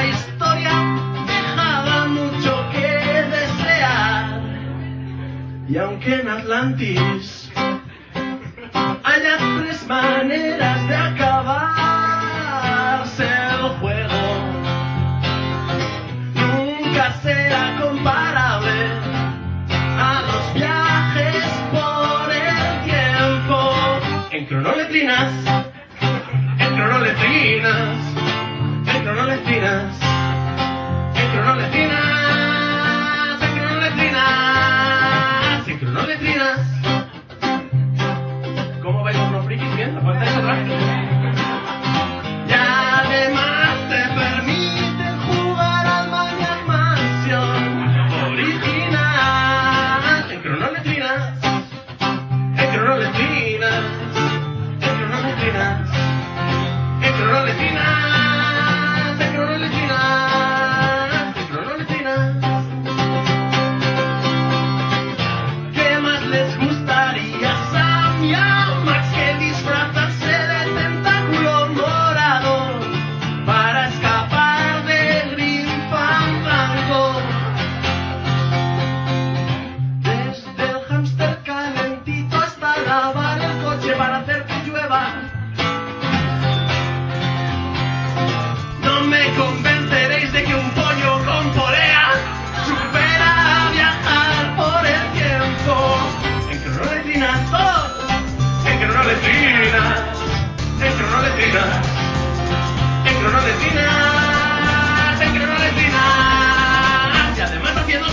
la historia dejaba mucho que desear. Y aunque en Atlantis haya 3 maneras de acabarse el juego, nunca será comparable a los viajes por el tiempo. En cronoletrinas, en cronoletrinas, en cronoletrinas, en cronoletrinas, en cronoletrinas, en cronoletrinas. ¿Cómo vais los frikis? Bien, aguantáis otra. Y además te permiten jugar al Maniac Mansion original. En cronoletrinas, en cronoletrinas, en cronoletrinas, en cronoletrinas, en cronoletrinas, en cronoletrinas. ¿Qué más les gustaría a Sam y a Max que disfrazarse de tentáculo morado para escapar de Grim Fandango? Desde el hámster calentito hasta lavar el coche para hacer que llueva. No me convenceréis de que un pollo con polea supera a viajar por el tiempo. En cronoletrinas, todos. En cronoletrinas, en cronoletrinas, en cronoletrinas, en cronoletrinas. Y además haciendo...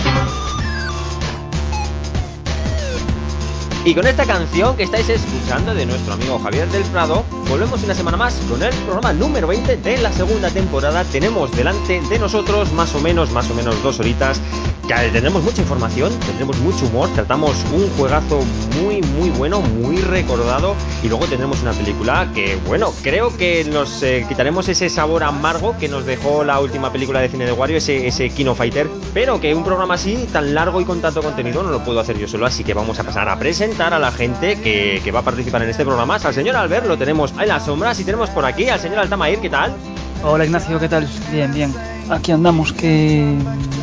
Y con esta canción que estáis escuchando de nuestro amigo Javier del Prado, volvemos una semana más con el programa número 20 de la segunda temporada. Tenemos delante de nosotros más o menos 2 horitas. Ya tendremos mucha información, tendremos mucho humor, tratamos un juegazo muy bueno, muy recordado, y luego tendremos una película que, bueno, creo que nos quitaremos ese sabor amargo que nos dejó la última película de cine de Wario, ese King of Fighter, pero que un programa así, tan largo y con tanto contenido, no lo puedo hacer yo solo, así que vamos a pasar a presentar a la gente que va a participar en este programa. Al señor Albert lo tenemos en las sombras, y tenemos por aquí al señor Altamair. ¿Qué tal? Hola Ignacio, ¿qué tal? Bien. Aquí andamos, que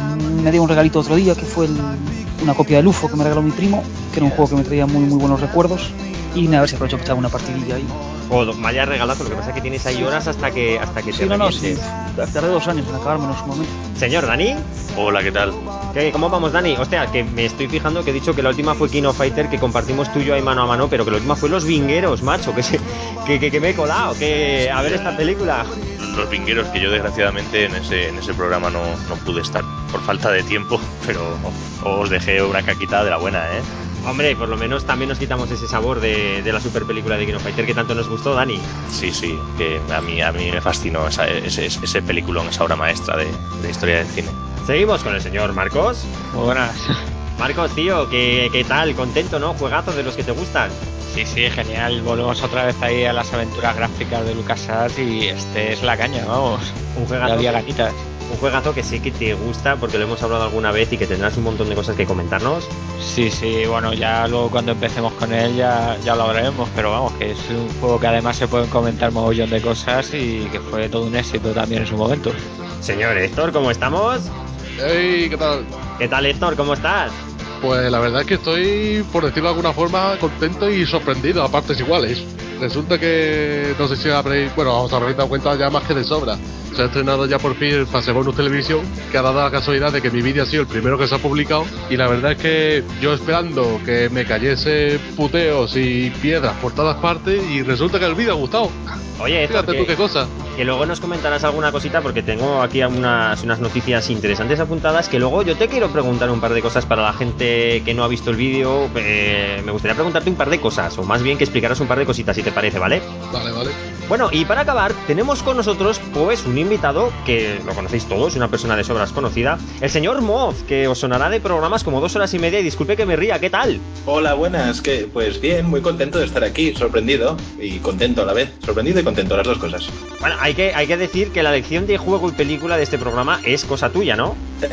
me dio un regalito otro día, que fue una copia del UFO que me regaló mi primo, que era un juego que me traía muy buenos recuerdos. Y nada, a ver si aprovecho que estaba una partidilla ahí. Vaya regalazo, lo que pasa es que tienes ahí horas hasta que Sí, te revientes. Sí, tardé 2 años en acabármelo en su momento. Señor Dani. Hola, ¿qué tal? ¿Cómo vamos, Dani? Hostia, que me estoy fijando que he dicho que la última fue King of Fighter, que compartimos tú y yo ahí mano a mano, pero que la última fue Los Vingueros, macho, que me he colado, que a ver esta película. Los Vingueros, que yo desgraciadamente en ese programa no pude estar por falta de tiempo, pero os dejé una caquita de la buena, ¿eh? Hombre, por lo menos también nos quitamos ese sabor de la super película de King of Fighter que tanto nos gustó, Dani. Sí, que a mí me fascinó ese peliculón, esa obra maestra de historia del cine. Seguimos con el señor Marcos. Muy buenas. Marcos, tío, ¿qué tal? ¿Contento, no? ¿Juegazos de los que te gustan? Sí, genial. Volvemos otra vez ahí a las aventuras gráficas de LucasArts y este es la caña, vamos. Un juegazo. Había ganitas. Un juegazo que sé que te gusta porque lo hemos hablado alguna vez y que tendrás un montón de cosas que comentarnos. Sí, bueno, ya luego cuando empecemos con él ya lo hablaremos, pero vamos, que es un juego que además se pueden comentar mogollón de cosas y que fue todo un éxito también en su momento. Señor Héctor, ¿cómo estamos? Hey, ¿qué tal? ¿Qué tal, Héctor? ¿Cómo estás? Pues la verdad es que estoy, por decirlo de alguna forma, contento y sorprendido a partes iguales. Resulta que, no sé si os habréis dado cuenta ya más que de sobra. Se ha estrenado ya por fin el Fase Bonus Televisión, que ha dado la casualidad de que mi vídeo ha sido el primero que se ha publicado, y la verdad es que yo esperando que me cayese puteos y piedras por todas partes, y resulta que el vídeo ha gustado. Oye, Héctor, fíjate tú qué cosa. Que luego nos comentarás alguna cosita porque tengo aquí unas noticias interesantes apuntadas, que luego yo te quiero preguntar un par de cosas para la gente que no ha visto el vídeo. Me gustaría preguntarte un par de cosas, o más bien que explicaras un par de cositas, si te parece, ¿vale? Vale. Bueno, y para acabar, tenemos con nosotros pues un invitado que lo conocéis todos, una persona de sobras conocida, el señor Moz, que os sonará de programas como 2 horas y media, y disculpe que me ría, ¿qué tal? Hola, buenas, pues bien, muy contento de estar aquí, sorprendido y contento a la vez, sorprendido y contento, las dos cosas. Bueno, hay que decir que la elección de juego y película de este programa es cosa tuya, ¿no?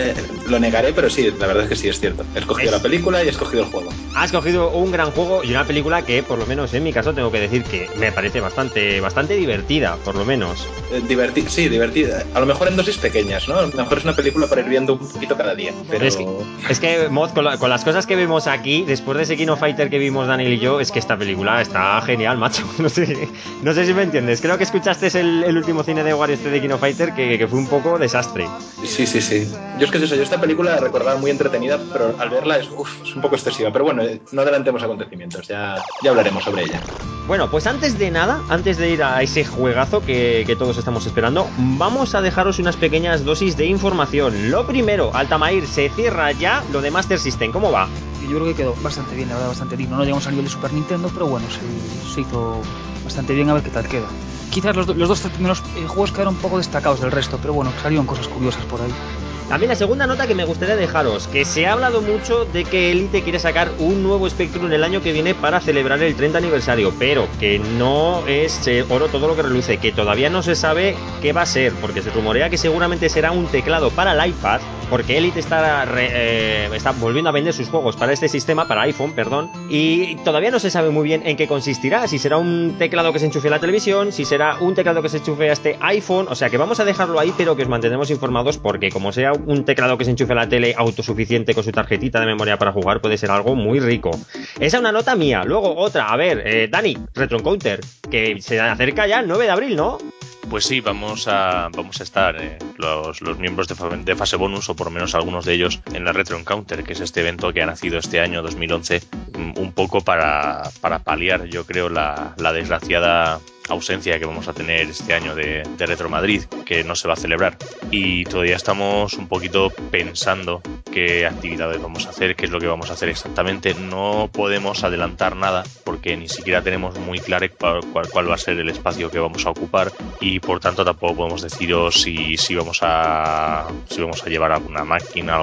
Lo negaré, pero sí, la verdad es que sí, es cierto. He escogido la película y he escogido el juego. Has escogido un gran juego y una película que, por lo menos en mi caso, tengo que decir que me parece bastante divertida, por lo menos. Sí, divertida. A lo mejor en dosis pequeñas, ¿no? A lo mejor es una película para ir viendo un poquito cada día. Pero Es que Mod, con las cosas que vemos aquí, después de ese Kino Fighter que vimos Daniel y yo, es que esta película está genial, macho. No sé si me entiendes. Creo que escuchaste el último cine de Wario de Kino Fighter, que fue un poco desastre. Sí. Yo es que es eso, yo esta película la recordaba muy entretenida, pero al verla es un poco excesiva. Pero bueno, no adelantemos acontecimientos, ya hablaremos sobre ella. Bueno, pues antes de ir a ese juegazo que todos estamos esperando, vamos a dejaros unas pequeñas dosis de información. Lo primero, Altamair, se cierra ya lo de Master System, ¿cómo va? Yo creo que quedó bastante bien, la verdad, bastante digno. No llegamos a nivel de Super Nintendo, pero bueno, se hizo bastante bien, a ver qué tal queda. Quizás los dos primeros juegos quedaron un poco destacados del resto, pero bueno, salieron cosas curiosas por ahí. También la segunda nota que me gustaría dejaros, que se ha hablado mucho de que Elite quiere sacar un nuevo Spectrum el año que viene para celebrar el 30 aniversario, pero que no es oro todo lo que reluce, que todavía no se sabe qué va a ser, porque se rumorea que seguramente será un teclado para el iPad, porque Elite está volviendo a vender sus juegos para este sistema, para iPhone, perdón, y todavía no se sabe muy bien en qué consistirá, si será un teclado que se enchufe a la televisión, si será un teclado que se enchufe a este iPhone, o sea que vamos a dejarlo ahí, pero que os mantendremos informados, porque como sea un teclado que se enchufe a la tele autosuficiente con su tarjetita de memoria para jugar, puede ser algo muy rico. Esa es una nota mía. Luego otra, a ver, Dani, Retro Encounter, que se acerca ya el 9 de abril, ¿no? Pues sí, vamos a estar los miembros de Fase Bonus, o por lo menos algunos de ellos, en la Retro Encounter, que es este evento que ha nacido este año 2011, un poco para paliar, yo creo, la desgraciada ausencia que vamos a tener este año de Retro Madrid, que no se va a celebrar, y todavía estamos un poquito pensando qué actividades vamos a hacer, qué es lo que vamos a hacer exactamente. No podemos adelantar nada porque ni siquiera tenemos muy claro cuál va a ser el espacio que vamos a ocupar, y por tanto tampoco podemos deciros si vamos a llevar alguna máquina,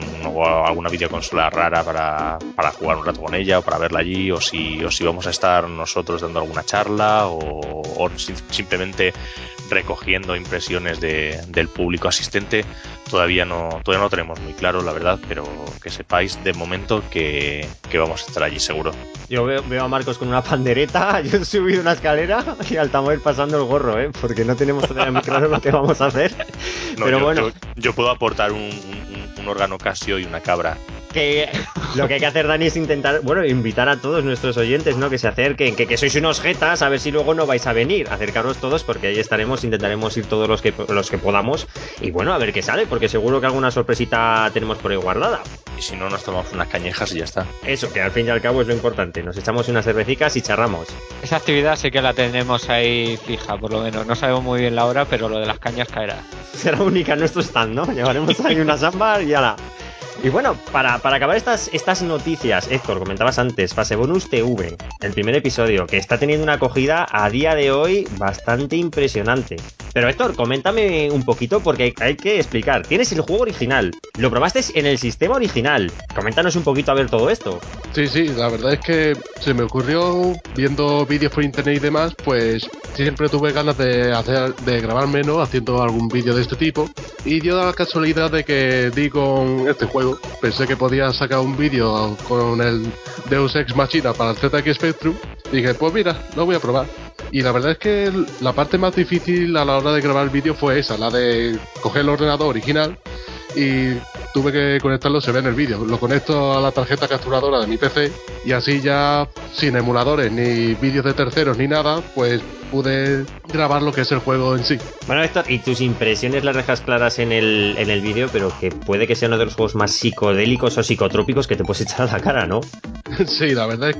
alguna videoconsola rara para jugar un rato con ella o para verla allí, o si vamos a estar nosotros dando alguna charla o simplemente recogiendo impresiones del público asistente. Todavía no tenemos muy claro, la verdad, pero que sepáis de momento que vamos a estar allí seguro. Yo veo a Marcos con una pandereta, yo he subido una escalera y Altamair pasando el gorro, porque no tenemos todavía muy claro lo que vamos a hacer. No, pero bueno, yo puedo aportar un órgano Casio y una cabra. Que lo que hay que hacer, Dani, es invitar a todos nuestros oyentes, ¿no? Que se acerquen, que sois unos jetas, a ver si luego no vais a venir. Acercaros todos, porque ahí estaremos, intentaremos ir todos los que podamos. Y bueno, a ver qué sale, porque seguro que alguna sorpresita tenemos por ahí guardada. Y si no, nos tomamos unas cañejas y ya está. Eso, que al fin y al cabo es lo importante. Nos echamos unas cervecicas y charramos. Esa actividad sí que la tenemos ahí fija, por lo menos. No sabemos muy bien la hora, pero lo de las cañas caerá. Será única en nuestro stand, ¿no? Llevaremos ahí unas ámbar y ala. Y bueno, para acabar estas noticias, Héctor, comentabas antes, Fase Bonus TV, el primer episodio, que está teniendo una acogida a día de hoy bastante impresionante. Pero Héctor, coméntame un poquito, porque hay que explicar. Tienes el juego original, lo probaste en el sistema original. Coméntanos un poquito a ver todo esto. Sí, la verdad es que se me ocurrió, viendo vídeos por internet y demás, pues siempre tuve ganas de grabar menos haciendo algún vídeo de este tipo, y dio la casualidad de que di con este juego. Pensé que podía sacar un vídeo con el Deus Ex Machina para el ZX Spectrum. Dije, pues mira, lo voy a probar. Y la verdad es que la parte más difícil a la hora de grabar el vídeo fue esa, la de coger el ordenador original, y tuve que conectarlo, se ve en el vídeo. Lo conecto a la tarjeta capturadora de mi PC, y así ya, sin emuladores ni vídeos de terceros ni nada, pues pude grabar lo que es el juego en sí. Bueno, Héctor, y tus impresiones las dejas claras en el vídeo, pero que puede que sea uno de los juegos más psicodélicos o psicotrópicos que te puedes echar a la cara, ¿no? Sí, la verdad es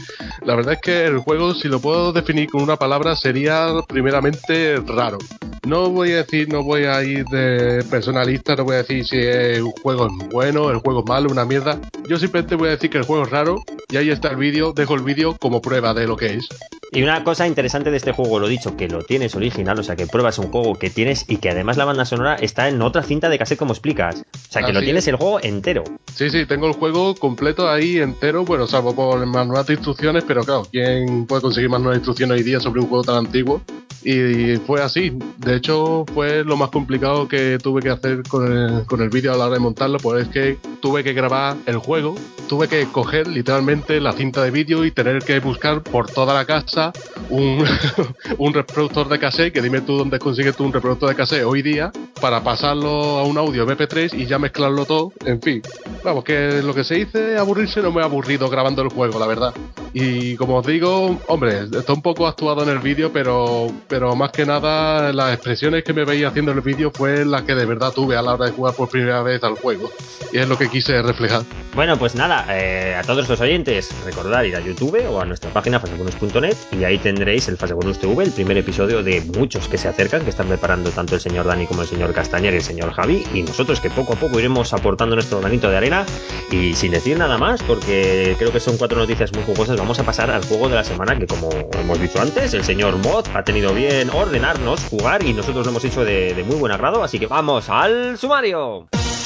que el juego, si lo puedo definir con una palabra, sería primeramente raro. No voy a ir de personalista, no voy a decir si el juego es bueno, el juego es malo, una mierda. Yo simplemente voy a decir que el juego es raro, y ahí está el vídeo, dejo el vídeo como prueba de lo que es. Y una cosa interesante de este juego, lo dicho, que lo tienes original, o sea que pruebas un juego que tienes y que además la banda sonora está en otra cinta de cassette, como explicas. O sea que lo tienes el juego entero. Sí, tengo el juego completo ahí entero, bueno, salvo por el manual de instrucciones, pero claro, ¿quién puede conseguir manual de instrucciones hoy día sobre un juego tan antiguo? Y fue así. De hecho, fue lo más complicado que tuve que hacer con el vídeo a la hora de montarlo, pues es que tuve que grabar el juego, tuve que coger literalmente la cinta de vídeo y tener que buscar por toda la casa un reproductor de cassette, que dime tú dónde consigues tú un reproductor de cassette hoy día, para pasarlo a un audio MP3 y ya mezclarlo todo, en fin. Vamos, que lo que se dice aburrirse, no me he aburrido grabando el juego, la verdad. Y como os digo, hombre, está un poco actuado en el vídeo, pero más que nada las expresiones que me veía haciendo en el vídeo fue las que de verdad tuve a la hora de jugar por primera vez al juego. Y es lo que quise reflejar. Bueno, pues nada, a todos los oyentes, recordad ir a YouTube o a nuestra página fasebonus.net y ahí tendréis el Fasebonus TV, el primer episodio de muchos que se acercan, que están preparando tanto el señor Dani como el señor Castañer y el señor Javi, y nosotros que poco a poco iremos aportando nuestro granito de arena. Y sin decir nada más, porque creo que son 4 noticias muy jugosas, vamos a pasar al juego de la semana, que como hemos dicho antes, el señor Mod ha tenido bien ordenarnos, jugar, y nosotros lo hemos hecho de muy buen agrado, así que vamos al sumario.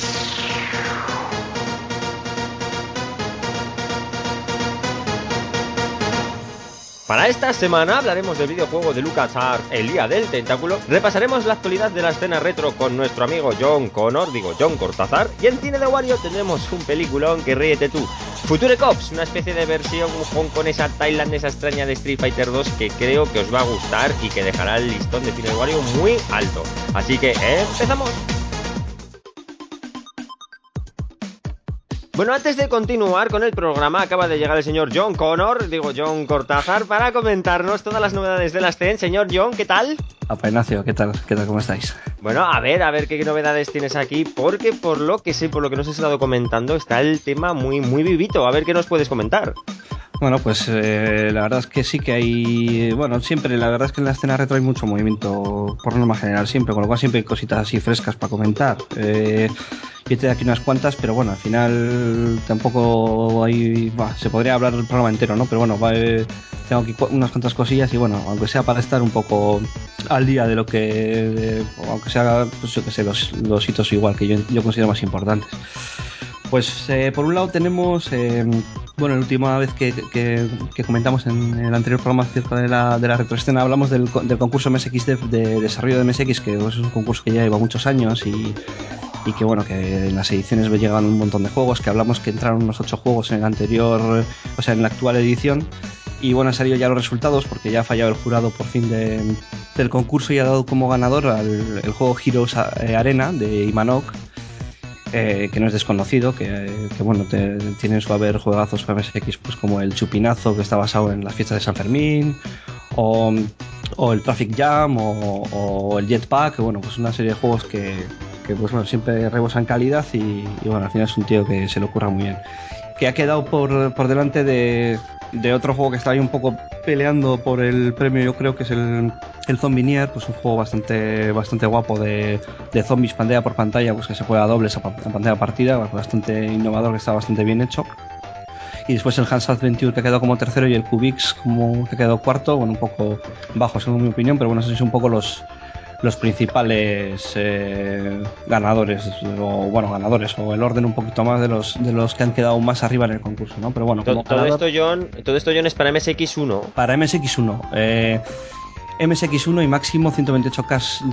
Para esta semana hablaremos del videojuego de LucasArts, El Día del Tentáculo, repasaremos la actualidad de la escena retro con nuestro amigo John Cortázar, y en Cine de Wario tendremos un peliculón que ríete tú, Future Cops, una especie de versión hongkonesa tailandesa extraña de Street Fighter 2 que creo que os va a gustar y que dejará el listón de Cine de Wario muy alto. Así que empezamos. Bueno, antes de continuar con el programa, acaba de llegar el señor John Cortázar, para comentarnos todas las novedades de la escena. Señor John, ¿qué tal? Apa Ignacio, ¿qué tal? ¿Cómo estáis? Bueno, a ver qué novedades tienes aquí, porque por lo que sé, por lo que nos has estado comentando, está el tema muy vivito. A ver qué nos puedes comentar. Bueno, pues la verdad es que sí que hay... Bueno, siempre, la verdad es que en la escena retro hay mucho movimiento, por norma general, siempre, con lo cual siempre hay cositas así frescas para comentar. Yo te doy aquí unas cuantas, pero bueno, al final tampoco hay... se podría hablar del programa entero, ¿no? Pero bueno, tengo aquí unas cuantas cosillas y bueno, aunque sea para estar un poco al día de lo que... aunque sea, pues yo que sé, los hitos igual que yo considero más importantes. Pues por un lado tenemos, la última vez que comentamos en el anterior programa acerca de la retroescena, hablamos del concurso MSX de desarrollo de MSX, que es un concurso que ya lleva muchos años y que bueno, que en las ediciones llegaban un montón de juegos, que hablamos que entraron unos 8 juegos en el anterior, o sea, en la actual edición. Y bueno, han salido ya los resultados porque ya ha fallado el jurado por fin del concurso y ha dado como ganador el juego Heroes Arena de Imanok, que no es desconocido, que bueno, tiene su haber juegazos para MSX, pues como el Chupinazo, que está basado en las fiestas de San Fermín, o el Traffic Jam, o el Jetpack, que bueno, pues una serie de juegos que pues bueno, siempre rebosan calidad y bueno, al final es un tío que se le ocurra muy bien. Que ha quedado por delante de otro juego que está ahí un poco peleando por el premio, yo creo que es el Zombinier, pues un juego bastante guapo de zombies pantalla por pantalla, pues que se juega a dobles a pantalla partida, bastante innovador, que está bastante bien hecho. Y después el Hans Adventure, que ha quedado como tercero, y el Cubix como que ha quedado cuarto, bueno, un poco bajo según mi opinión, pero bueno, esos son un poco los principales ganadores, o el orden un poquito más de los que han quedado más arriba en el concurso, ¿no? Pero bueno, todo esto, John, es para MSX1. Para MSX1. MSX1 y máximo 128K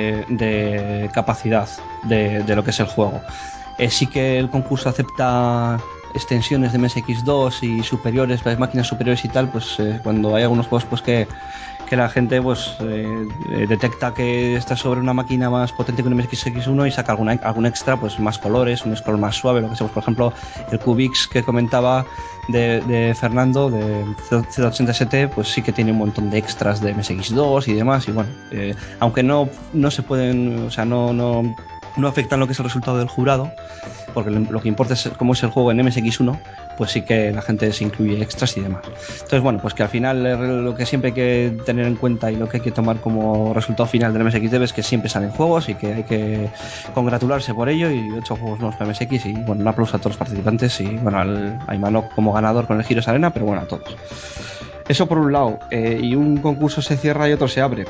de capacidad de lo que es el juego. Sí que el concurso acepta extensiones de MSX2 y superiores, las máquinas superiores y tal, pues cuando hay algunos juegos pues que la gente pues detecta que está sobre una máquina más potente que un MSX1 y saca algún extra, pues más colores, un scroll más suave, lo que sea. Por ejemplo, el Cubix que comentaba de Fernando de Z87, pues sí que tiene un montón de extras de MSX2 y demás, y bueno, aunque no se pueden, o sea, no afectan lo que es el resultado del jurado, porque lo que importa es cómo es el juego en MSX1, pues sí que la gente se incluye extras y demás. Entonces, bueno, pues que al final lo que siempre hay que tener en cuenta y lo que hay que tomar como resultado final del MSX es que siempre salen juegos y que hay que congratularse por ello, y 8 juegos nuevos para MSX, y bueno, un aplauso a todos los participantes y bueno, a Imanok como ganador con el Heroes Arena, pero bueno, a todos. Eso por un lado, y un concurso se cierra y otro se abre,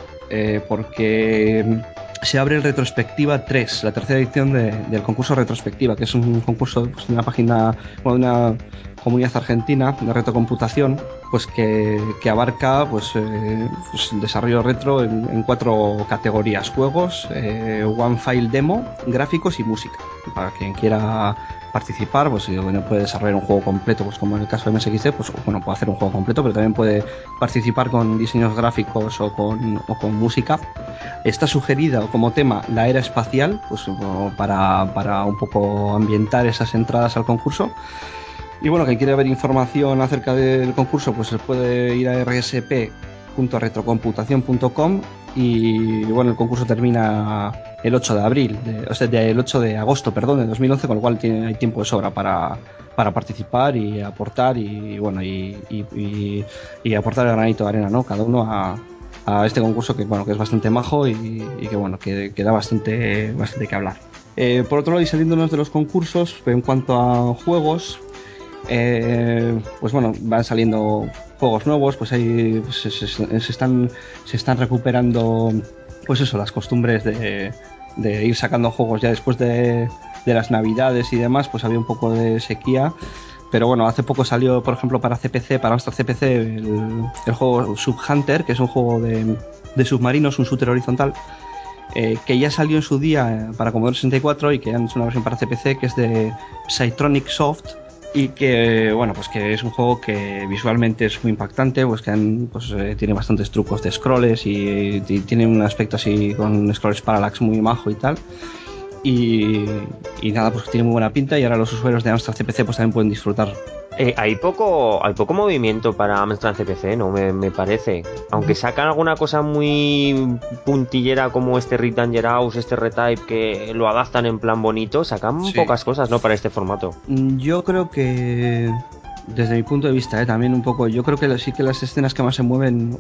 porque se abre el Retrospectiva 3, la tercera edición del concurso Retrospectiva, que es un concurso pues, de una página, de una comunidad argentina de retrocomputación, pues que abarca pues el desarrollo retro en 4 categorías: juegos, One File Demo, gráficos y música. Para quien quiera participar, pues puede desarrollar un juego completo, pues como en el caso de MSXD, pues bueno, puede hacer un juego completo, pero también puede participar con diseños gráficos o con música. Está sugerida como tema la era espacial, pues para un poco ambientar esas entradas al concurso. Y bueno, quien quiere ver información acerca del concurso, pues se puede ir a rsp.retrocomputacion.com. Y bueno, el concurso termina el 8 de abril, el 8 de agosto, perdón, de 2011, con lo cual hay tiempo de sobra para participar y aportar y bueno y aportar el granito de arena, ¿no? Cada uno a este concurso que bueno, que es bastante majo y que bueno, que da bastante que hablar. Por otro lado, y saliéndonos de los concursos, en cuanto a juegos, pues bueno, van saliendo juegos nuevos, pues ahí se están recuperando, pues eso, las costumbres de ir sacando juegos ya después de las navidades y demás. Pues había un poco de sequía, pero bueno, hace poco salió, por ejemplo, para Amstrad CPC el juego Subhunter, que es un juego de submarinos, un shooter horizontal, que ya salió en su día para Commodore 64 y que han hecho una versión para CPC, que es de Psytronic Soft, y que bueno, pues que es un juego que visualmente es muy impactante, pues que tiene bastantes trucos de scrolls y tiene un aspecto así con scrolls parallax muy majo y tal. Y nada, pues tiene muy buena pinta, y ahora los usuarios de Amstrad CPC pues también pueden disfrutar. Hay poco movimiento para Amstrad CPC, ¿no? Me parece. Aunque sacan alguna cosa muy puntillera como este Rip Dangerous, este Retype, que lo adaptan en plan bonito, sacan pocas cosas, ¿no? Para este formato. Yo creo que, desde mi punto de vista, también un poco, yo creo que sí que las escenas que más se mueven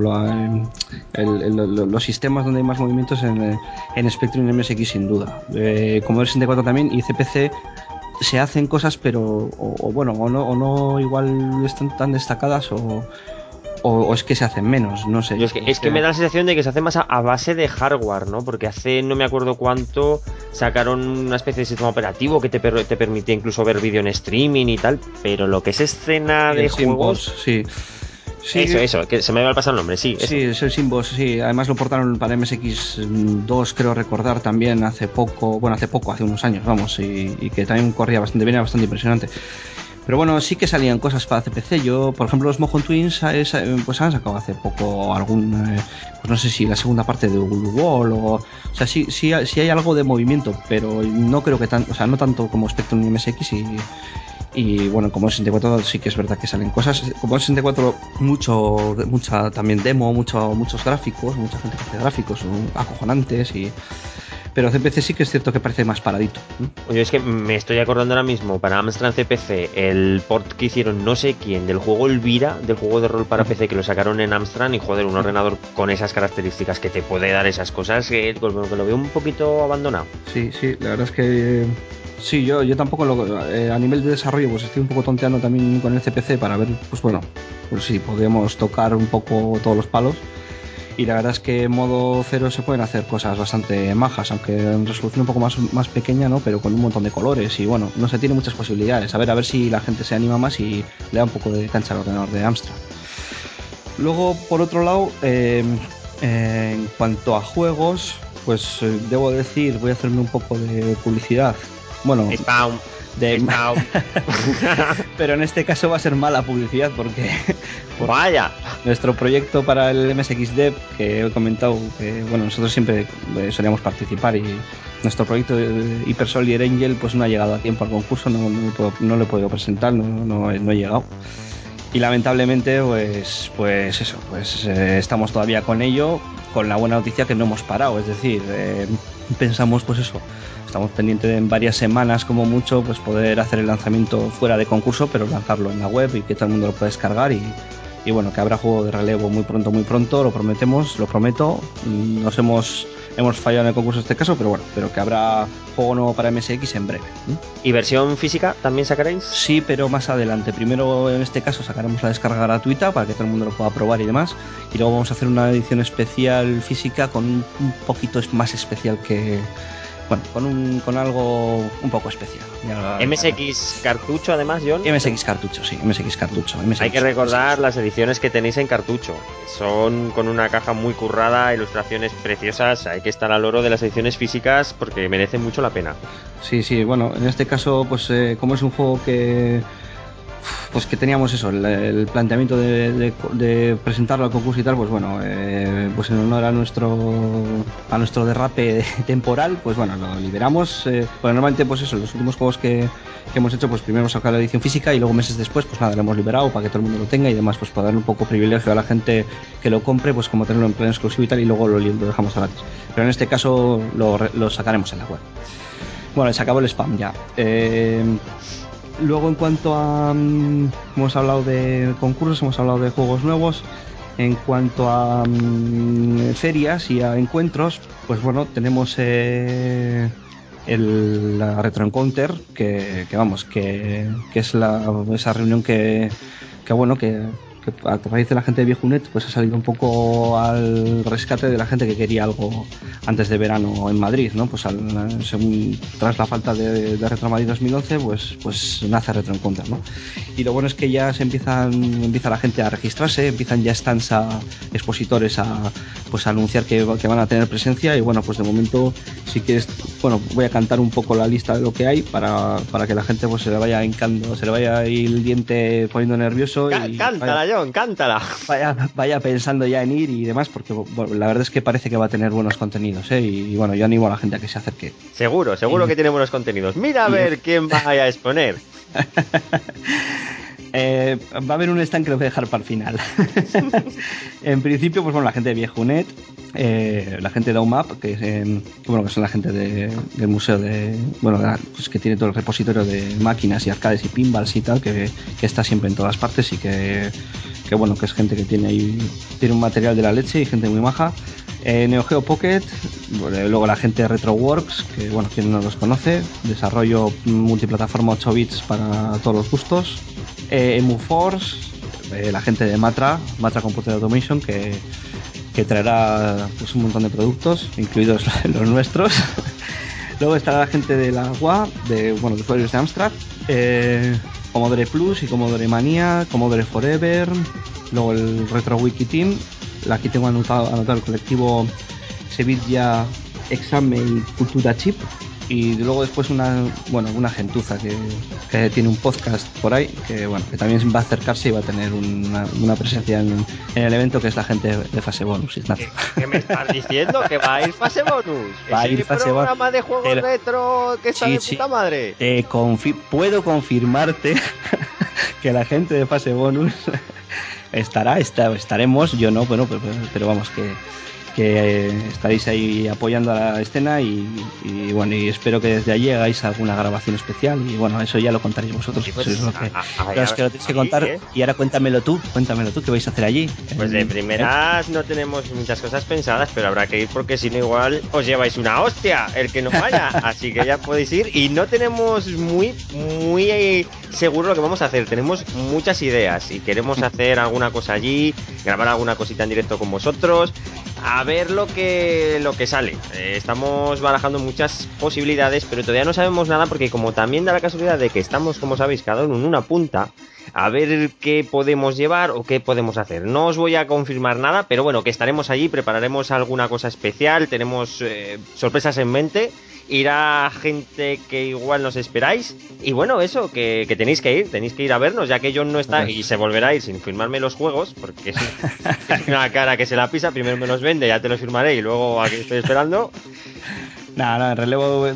los sistemas donde hay más movimientos en Spectrum y MSX, sin duda. Commodore 64 también, y CPC se hacen cosas, pero o no igual están tan destacadas, o es que se hacen menos, no sé. Es que me da la sensación de que se hace más a base de hardware, ¿no? Porque hace no me acuerdo cuánto sacaron una especie de sistema operativo que te permitía incluso ver vídeo en streaming y tal, pero lo que es escena de juegos... Sí. Eso, que se me va a pasar el nombre, sí. Sí, es el Simbos, sí. Además lo portaron para MSX2, creo recordar, también hace unos años, vamos, y que también corría bastante bien, era bastante impresionante. Pero bueno, sí que salían cosas para CPC. Yo, por ejemplo, los Mojon Twins pues han sacado hace poco pues no sé si la segunda parte de Google Wall o sea, sí hay algo de movimiento, pero no creo que no tanto como Spectrum y MSX. Y bueno, como es 64 sí que es verdad que salen cosas. Como es 64, mucha también demo, muchos gráficos, mucha gente que hace gráficos acojonantes, pero CPC sí que es cierto que parece más paradito. Oye, es que me estoy acordando ahora mismo para Amstrad CPC el port que hicieron no sé quién del juego Elvira, del juego de rol para PC, que lo sacaron en Amstrad, y joder, un ordenador con esas características que te puede dar esas cosas, que lo veo un poquito abandonado. Sí, la verdad es que sí, yo tampoco a nivel de desarrollo pues estoy un poco tonteando también con el CPC para ver, pues bueno, pues si podemos tocar un poco todos los palos. Y la verdad es que en modo cero se pueden hacer cosas bastante majas, aunque en resolución un poco más pequeña, ¿no? Pero con un montón de colores y bueno, no sé, tiene muchas posibilidades. A ver si la gente se anima más y le da un poco de cancha al ordenador de Amstrad. Luego, por otro lado, en cuanto a juegos, pues debo decir, voy a hacerme un poco de publicidad. Bueno, pero en este caso va a ser mala publicidad porque vaya, nuestro proyecto para el MSXDev, que he comentado que bueno, nosotros siempre solíamos participar, y nuestro proyecto de Hyper Soldier Angel pues no ha llegado a tiempo al concurso, no lo he podido presentar, no he llegado. Y lamentablemente pues estamos todavía con ello, con la buena noticia que no hemos parado, es decir, pensamos pues eso, estamos pendientes de en varias semanas como mucho pues poder hacer el lanzamiento fuera de concurso, pero lanzarlo en la web y que todo el mundo lo pueda descargar, y bueno, que habrá juego de relevo muy pronto, lo prometo. Hemos fallado en el concurso en este caso, pero bueno, que habrá juego nuevo para MSX en breve. ¿Y versión física también sacaréis? Sí, pero más adelante. Primero, en este caso, sacaremos la descarga gratuita para que todo el mundo lo pueda probar y demás, y luego vamos a hacer una edición especial física con un poquito más especial que bueno, con algo un poco especial. MSX cartucho, además, John. MSX cartucho, sí, MSX cartucho. MSX, hay que recordar las ediciones que tenéis en cartucho. Son con una caja muy currada, ilustraciones preciosas. Hay que estar al oro de las ediciones físicas porque merecen mucho la pena. Sí, bueno, en este caso, pues como es un juego que teníamos eso, el planteamiento de presentarlo al concurso y tal, pues bueno, pues en honor a nuestro derrape temporal, pues bueno, lo liberamos. Pues normalmente, pues eso, los últimos juegos que hemos hecho, pues primero hemos sacado la edición física y luego meses después, pues nada, lo hemos liberado para que todo el mundo lo tenga y demás, pues para darle un poco privilegio a la gente que lo compre, pues como tenerlo en pleno exclusivo y tal, y luego lo dejamos gratis. Pero en este caso lo sacaremos en la web. Bueno, se acabó el spam ya. Luego, en cuanto a... hemos hablado de concursos, hemos hablado de juegos nuevos. En cuanto a ferias y a encuentros, pues bueno, tenemos la Retro Encounter, que es esa reunión que a raíz de la gente de Viejunet, pues ha salido un poco al rescate de la gente que quería algo antes de verano en Madrid, ¿no? Pues tras la falta de Retro Madrid 2011, pues nace Retro Encounter, ¿no? Y lo bueno es que ya empieza la gente a registrarse, empiezan ya stands expositores a anunciar que van a tener presencia y bueno, pues de momento, si quieres, bueno, voy a cantar un poco la lista de lo que hay para que la gente pues se le vaya hincando, se le vaya ahí el diente poniendo nervioso. Cántala, John, cántala. Vaya pensando ya en ir y demás, porque bueno, la verdad es que parece que va a tener buenos contenidos, y bueno, yo animo a la gente a que se acerque. Seguro que tiene buenos contenidos. Mira a ver quién va a exponer. Va a haber un stand que lo voy a dejar para el final. En principio, pues bueno, la gente de Viejunet, la gente de OMAP, que son la gente del museo pues que tiene todo el repositorio de máquinas y arcades y pinballs y tal, que está siempre en todas partes y que bueno, que es gente que tiene un material de la leche y gente muy maja. Neo Geo Pocket, luego la gente de RetroWorks, que bueno, quien no los conoce, desarrollo multiplataforma 8 bits para todos los gustos. EmuForce, la gente de Matra Computer Automation, que traerá pues un montón de productos, incluidos los nuestros. Luego estará la gente de la UA, de usuarios de Amstrad, Commodore Plus y Commodore Mania, Commodore Forever, luego el Retro Wiki Team. Aquí tengo anotado el colectivo Sevilla Exame y Cultura Chip, y luego después una gentuza que tiene un podcast por ahí que también va a acercarse y va a tener una presencia en el evento, que es la gente de Fase Bonus. Ignacio, ¿Qué me estás diciendo? ¿Que va a ir Fase Bonus? Va a ir Fase Bonus. ¿Programa de juegos retro que está de puta madre? Puedo confirmarte que la gente de Fase Bonus estaremos, yo no, bueno, pero vamos, que estaréis ahí apoyando a la escena y bueno, y espero que desde allí hagáis alguna grabación especial y bueno, eso ya lo contaréis vosotros, pues, es lo que tenéis que contar. Y ahora cuéntamelo tú, ¿qué vais a hacer allí? Pues de primeras no tenemos muchas cosas pensadas, pero habrá que ir porque si no igual os lleváis una hostia el que no vaya, así que ya podéis ir y no tenemos muy seguro lo que vamos a hacer. Tenemos muchas ideas y queremos hacer alguna cosa allí, grabar alguna cosita en directo con vosotros, a ver lo que sale. Estamos barajando muchas posibilidades, pero todavía no sabemos nada porque como también da la casualidad de que estamos, como sabéis, cada uno en una punta, a ver qué podemos llevar o qué podemos hacer. No os voy a confirmar nada, pero bueno, que estaremos allí, prepararemos alguna cosa especial, tenemos sorpresas en mente. Irá gente que igual nos esperáis. Y bueno, eso, que tenéis que ir a vernos, ya que John no está y se volverá a ir sin firmarme los juegos, porque es una cara que se la pisa. Primero me los vende, ya te los firmaré y luego aquí estoy esperando. Nada, en relevo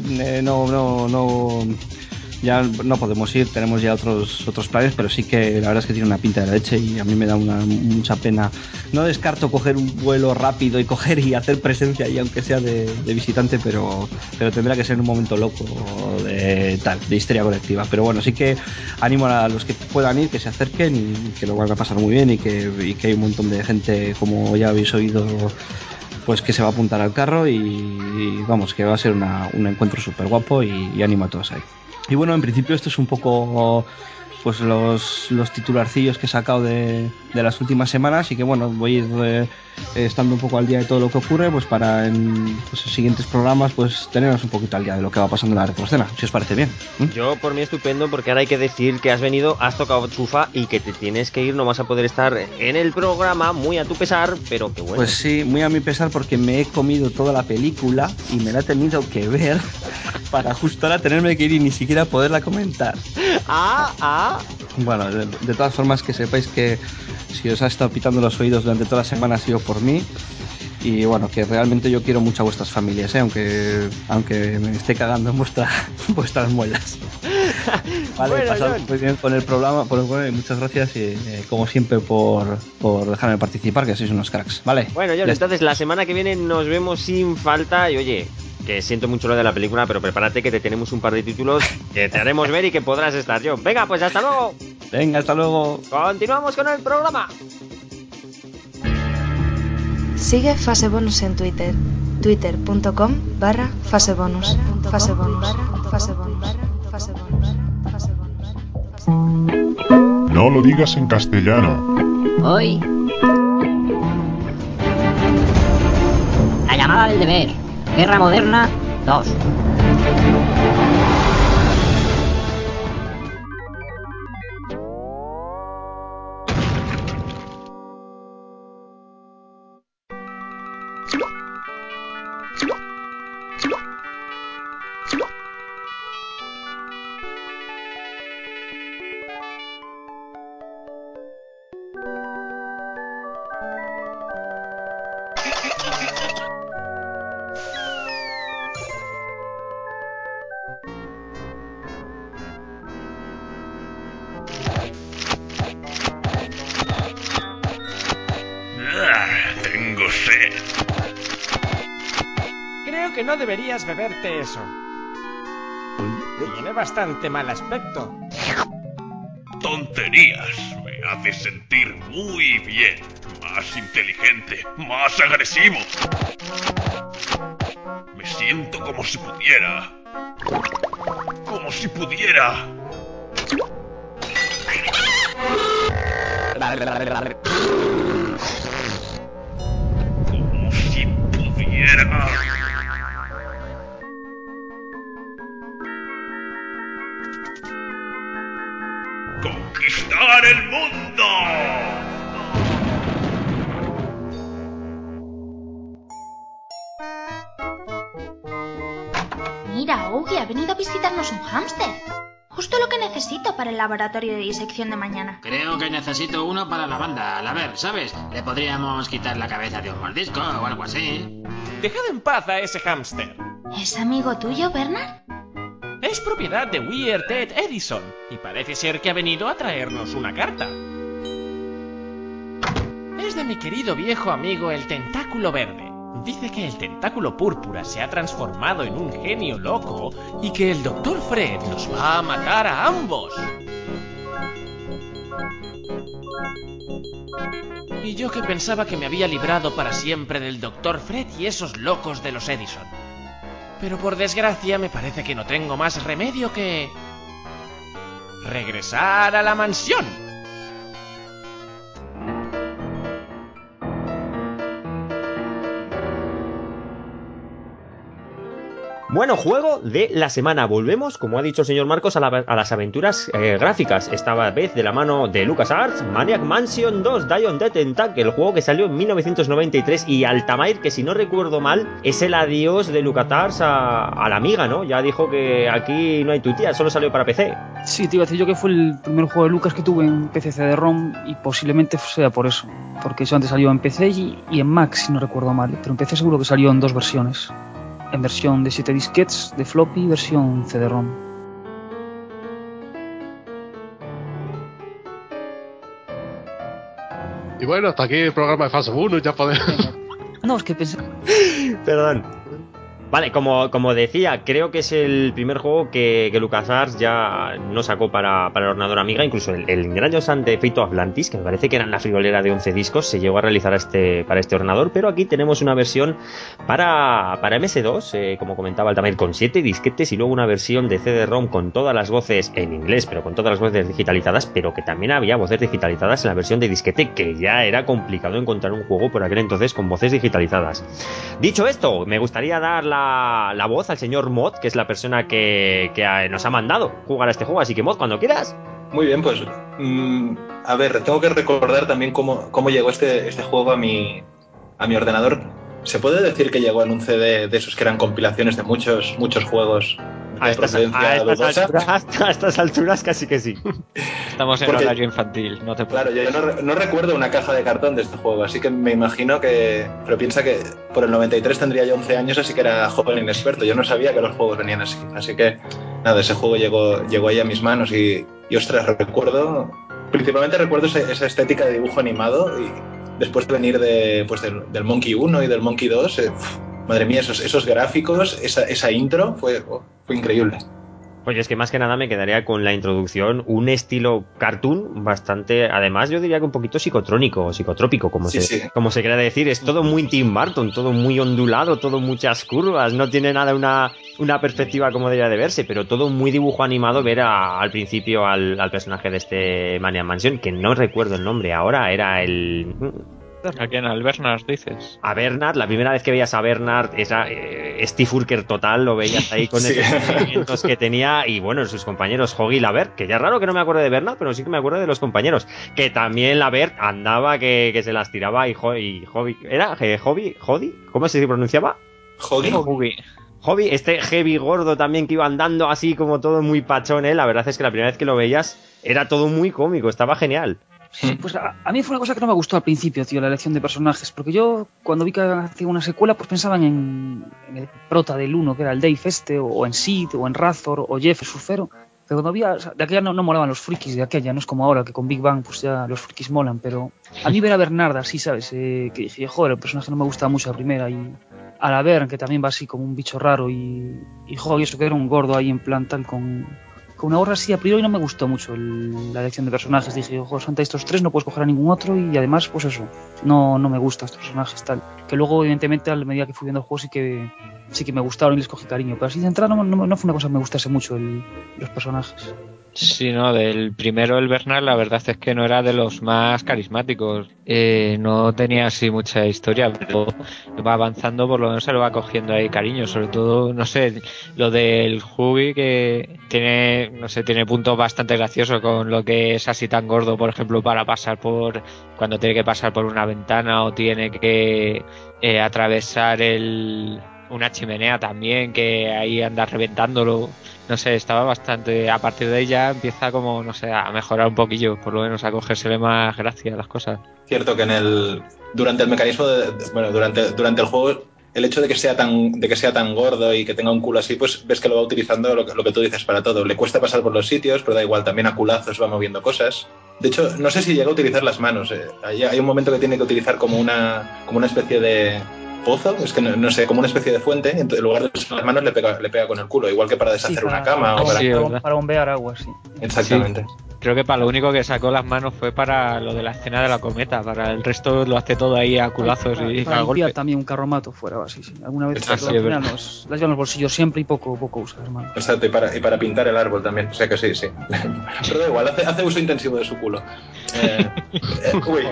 no. Ya no podemos ir, tenemos ya otros planes, pero sí que la verdad es que tiene una pinta de la leche y a mí me da mucha pena. No descarto coger un vuelo rápido y coger y hacer presencia ahí, aunque sea de visitante, pero tendrá que ser un momento loco de histeria colectiva. Pero bueno, sí que animo a los que puedan ir, que se acerquen y que lo van a pasar muy bien y que hay un montón de gente, como ya habéis oído, pues que se va a apuntar al carro y vamos, que va a ser un encuentro súper guapo y animo a todos ahí. Y bueno, en principio esto es un poco pues los titularcillos que he sacado de las últimas semanas y que bueno, voy a ir estando un poco al día de todo lo que ocurre, pues para en los siguientes programas pues tenernos un poquito al día de lo que va pasando en la retroscena, si os parece bien. Yo por mí estupendo, porque ahora hay que decir que has venido, has tocado chufa y que te tienes que ir, no vas a poder estar en el programa, muy a tu pesar, pero que bueno. Pues sí, muy a mi pesar, porque me he comido toda la película y me la he tenido que ver para justo ahora tenerme que ir y ni siquiera poderla comentar. Bueno, de todas formas, que sepáis que si os ha estado pitando los oídos durante toda la semana ha sido por mí. Y bueno, que realmente yo quiero mucho a vuestras familias, aunque me esté cagando en vuestras muelas. Vale, bueno, pasad muy bien con el programa, y muchas gracias y como siempre por dejarme participar, que sois unos cracks, ¿vale? Bueno, John, entonces la semana que viene nos vemos sin falta y oye, que siento mucho lo de la película, pero prepárate que te tenemos un par de títulos que te haremos ver y que podrás estar, John. Venga, pues hasta luego. Venga, hasta luego. Continuamos con el programa. Sigue Fase Bonus en Twitter, twitter.com/fasebonus. No lo digas en castellano. Hoy. La llamada del deber. Guerra Moderna 2. Tengo sed. Creo que no deberías beberte eso. Tiene bastante mal aspecto. Tonterías. Me hace sentir muy bien. Más inteligente, más agresivo. Me siento como si pudiera. Como si pudiera. Como si pudiera. ¡Conquistar el mundo! Mira, Augie, ha venido a visitarnos un hámster. Justo lo que necesito para el laboratorio de disección de mañana. Creo que necesito uno para la banda. A ver, ¿sabes? Le podríamos quitar la cabeza de un mordisco o algo así. Dejad en paz a ese hámster. ¿Es amigo tuyo, Bernard? Es propiedad de Weird Ted Edison y parece ser que ha venido a traernos una carta. Es de mi querido viejo amigo el Tentáculo Verde. Dice que el Tentáculo Púrpura se ha transformado en un genio loco y que el Dr. Fred nos va a matar a ambos. Y yo que pensaba que me había librado para siempre del Dr. Fred y esos locos de los Edison. Pero por desgracia me parece que no tengo más remedio que regresar a la mansión. Bueno, juego de la semana. Volvemos, como ha dicho el señor Marcos, a las aventuras gráficas. Esta vez de la mano de LucasArts, Maniac Mansion 2, Die on the Tentacle, el juego que salió en 1993. Y Altair, que si no recuerdo mal, es el adiós de LucasArts a la amiga, ¿no? Ya dijo que aquí no hay tu tía, solo salió para PC. Sí, te iba a decir yo que fue el primer juego de Lucas que tuve en PC CD-ROM y posiblemente sea por eso. Porque eso antes salió en PC y en Mac, si no recuerdo mal. Pero en PC seguro que salió en dos versiones. En versión de 7 disquetes de floppy y versión CD-ROM. Y bueno, hasta aquí el programa de Fase 1, ya podemos... No, es que pensé... Perdón. Vale, como decía, creo que es el primer juego que LucasArts ya no sacó para el ordenador Amiga. Incluso el gran de Fate of Atlantis, que me parece que era en la friolera de 11 discos, se llegó a realizar para este ordenador. Pero aquí tenemos una versión para MS2, como comentaba Altair, con 7 disquetes, y luego una versión de CD-ROM con todas las voces en inglés, pero con todas las voces digitalizadas, pero que también había voces digitalizadas en la versión de disquete, que ya era complicado encontrar un juego por aquel entonces con voces digitalizadas. Dicho esto, me gustaría dar la voz al señor Mod, que es la persona que nos ha mandado jugar a este juego, así que Mod, cuando quieras. Muy bien, pues a ver, tengo que recordar también cómo llegó este juego a mi ordenador. ¿Se puede decir que llegó en un CD de esos que eran compilaciones de muchos juegos de procedencia dudosa? A estas alturas casi que sí. Estamos en horario infantil, no te Claro, yo no recuerdo una caja de cartón de este juego, así que me imagino que... Pero piensa que por el 93 tendría yo 11 años, así que era joven inexperto. Yo no sabía que los juegos venían así. Así que, nada, ese juego llegó ahí a mis manos y ostras, principalmente recuerdo esa estética de dibujo animado, y después de venir del Monkey 1 y del Monkey 2, madre mía, esos gráficos, esa intro fue increíble. Pues es que más que nada me quedaría con la introducción, un estilo cartoon bastante, además yo diría que un poquito psicotrónico o psicotrópico, como se quiera decir. Es todo muy Tim Burton, todo muy ondulado, todo muchas curvas, no tiene nada una perspectiva como debería de verse, pero todo muy dibujo animado. Ver al principio al personaje de este Maniac Mansion, que no recuerdo el nombre ahora, era el... ¿A quién? ¿Al Bernard dices? A Bernard, la primera vez que veías a Bernard, Steve Urkel total, lo veías ahí con esos movimientos que tenía, y bueno, sus compañeros Hoggy y Labert, que ya es raro que no me acuerde de Bernard, pero sí que me acuerdo de los compañeros, que también Labert andaba que se las tiraba, y Hobby, ¿era? ¿Hobby? ¿Cómo se pronunciaba? Hobby, este heavy gordo también que iba andando así como todo muy pachón, la verdad es que la primera vez que lo veías era todo muy cómico, estaba genial. Pues a mí fue una cosa que no me gustó al principio, tío, la elección de personajes, porque yo cuando vi que hacía una secuela pues pensaban en el prota del 1, que era el Dave o en Sid, o en Razor, o Jeff el surfero, pero cuando había, o sea, de aquella no molaban los frikis de aquella, no es como ahora que con Big Bang pues ya los frikis molan, pero a mí ver a Bernard así, ¿sabes? Que dije, joder, el personaje no me gustaba mucho la primera, y a la Bern, que también va así como un bicho raro, y joder, eso que era un gordo ahí en plan tal con una gorra así, a priori no me gustó mucho la elección de personajes. Dije, ojo, ante estos tres no puedes coger a ningún otro, y además, pues eso, no me gustan estos personajes tal. Que luego, evidentemente, a medida que fui viendo el juego sí que me gustaron y les cogí cariño. Pero así de entrada no fue una cosa que me gustase mucho los personajes. Sí, no, del primero, el Bernard, la verdad es que no era de los más carismáticos. No tenía así mucha historia, pero va avanzando, por lo menos se lo va cogiendo ahí cariño. Sobre todo, no sé, lo del Hubby, que tiene puntos bastante graciosos con lo que es así tan gordo, por ejemplo, para pasar cuando tiene que pasar por una ventana o tiene que atravesar una chimenea también, que ahí anda reventándolo. No sé, estaba bastante... A partir de ahí ya empieza como, no sé, a mejorar un poquillo, por lo menos a cogérsele más gracia a las cosas. Cierto que durante el mecanismo durante el juego, el hecho de que sea tan gordo y que tenga un culo así, pues ves que lo va utilizando lo que tú dices para todo. Le cuesta pasar por los sitios, pero da igual, también a culazos va moviendo cosas. De hecho, no sé si llega a utilizar las manos. Hay un momento que tiene que utilizar como una especie de pozo, es que no sé, como una especie de fuente, y en lugar de usar las manos le pega con el culo, igual que para deshacer una cama o para bombear agua, sí. Exactamente. Sí. Creo que para lo único que sacó las manos fue para lo de la escena de la cometa, para el resto lo hace todo ahí a culazos y para a golpe. Limpiar también un carromato fuera, así. Alguna vez las llevan en los bolsillos siempre y poco usas, hermano. Exacto, y para pintar el árbol también, o sea que sí. Pero da igual, hace uso intensivo de su culo. Uy.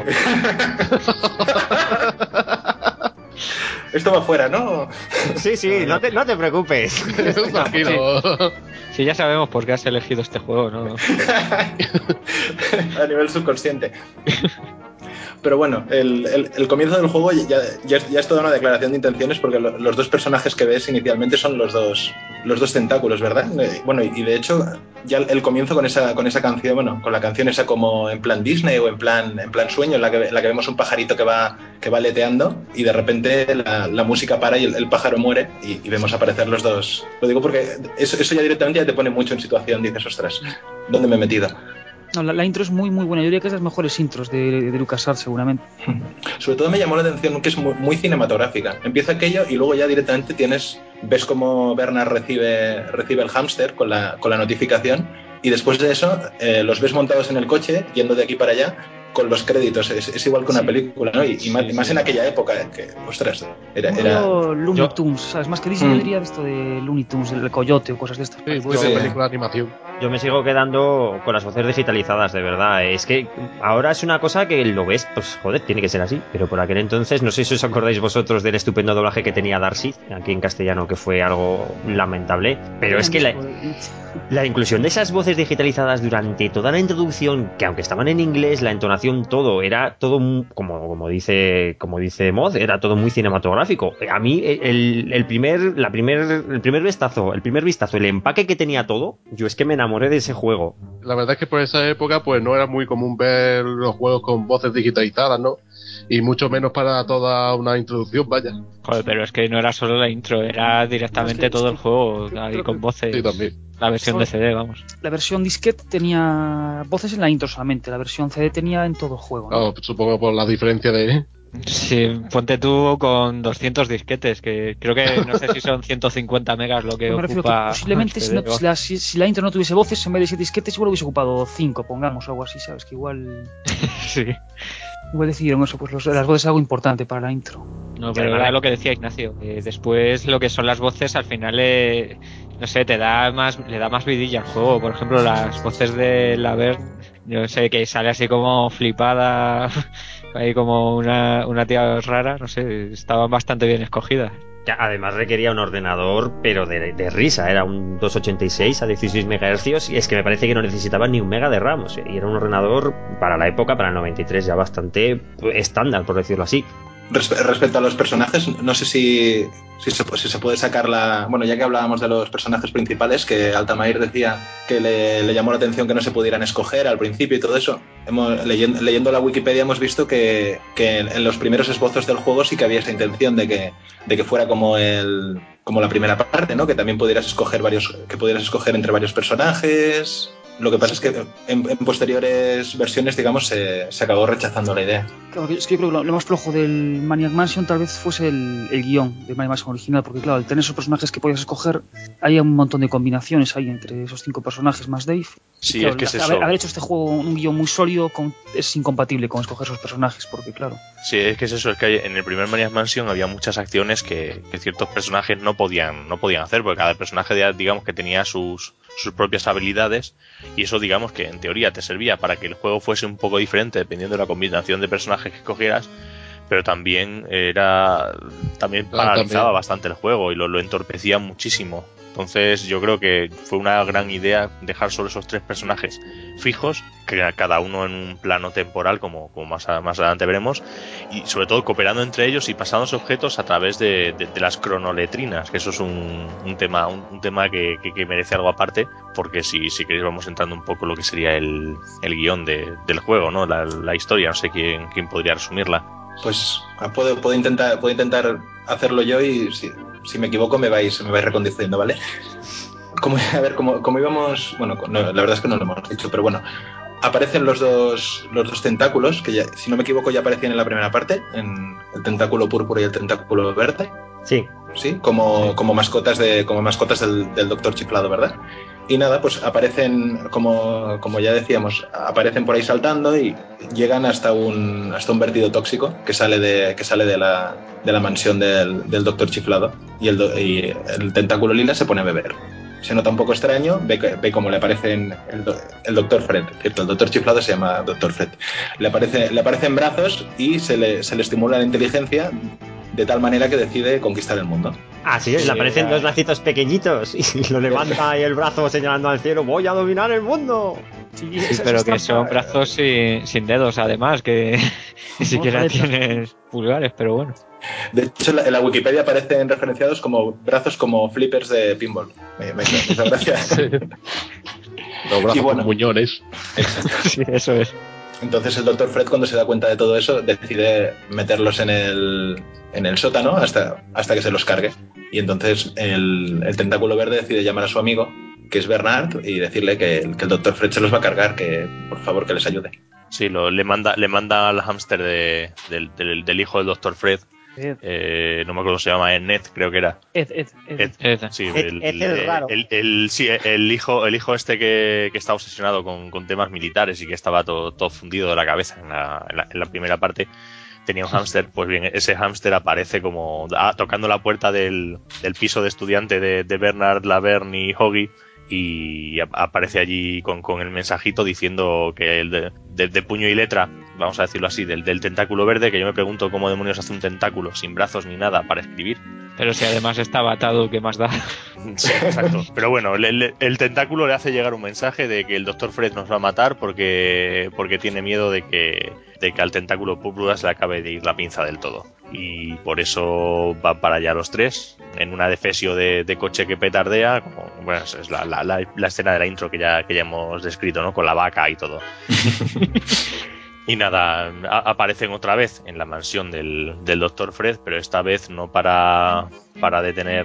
Esto va afuera, ¿no? Sí, no te preocupes. Tranquilo. Sí, ya sabemos por qué has elegido este juego, ¿no? A nivel subconsciente. Pero bueno, el comienzo del juego ya es toda una declaración de intenciones, porque los dos personajes que ves inicialmente son los dos tentáculos, ¿verdad? Bueno, y de hecho ya el comienzo con esa canción, bueno, con la canción esa como en plan Disney o en plan sueño, en la que vemos un pajarito que va aleteando, y de repente la música para y el pájaro muere y vemos aparecer los dos. Lo digo porque eso ya directamente ya te pone mucho en situación, dices, ostras, ¿dónde me he metido? No, la intro es muy buena. Yo diría que es de las mejores intros de LucasArts, seguramente. Sobre todo me llamó la atención que es muy cinematográfica. Empieza aquello y luego ya directamente ves cómo Bernard recibe el hámster con la notificación, y después de eso los ves montados en el coche yendo de aquí para allá con los créditos. Es igual que una película, ¿no? Y más en aquella época, que, ostras, era... Looney Tunes, ¿sabes? Más que Disney, yo diría esto de Looney Tunes, el Coyote o cosas de estas. Sí, muy de película de animación. Yo me sigo quedando con las voces digitalizadas, de verdad. Es que ahora es una cosa que lo ves, pues joder, tiene que ser así. Pero por aquel entonces, no sé si os acordáis vosotros del estupendo doblaje que tenía Darcy, aquí en castellano, que fue algo lamentable. Pero es que la inclusión de esas voces digitalizadas durante toda la introducción, que aunque estaban en inglés, la entonación, todo, era todo como dice Mod, era todo muy cinematográfico. A mí, el primer vistazo, el empaque que tenía todo, yo es que me enamoré de ese juego. La verdad es que por esa época pues no era muy común ver los juegos con voces digitalizadas, ¿no? Y mucho menos para toda una introducción, vaya. Joder, pero es que no era solo la intro, era directamente todo el juego ahí con voces. Sí, también. La versión de CD, vamos. La versión disquete tenía voces en la intro solamente, la versión CD tenía en todo el juego, ¿no? Supongo por la diferencia de... Sí, ponte tú con 200 disquetes, que creo que no sé si son 150 megas lo que ocupa. Posiblemente si la intro no tuviese voces, en vez de 7 disquetes, igual hubiese ocupado 5, pongamos, o algo así, ¿sabes? Que igual... Sí. Igual decidieron eso, pues las voces es algo importante para la intro. No, pero era lo que decía Ignacio. Después lo que son las voces al final no sé, le da más vidilla al juego. Por ejemplo, las voces de la Verne, yo sé que sale así como flipada, ahí como una tía rara, no sé, estaban bastante bien escogidas. Que además requería un ordenador, pero de risa, era un 286 a 16 MHz, y es que me parece que no necesitaba ni un mega de RAM, o sea, y era un ordenador para la época, para el 93, ya bastante estándar, por decirlo así. Respecto a los personajes, no sé si se puede sacar bueno, ya que hablábamos de los personajes principales, que Altamair decía que le llamó la atención que no se pudieran escoger al principio y todo eso. Leyendo la Wikipedia hemos visto que en los primeros esbozos del juego sí que había esa intención de que fuera como la primera parte, ¿no? Que también pudieras escoger entre varios personajes. Lo que pasa es que en posteriores versiones, digamos, se acabó rechazando la idea. Claro, es que yo creo que lo más flojo del Maniac Mansion tal vez fuese el guión del Maniac Mansion original, porque claro, al tener esos personajes que podías escoger, hay un montón de combinaciones ahí entre esos 5 personajes más Dave. Sí, claro, es que es eso. Haber hecho este juego un guión muy sólido es incompatible con escoger esos personajes, porque claro. Sí, es que es eso, es que en el primer Maniac Mansion había muchas acciones que ciertos personajes no podían hacer, porque cada personaje, digamos, que tenía sus propias habilidades, y eso, digamos, que en teoría te servía para que el juego fuese un poco diferente dependiendo de la combinación de personajes que escogieras, pero también paralizaba bastante el juego y lo entorpecía muchísimo. Entonces yo creo que fue una gran idea dejar solo esos 3 personajes fijos, que cada uno en un plano temporal, como más adelante veremos, y sobre todo cooperando entre ellos y pasándose objetos a través de las cronoletrinas, que eso es un tema que merece algo aparte, porque si queréis vamos entrando un poco en lo que sería el guión del juego, ¿no? La historia, no sé quién podría resumirla. Pues puedo intentar hacerlo yo, y si me equivoco me vais reconduciendo, ¿vale? Como íbamos... Bueno, no, la verdad es que no lo hemos dicho, pero bueno, aparecen los dos tentáculos, que ya, si no me equivoco ya aparecían en la primera parte, en el tentáculo púrpura y el tentáculo verde. Sí. Sí, como mascotas del Doctor Chiflado, ¿verdad? Y nada, pues aparecen, como ya decíamos, aparecen por ahí saltando y llegan hasta un vertido tóxico que sale de la mansión del Doctor Chiflado, y el tentáculo lila se pone a beber. Se nota un poco extraño, ve cómo le aparece el Doctor Fred, ¿cierto? El Doctor Chiflado se llama Doctor Fred. Le aparecen brazos y se le estimula la inteligencia de tal manera que decide conquistar el mundo. Ah, sí, le aparecen 2 bracitos pequeñitos y lo levanta ahí el brazo señalando al cielo: ¡voy a dominar el mundo! Sí, pero que son brazos sin dedos, además, que ni siquiera tienen pulgares, pero bueno. De hecho, en la Wikipedia aparecen referenciados como brazos como flippers de pinball. Me hizo gracia. Los brazos como muñones. Exacto. Sí, eso es. Entonces el Dr. Fred, cuando se da cuenta de todo eso, decide meterlos en el sótano hasta que se los cargue. Y entonces el tentáculo verde decide llamar a su amigo que es Bernard, y decirle que el Dr. Fred se los va a cargar, que por favor que les ayude. Sí, le manda al hámster del hijo del Dr. Fred. No me acuerdo cómo se llama, Ned, creo que era. Ed. Sí, es raro. El hijo este que está obsesionado con temas militares y que estaba todo fundido de la cabeza en la primera parte, tenía un hámster. Pues bien, ese hámster aparece como tocando la puerta del piso de estudiante de Bernard, Laverne y Hoggy, y aparece allí con el mensajito diciendo que de puño y letra, vamos a decirlo así, del tentáculo verde, que yo me pregunto cómo demonios hace un tentáculo sin brazos ni nada para escribir. Pero si además estaba atado, ¿qué más da? Sí, exacto. Pero bueno, el tentáculo le hace llegar un mensaje de que el Dr. Fred nos va a matar porque tiene miedo de que al tentáculo púrpura se le acabe de ir la pinza del todo. Y por eso va para allá los tres, en una defesio de coche que petardea, como, bueno, es la escena de la intro que ya hemos descrito, ¿no? Con la vaca y todo. Y nada, aparecen otra vez en la mansión del Dr. Fred, pero esta vez no para detener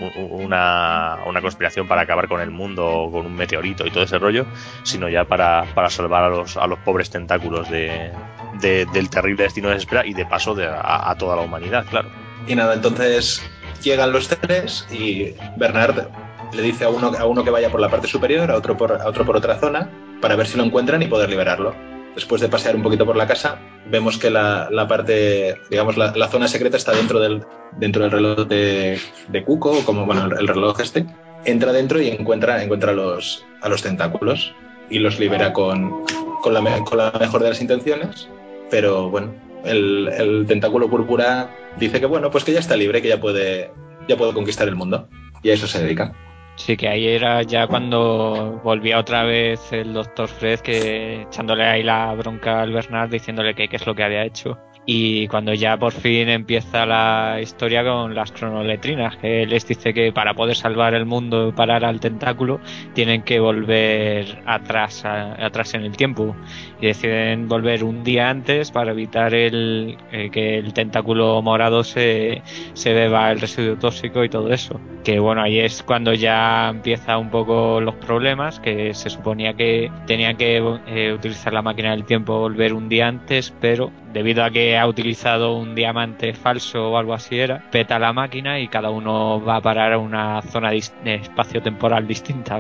una conspiración para acabar con el mundo con un meteorito y todo ese rollo, sino ya para salvar a los pobres tentáculos del terrible destino de desespera y de paso a toda la humanidad, claro. Y nada, entonces llegan los tres y Bernard le dice a uno que vaya por la parte superior, a otro por otra zona, para ver si lo encuentran y poder liberarlo. Después de pasear un poquito por la casa, vemos que la parte, digamos, la zona secreta está dentro del reloj de Cuco, como bueno, el reloj este. Entra dentro y encuentra a los tentáculos y los libera con la mejor de las intenciones, pero bueno, el tentáculo púrpura dice que bueno, pues que ya está libre, que ya puede conquistar el mundo, y a eso se dedica. Sí, que ahí era ya cuando volvía otra vez el Dr. Fred, que echándole ahí la bronca al Bernard, diciéndole que qué es lo que había hecho. Y cuando ya por fin empieza la historia con las cronoletrinas, que les dice que para poder salvar el mundo y parar al tentáculo tienen que volver atrás en el tiempo, y deciden volver un día antes para evitar que el tentáculo morado se beba el residuo tóxico y todo eso. Que bueno, ahí es cuando ya empieza un poco los problemas, que se suponía que tenían que utilizar la máquina del tiempo, volver un día antes, pero debido a que ha utilizado un diamante falso o algo así peta la máquina y cada uno va a parar a una zona de espacio-temporal distinta.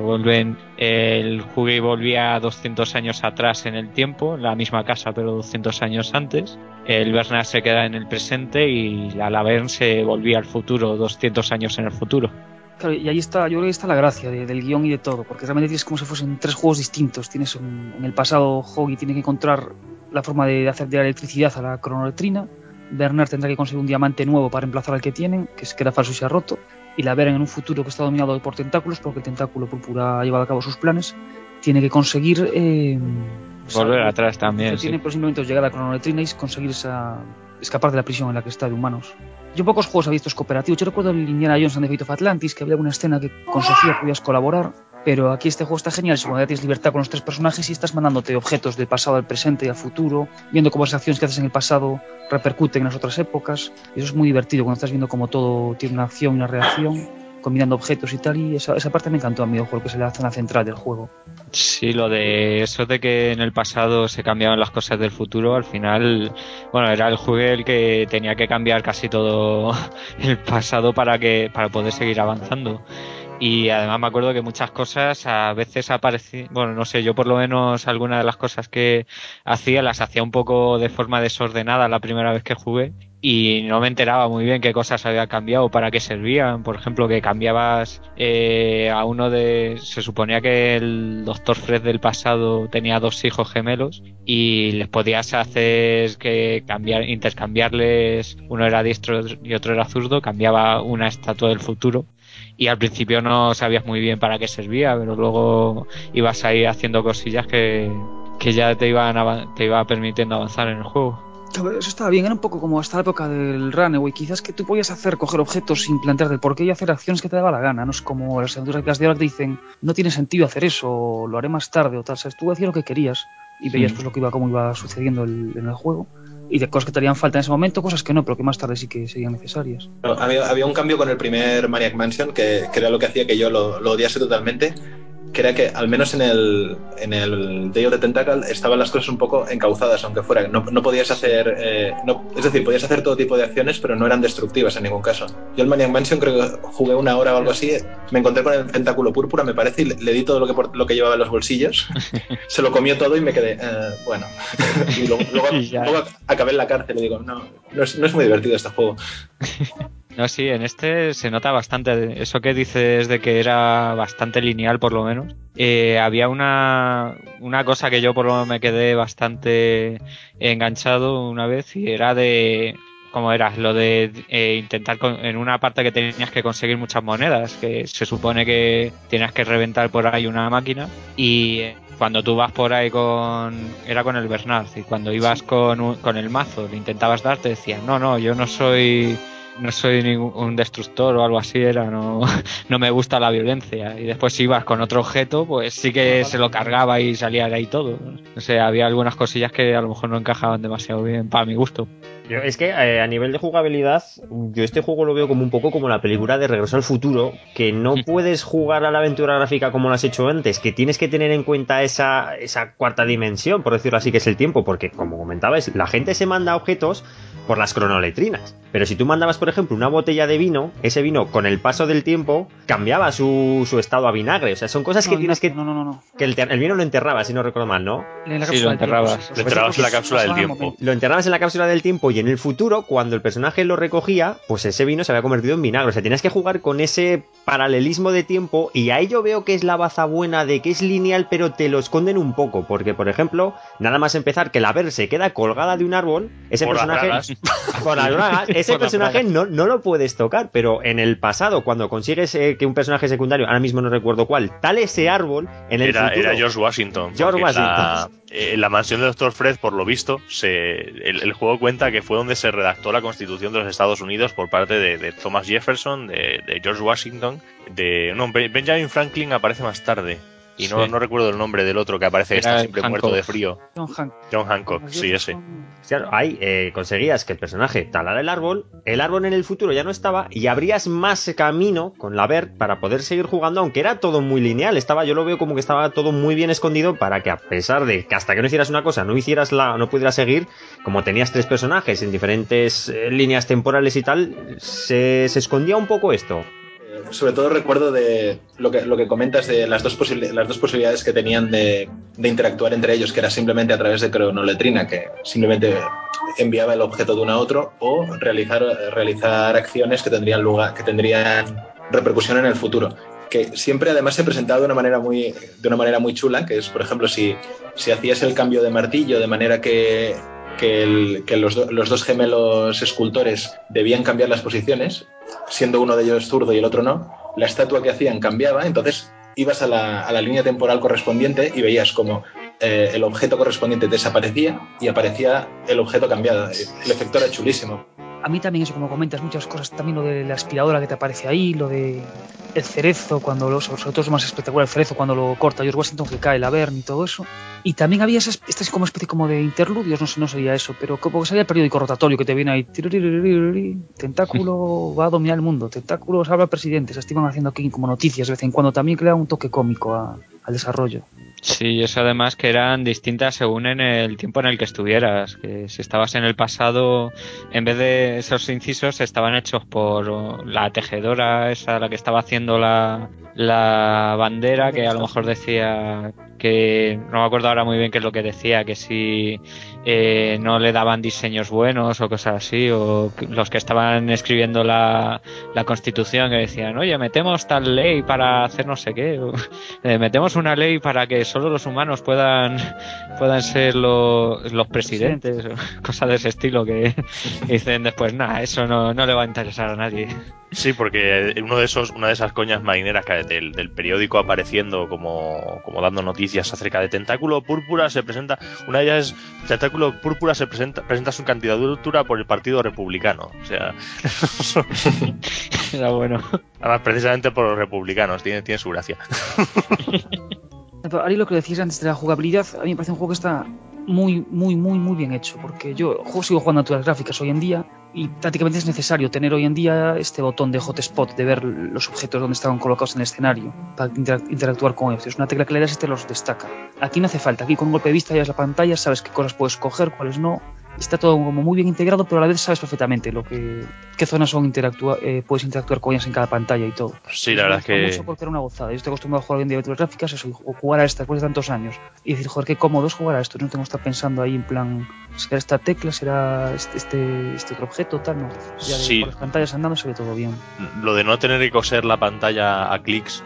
El Huggy volvía 200 años atrás en el tiempo, en la misma casa pero 200 años antes. El Bernard se queda en el presente y la Laverne se volvía al futuro, 200 años en el futuro. Claro, y ahí está, yo creo que está la gracia del guión y de todo, porque realmente tienes como si fuesen tres juegos distintos. Tienes en el pasado, Hoggy tiene que encontrar la forma de hacer de la electricidad a la cronoletrina. Bernard tendrá que conseguir un diamante nuevo para reemplazar al que tienen, que queda falso y se ha roto. Y la Laverne, en un futuro que está dominado por tentáculos, porque el tentáculo púrpura ha llevado a cabo sus planes, tiene que conseguir volver atrás también. Tiene posiblemente llegar a la cronoletrina y conseguir escapar de la prisión en la que está de humanos. Yo pocos juegos he visto cooperativos. Yo recuerdo el Indiana Jones and the Fate of Atlantis, que había una escena que con Sofía podías colaborar, pero aquí este juego está genial. Si ya tienes libertad con los tres personajes y estás mandándote objetos del pasado al presente y al futuro, viendo cómo las acciones que haces en el pasado repercuten en las otras épocas. Y eso es muy divertido cuando estás viendo cómo todo tiene una acción y una reacción, combinando objetos y tal, y esa parte me encantó a mí, que es la zona central del juego. Sí, lo de eso de que en el pasado se cambiaban las cosas del futuro, al final, bueno, era el juego el que tenía que cambiar casi todo el pasado para poder seguir avanzando. Y además me acuerdo que muchas cosas a veces aparecían, bueno, no sé, yo por lo menos algunas de las cosas que las hacía un poco de forma desordenada la primera vez que jugué, y no me enteraba muy bien qué cosas había cambiado, para qué servían. Por ejemplo, que cambiabas a uno se suponía que el Dr. Fred del pasado tenía 2 hijos gemelos y les podías hacer intercambiarles, uno era diestro y otro era zurdo, cambiaba una estatua del futuro. Y al principio no sabías muy bien para qué servía, pero luego ibas ahí haciendo cosillas que ya te iba permitiendo avanzar en el juego. Eso estaba bien, era un poco como hasta la época del Runaway, quizás, que tú podías coger objetos sin plantearte por qué y hacer acciones que te daba la gana. No es como las aventuras de ahora que te dicen no tiene sentido hacer eso, o lo haré más tarde o tal. ¿Sabes? Tú hacías lo que querías y veías pues cómo iba sucediendo en el juego, y de cosas que te harían falta en ese momento, cosas que no, pero que más tarde sí que serían necesarias. Había un cambio con el primer Maniac Mansion que era lo que hacía que yo lo odiase totalmente, que era que al menos en el Day of the Tentacle estaban las cosas un poco encauzadas, aunque fuera. No podías hacer... es decir, podías hacer todo tipo de acciones, pero no eran destructivas en ningún caso. Yo el Maniac Mansion creo que jugué 1 hora o algo así, me encontré con el tentáculo púrpura, me parece, y le di todo lo que llevaba en los bolsillos, se lo comió todo y me quedé, bueno. Y luego acabé en la cárcel y digo, no es muy divertido este juego. No, sí, en este se nota bastante. Eso que dices de que era bastante lineal, por lo menos. Había una cosa que yo por lo menos me quedé bastante enganchado una vez, y era de... ¿Cómo era? Lo de intentar en una parte que tenías que conseguir muchas monedas, que se supone que tenías que reventar por ahí una máquina, y cuando tú vas por ahí era con el Bernard, y cuando ibas con el mazo, le intentabas dar, te decían, no, yo no soy un destructor o algo así, no me gusta la violencia. Y después si ibas con otro objeto, pues sí que se lo cargaba y salía de ahí todo. No sé, había algunas cosillas que a lo mejor no encajaban demasiado bien para mi gusto. Es que a nivel de jugabilidad, yo este juego lo veo como un poco como la película de Regreso al Futuro, que no puedes jugar a la aventura gráfica como lo has hecho antes, que tienes que tener en cuenta esa cuarta dimensión, por decirlo así, que es el tiempo, porque como comentabais, la gente se manda objetos por las cronoletrinas, pero si tú mandabas, por ejemplo, una botella de vino, ese vino con el paso del tiempo cambiaba su estado a vinagre. O sea, son cosas que tienes que... No. Que el vino lo enterrabas, si no recuerdo mal, ¿no? Sí, lo enterrabas. Lo enterrabas en la cápsula del tiempo. Lo enterrabas en la cápsula del tiempo, y en el futuro, cuando el personaje lo recogía, pues ese vino se había convertido en vinagre. O sea, tienes que jugar con ese paralelismo de tiempo, y ahí yo veo que es la baza buena de que es lineal, pero te lo esconden un poco, porque, por ejemplo, nada más empezar que la Ver se queda colgada de un árbol, ese personaje... Por las bragas, ese personaje no lo puedes tocar, pero en el pasado, cuando consigues que un personaje secundario, ahora mismo no recuerdo cuál, tal ese árbol, en el futuro... Era George Washington. La mansión de Dr. Fred, por lo visto, el juego cuenta que fue donde se redactó la Constitución de los Estados Unidos por parte de Thomas Jefferson, de George Washington, Benjamin Franklin aparece más tarde. Y no recuerdo el nombre del otro que aparece, que está siempre Hancock. Muerto de frío. John Hancock, sí, ese. Claro, ahí conseguías que el personaje talara el árbol en el futuro ya no estaba, y abrías más camino con la Ver para poder seguir jugando, aunque era todo muy lineal. Yo lo veo como que estaba todo muy bien escondido, para que a pesar de que hasta que no hicieras una cosa no pudieras seguir, como tenías 3 personajes en diferentes líneas temporales y tal, se escondía un poco esto. Sobre todo recuerdo de lo que comentas de las dos posibilidades que tenían de interactuar entre ellos, que era simplemente a través de cronoletrina, que simplemente enviaba el objeto de uno a otro, o realizar acciones que tendrían repercusión en el futuro, que siempre además se presentaba de una manera muy chula, que es, por ejemplo, si hacías el cambio de martillo de manera que los dos gemelos escultores debían cambiar las posiciones, siendo uno de ellos zurdo y el otro no, la estatua que hacían cambiaba, entonces ibas a la línea temporal correspondiente y veías como el objeto correspondiente desaparecía y aparecía el objeto cambiado. El efecto era chulísimo. A mí también eso, como comentas, muchas cosas, también lo de la aspiradora que te aparece ahí, lo de el cerezo, sobre todo es más espectacular el cerezo cuando lo corta George Washington, que cae la Verne y todo eso. Y también había esta como especie como de interludios, no sería eso, pero como que salía el periódico rotatorio que te viene ahí, tentáculo va a dominar el mundo, tentáculo salva al presidente, se estaban haciendo aquí como noticias de vez en cuando, también crea un toque cómico al desarrollo. Sí, eso además que eran distintas según en el tiempo en el que estuvieras, que si estabas en el pasado, en vez de esos incisos estaban hechos por la tejedora esa, la que estaba haciendo la bandera, que a lo mejor decía que, no me acuerdo ahora muy bien qué es lo que decía, que si no le daban diseños buenos o cosas así, o los que estaban escribiendo la Constitución, que decían, oye, metemos tal ley para hacer no sé qué, o, metemos una ley para que solo los humanos puedan ser los presidentes, o cosas de ese estilo, que dicen después, nada, eso no le va a interesar a nadie. Sí, porque una de esas coñas marineras del periódico apareciendo como dando noticias acerca de Tentáculo Púrpura se presenta, una de ellas es Tentáculo Púrpura presenta su candidatura por el Partido Republicano, o sea, era bueno. Además, precisamente por los republicanos, tiene su gracia. Ari, lo que decías antes de la jugabilidad, a mí me parece un juego que está muy bien hecho, porque yo sigo jugando a Natural Gráficas hoy en día y prácticamente es necesario tener hoy en día este botón de hotspot, de ver los objetos donde estaban colocados en el escenario para interactuar con ellos. Es una tecla que le das y te los destaca. Aquí no hace falta, aquí con un golpe de vista ya es la pantalla, sabes qué cosas puedes coger, cuáles no. Está todo como muy bien integrado, pero a la vez sabes perfectamente qué zonas son puedes interactuar con ellas en cada pantalla y todo. Sí, la verdad es que... mucho porque era una gozada. Yo estoy acostumbrado a jugar hoy en día Natural Gráficas, eso, o jugar a esta después de tantos años. Y decir, joder, qué cómodo es jugar a esto. No tengo que estar pensando ahí en plan, será esta tecla, será este otro objeto, tal, no. Ya por las pantallas andando se ve todo bien. Lo de no tener que coser la pantalla a clics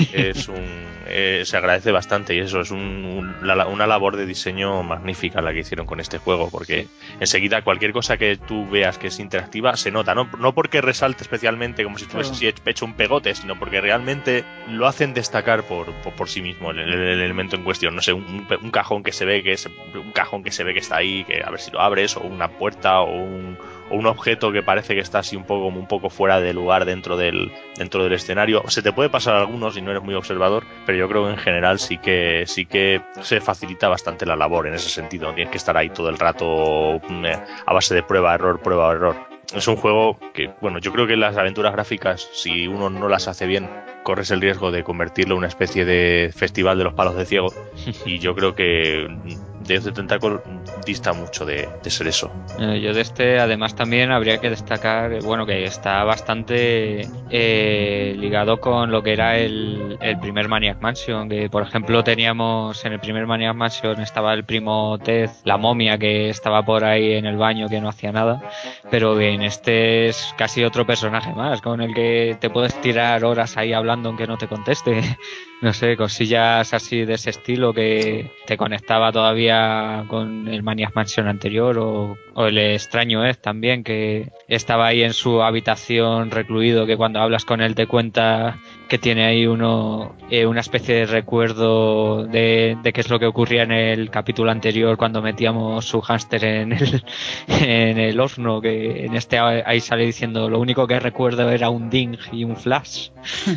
se agradece bastante, y eso es una labor de diseño magnífica la que hicieron con este juego, porque enseguida cualquier cosa que tú veas que es interactiva se nota, no porque resalte especialmente como si tuviese hecho un pegote, sino porque realmente lo hacen destacar por sí mismo el elemento en cuestión. No sé, un cajón que se ve que está ahí, que a ver si lo abres, o una puerta, o un objeto que parece que está así un poco fuera de lugar dentro del escenario. Se te puede pasar algunos si no eres muy observador, pero yo creo que en general sí que se facilita bastante la labor en ese sentido. No tienes que estar ahí todo el rato a base de prueba-error. Es un juego que, bueno, yo creo que las aventuras gráficas, si uno no las hace bien, corres el riesgo de convertirlo en una especie de festival de los palos de ciego, y yo creo que Day of the Tentacle dista mucho de ser eso. Yo de este, además, también habría que destacar, bueno, que está bastante ligado con lo que era el primer Maniac Mansion, que por ejemplo teníamos en el primer Maniac Mansion, estaba el primo Ted, la momia que estaba por ahí en el baño que no hacía nada, pero en este es casi otro personaje más, con el que te puedes tirar horas ahí hablando aunque no te conteste. No sé, cosillas así de ese estilo que te conectaba todavía con el Maniac Mansion anterior, o el extraño Ed también, que estaba ahí en su habitación recluido, que cuando hablas con él te cuenta que tiene ahí una especie de recuerdo de qué es lo que ocurría en el capítulo anterior cuando metíamos su hámster en el horno, que en este ahí sale diciendo lo único que recuerdo era un ding y un flash.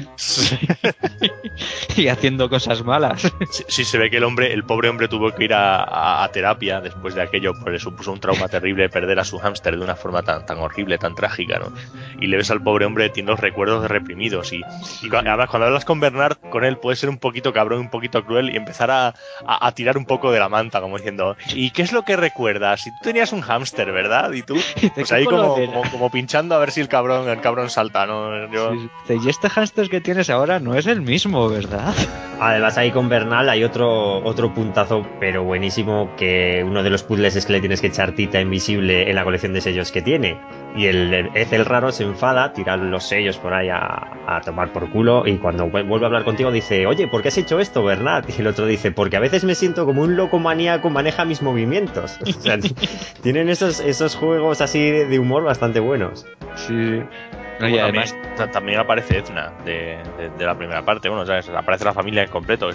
Y haciendo cosas malas. Sí, se ve que el pobre hombre tuvo que ir a terapia después de aquello, porque le supuso un trauma terrible perder a su hámster de una forma tan horrible, tan trágica, ¿no? Y le ves al pobre hombre, tiene los recuerdos reprimidos, y además cuando hablas con Bernard, con él puede ser un poquito cabrón, un poquito cruel, y empezar a tirar un poco de la manta, como diciendo, ¿y qué es lo que recuerdas? Si tú tenías un hámster, ¿verdad? Y tú, pues ahí como pinchando a ver si el cabrón salta, ¿no? Sí. Y este hámster que tienes ahora no es el mismo, ¿verdad? Además ahí con Bernal hay otro puntazo pero buenísimo, que uno de los puzzles es que le tienes que echar tita invisible en la colección de sellos que tiene, y el raro se enfada, tira los sellos por ahí a tomar por culo, y cuando vuelve a hablar contigo dice, oye, ¿por qué has hecho esto, Bernard? Y el otro dice, porque a veces me siento como un loco maníaco, maneja mis movimientos. O sea, tienen esos juegos así de humor bastante buenos. Sí. Y además también aparece Edna de la primera parte. Bueno, ¿sabes? Aparece la familia en completo.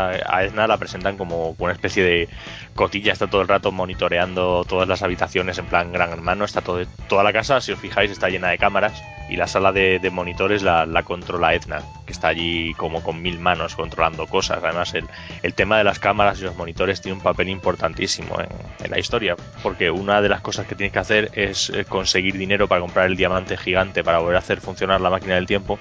A Edna la presentan como una especie de cotilla, está todo el rato monitoreando todas las habitaciones en plan gran hermano. Está toda la casa, si os fijáis, está llena de cámaras, y la sala de monitores la controla Edna, que está allí como con 1000 manos controlando cosas. Además el tema de las cámaras y los monitores tiene un papel importantísimo en la historia, porque una de las cosas que tienes que hacer es conseguir dinero para comprar el diamante gigante para poder hacer funcionar la máquina del tiempo,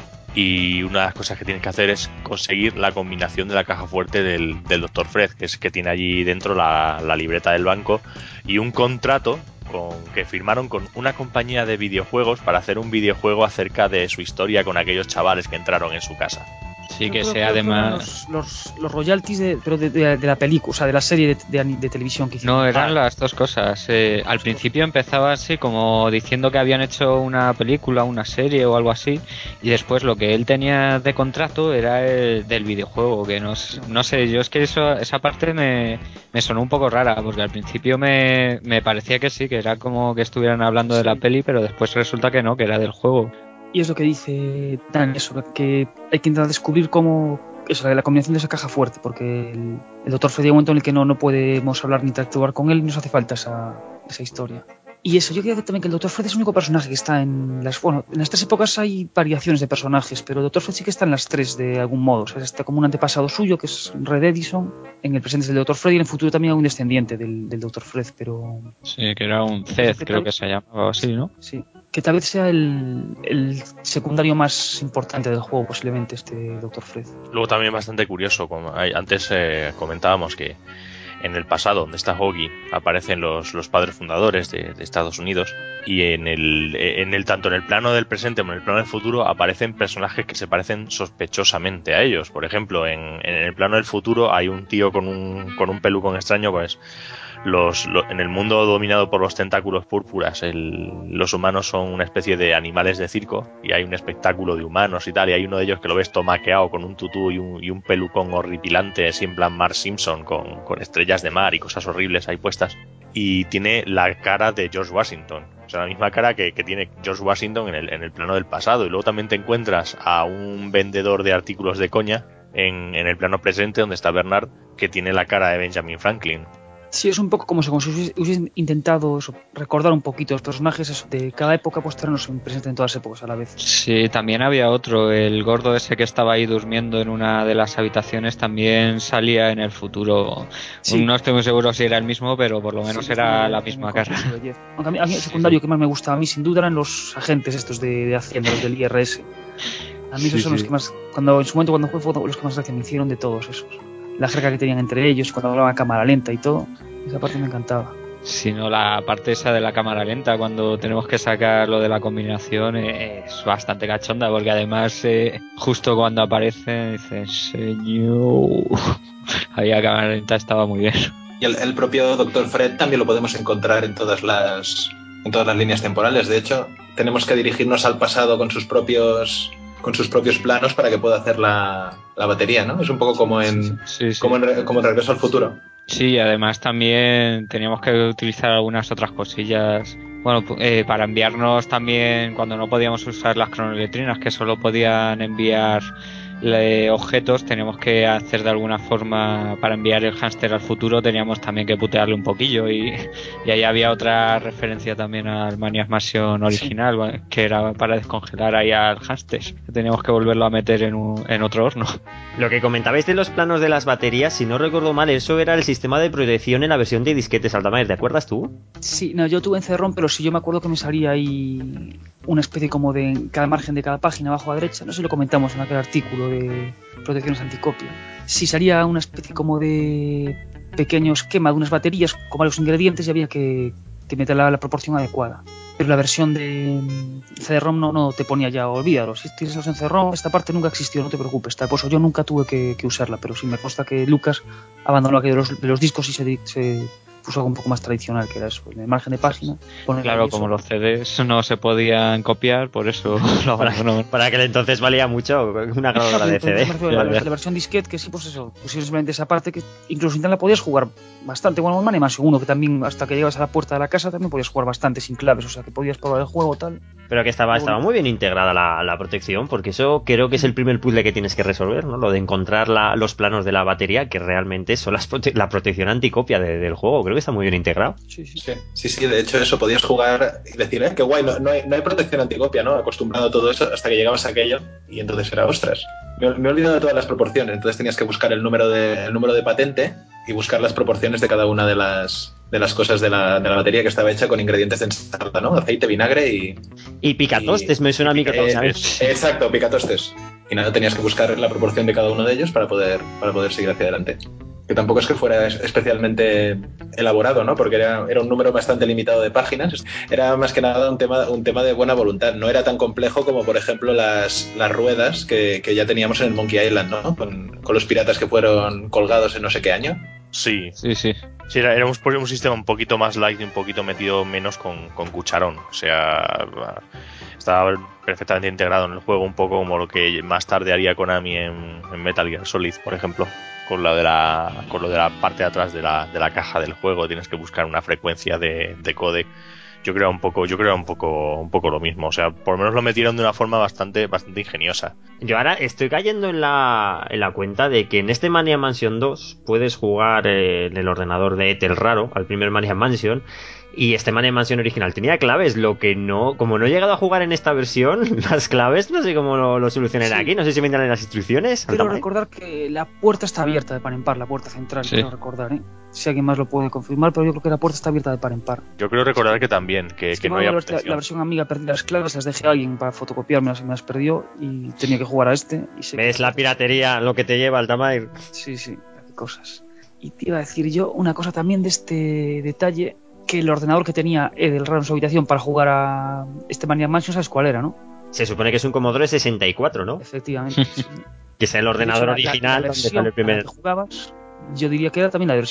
y una de las cosas que tienes que hacer es conseguir la combinación de la caja fuerte del Dr. Fred, que tiene allí dentro la libreta del banco y un contrato que firmaron con una compañía de videojuegos para hacer un videojuego acerca de su historia con aquellos chavales que entraron en su casa. Sí, que sea además los royalties de la película, o sea, de la serie de televisión que hicieron. No, eran las dos cosas. Al principio empezaba así como diciendo que habían hecho una película, una serie o algo así, y después lo que él tenía de contrato era el del videojuego, que no sé, yo es que esa parte me sonó un poco rara, porque al principio me parecía que sí, que era como que estuvieran hablando de la peli, pero después resulta que no, que era del juego. Y es lo que dice Dan, eso, que hay que intentar descubrir cómo la combinación de esa caja fuerte, porque el Dr. Fred llega un momento en el que no podemos hablar ni interactuar con él, y nos hace falta esa historia. Y eso, yo creo que también que el Dr. Fred es el único personaje que está en las... Bueno, en las 3 épocas hay variaciones de personajes, pero el Dr. Fred sí que está en las 3 de algún modo. O sea, está como un antepasado suyo, que es Red Edison. En el presente es el Dr. Fred y en el futuro también hay un descendiente del Dr. Fred, pero... Sí, que era un Zed, creo que se llamaba así, ¿no? Sí, que tal vez sea el secundario más importante del juego, posiblemente, este Dr. Fred. Luego también bastante curioso, como antes comentábamos que en el pasado, donde está Hoggy, aparecen los padres fundadores de Estados Unidos, y tanto en el plano del presente como en el plano del futuro aparecen personajes que se parecen sospechosamente a ellos. Por ejemplo, en el plano del futuro hay un tío con un pelucón extraño, pues en el mundo dominado por los tentáculos púrpuras, los humanos son una especie de animales de circo, y hay un espectáculo de humanos y tal, y hay uno de ellos que lo ves tomaqueado con un tutú y un pelucón horripilante, así en plan Mark Simpson, con estrellas de mar y cosas horribles ahí puestas, y tiene la cara de George Washington, o sea, la misma cara que tiene George Washington en el plano del pasado. Y luego también te encuentras a un vendedor de artículos de coña en el plano presente, donde está Bernard, que tiene la cara de Benjamin Franklin. Sí, es un poco como si hubiesen intentado recordar un poquito los personajes de cada época, pues traernos presente en todas las épocas a la vez. Sí, también había otro, el gordo ese que estaba ahí durmiendo en una de las habitaciones, también salía en el futuro. Sí. No estoy muy seguro si era el mismo, pero por lo menos era la misma cara. Aunque a mí el secundario que más me gustaba a mí, sin duda, eran los agentes estos de Hacienda, los del IRS. A mí esos son los que más, en su momento cuando jugué, los que más gracia me hicieron de todos esos. La jerga que tenían entre ellos, cuando hablaban a cámara lenta y todo, esa parte me encantaba. Si no, la parte esa de la cámara lenta, cuando tenemos que sacar lo de la combinación, es bastante cachonda, porque además justo cuando aparece dicen, señor, ahí a cámara lenta estaba muy bien. Y el propio Dr. Fred también lo podemos encontrar en todas las líneas temporales. De hecho, tenemos que dirigirnos al pasado con sus propios planos para que pueda hacer la batería, ¿no? Es un poco como en Regreso al Futuro. Sí, además también teníamos que utilizar algunas otras cosillas. Bueno, para enviarnos también, cuando no podíamos usar las cronoletrinas, que solo podían enviar objetos, teníamos que hacer de alguna forma, para enviar el hámster al futuro, teníamos también que putearle un poquillo, y ahí había otra referencia también al Maniac Mansion original, sí, que era para descongelar ahí al hámster, que teníamos que volverlo a meter en otro horno. Lo que comentabais de los planos de las baterías, si no recuerdo mal, eso era el sistema de protección en la versión de disquetes Altamaer, ¿te acuerdas tú? Sí, no, yo tuve en CD-ROM, pero sí, yo me acuerdo que me salía ahí una especie como de cada margen de cada página abajo a derecha, no sé si lo comentamos en aquel artículo de protecciones anticopia. Si salía una especie como de pequeño esquema de unas baterías con varios ingredientes y había que meter la proporción adecuada. Pero la versión de CD-ROM no te ponía ya, olvídalo. Si tienes la versión CD-ROM, esta parte nunca existió, no te preocupes. Por eso yo nunca tuve que usarla, pero sí me consta que Lucas abandonó aquello de los discos y se puso algo un poco más tradicional, que era eso, en el margen de página. Claro, como los CDs no se podían copiar, por eso lo abandonó. Para aquel entonces valía mucho una grabadora de CD. La versión disquete, que sí, pues eso, pusieron simplemente esa parte que incluso sin la podías jugar bastante. Bueno, Maniac Mansion 1, que también hasta que llegabas a la puerta de la casa también podías jugar bastante sin claves, o sea que podías probar el juego tal. Pero que estaba muy bien integrada la protección, porque eso creo que es el primer puzzle que tienes que resolver, ¿no? Lo de encontrar los planos de la batería, que realmente son la protección anticopia del juego. Creo que está muy bien integrado. Sí, de hecho eso podías jugar y decir, qué guay, no hay protección anticopia, ¿no? Acostumbrado a todo eso hasta que llegabas a aquello y entonces era, ostras, me he olvidado de todas las proporciones. Entonces tenías que buscar el número de patente y buscar las proporciones de cada una de las cosas de la batería, que estaba hecha con ingredientes de ensalada, ¿no? Aceite, vinagre y picatostes, me suena a mí que exacto, picatostes. Y nada, tenías que buscar la proporción de cada uno de ellos para poder seguir hacia adelante. Que tampoco es que fuera especialmente elaborado, ¿no? Porque era un número bastante limitado de páginas. Era más que nada un tema de buena voluntad. No era tan complejo como, por ejemplo, las ruedas que ya teníamos en el Monkey Island, ¿no? Con los piratas que fueron colgados en no sé qué año. Sí, era un sistema un poquito más light y un poquito metido menos con cucharón. O sea, estaba perfectamente integrado en el juego, un poco como lo que más tarde haría Konami en Metal Gear Solid, por ejemplo. Con lo de la parte de atrás de la caja del juego tienes que buscar una frecuencia de codec. Yo creo un poco lo mismo. O sea, por lo menos lo metieron de una forma bastante ingeniosa. Yo ahora estoy cayendo en la cuenta de que en este Maniac Mansion 2 puedes jugar en el ordenador de Ethel Raro al primer Maniac Mansion, Y este Maniac Mansion original tenía claves, lo que no, como no he llegado a jugar en esta versión, las claves no sé cómo lo solucionan aquí, no sé si vendrán en las instrucciones. Quiero recordar que la puerta está abierta de par en par, la puerta central, quiero recordar, si alguien más lo puede confirmar, pero yo creo que la puerta está abierta de par en par. Yo creo recordar que también, que no había protección. La versión amiga perdí las claves, las dejé a alguien para fotocopiarme, me las perdió y tenía que jugar a este. Y ¿Ves la piratería, lo que te lleva Altamair? Sí, qué cosas. Y te iba a decir yo una cosa también de este detalle, que el ordenador que tenía Edel Raro en su habitación para jugar a este Maniac Mansion, ¿sabes cuál era, no? Se supone que es un Commodore 64, ¿no? Efectivamente, sí. Que es el ordenador original donde sale el primer... que jugabas, yo diría que era también la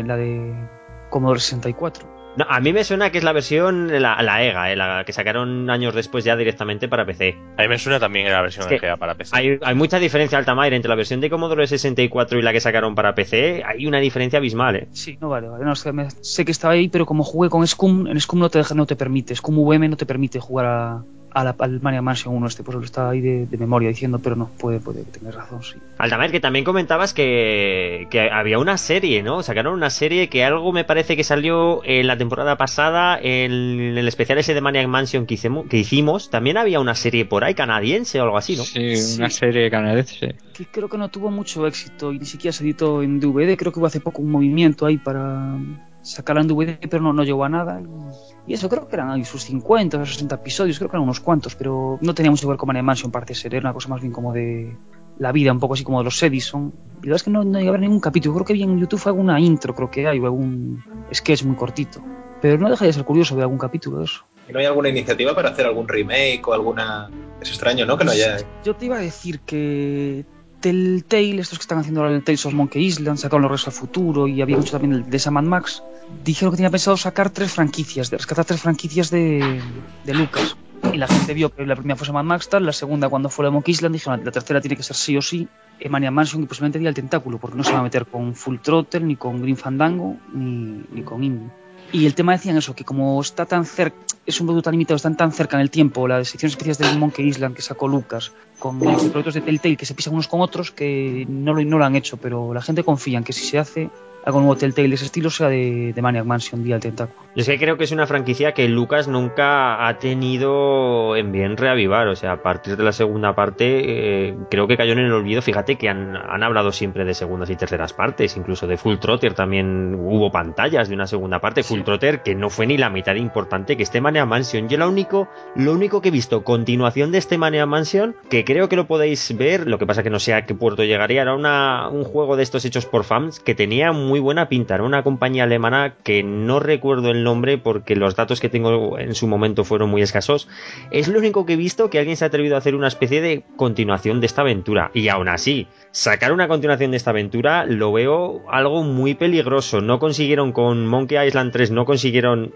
de Commodore 64. No, a mí me suena que es la versión, la EGA, la que sacaron años después ya directamente para PC. A mí me suena también la versión EGA para PC. Hay mucha diferencia, Altamair, entre la versión de Commodore 64 y la que sacaron para PC. Hay una diferencia abismal, ¿eh? Sí, no vale. No, sé que estaba ahí, pero como jugué con Scum, en Scum no te permite. Scum VM no te permite jugar al Maniac Mansion 1 por eso lo estaba ahí de memoria diciendo, pero no, puede tener razón, sí. Altamair, que también comentabas que había una serie, ¿no? Sacaron una serie que algo me parece que salió en la temporada pasada, en el especial ese de Maniac Mansion que hicimos, también había una serie por ahí canadiense o algo así, ¿no? Sí, una serie canadiense. Que creo que no tuvo mucho éxito y ni siquiera se editó en DVD, creo que hubo hace poco un movimiento ahí para sacarla en DVD, pero no llegó a nada. Y eso creo que eran ahí sus 50 o 60 episodios, creo que eran unos cuantos, pero no tenía mucho que ver con Maniac Mansion, parece ser, era una cosa más bien como de la vida, un poco así como de los Edison. Y la verdad es que no llegué a ver ningún capítulo, creo que vi en YouTube alguna intro, creo que hay, o algún sketch muy cortito, pero no deja de ser curioso ver algún capítulo de eso. ¿Y no hay alguna iniciativa para hacer algún remake o alguna...? Es extraño, ¿no? Que no haya... Yo te iba a decir que Telltale, estos que están haciendo ahora el Tales of Monkey Island, sacaron los Regreso al Futuro y había mucho también el de Sam & Max, dijeron que tenía pensado sacar rescatar 3 franquicias de Lucas. Y la gente vio que la primera fue Sam & Max, la segunda cuando fue la de Monkey Island, dijeron la tercera tiene que ser sí o sí Maniac Mansion, y posiblemente diga el Tentáculo, porque no se va a meter con Full Throttle, ni con Grim Fandango, ni con Indie. Y el tema decían eso, que como está tan cerca, es un producto tan limitado, están tan cerca en el tiempo, las secciones especiales del Monkey Island que sacó Lucas, con los productos de Telltale que se pisan unos con otros, que no lo han hecho, pero la gente confía en que si se hace algo nuevo Telltale de ese estilo sea de Maniac Mansion, Día del Tentáculo. Yo es que creo que es una franquicia que Lucas nunca ha tenido en bien reavivar, o sea, a partir de la segunda parte creo que cayó en el olvido. Fíjate que han hablado siempre de segundas y terceras partes, incluso de Full Trotter también hubo pantallas de una segunda parte, sí. Full Trotter que no fue ni la mitad de importante que este Maniac Mansion. Yo lo único que he visto continuación de este Maniac Mansion, que creo que lo podéis ver, lo que pasa que no sé a qué puerto llegaría, era un juego de estos hechos por fans que tenía muy buena pinta, era una compañía alemana que no recuerdo el nombre porque los datos que tengo en su momento fueron muy escasos. Es lo único que he visto que alguien se ha atrevido a hacer una especie de continuación de esta aventura, y aún así sacar una continuación de esta aventura lo veo algo muy peligroso. No consiguieron con Monkey Island 3, no consiguieron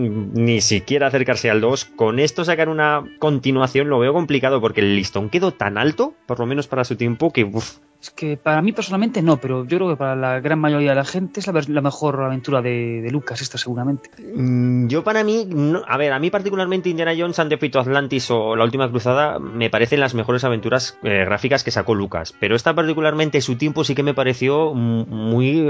ni siquiera acercarse al 2. Con esto sacar una continuación lo veo complicado porque el listón quedó tan alto, por lo menos para su tiempo, que Es que para mí personalmente no, pero yo creo que para la gran mayoría de la gente es la mejor aventura de Lucas, esta seguramente. Yo para mí, no, a ver, a mí particularmente Indiana Jones and the Fate of Atlantis o La Última Cruzada me parecen las mejores aventuras gráficas que sacó Lucas, pero esta particularmente su tiempo sí que me pareció muy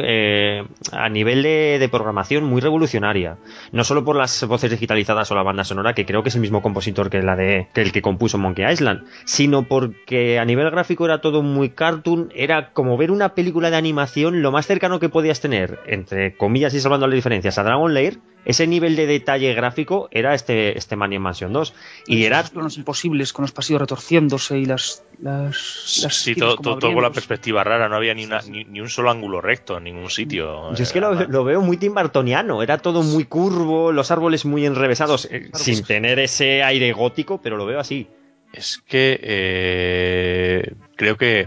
a nivel de programación muy revolucionaria, no solo por las voces digitalizadas o la banda sonora, que creo que es el mismo compositor que el que compuso Monkey Island, sino porque a nivel gráfico era todo muy cartoon. Era como ver una película de animación, lo más cercano que podías tener, entre comillas y salvando las diferencias, a Dragon Lair. Ese nivel de detalle gráfico era este Maniac Mansion 2. Y era... Los planos imposibles con los pasillos retorciéndose y las sí, todo con la perspectiva rara, no había ni un solo ángulo recto en ningún sitio. Yo es que lo veo muy timbartoniano, era todo muy curvo, los árboles muy enrevesados, sin tener ese aire gótico, pero lo veo así. Es que creo que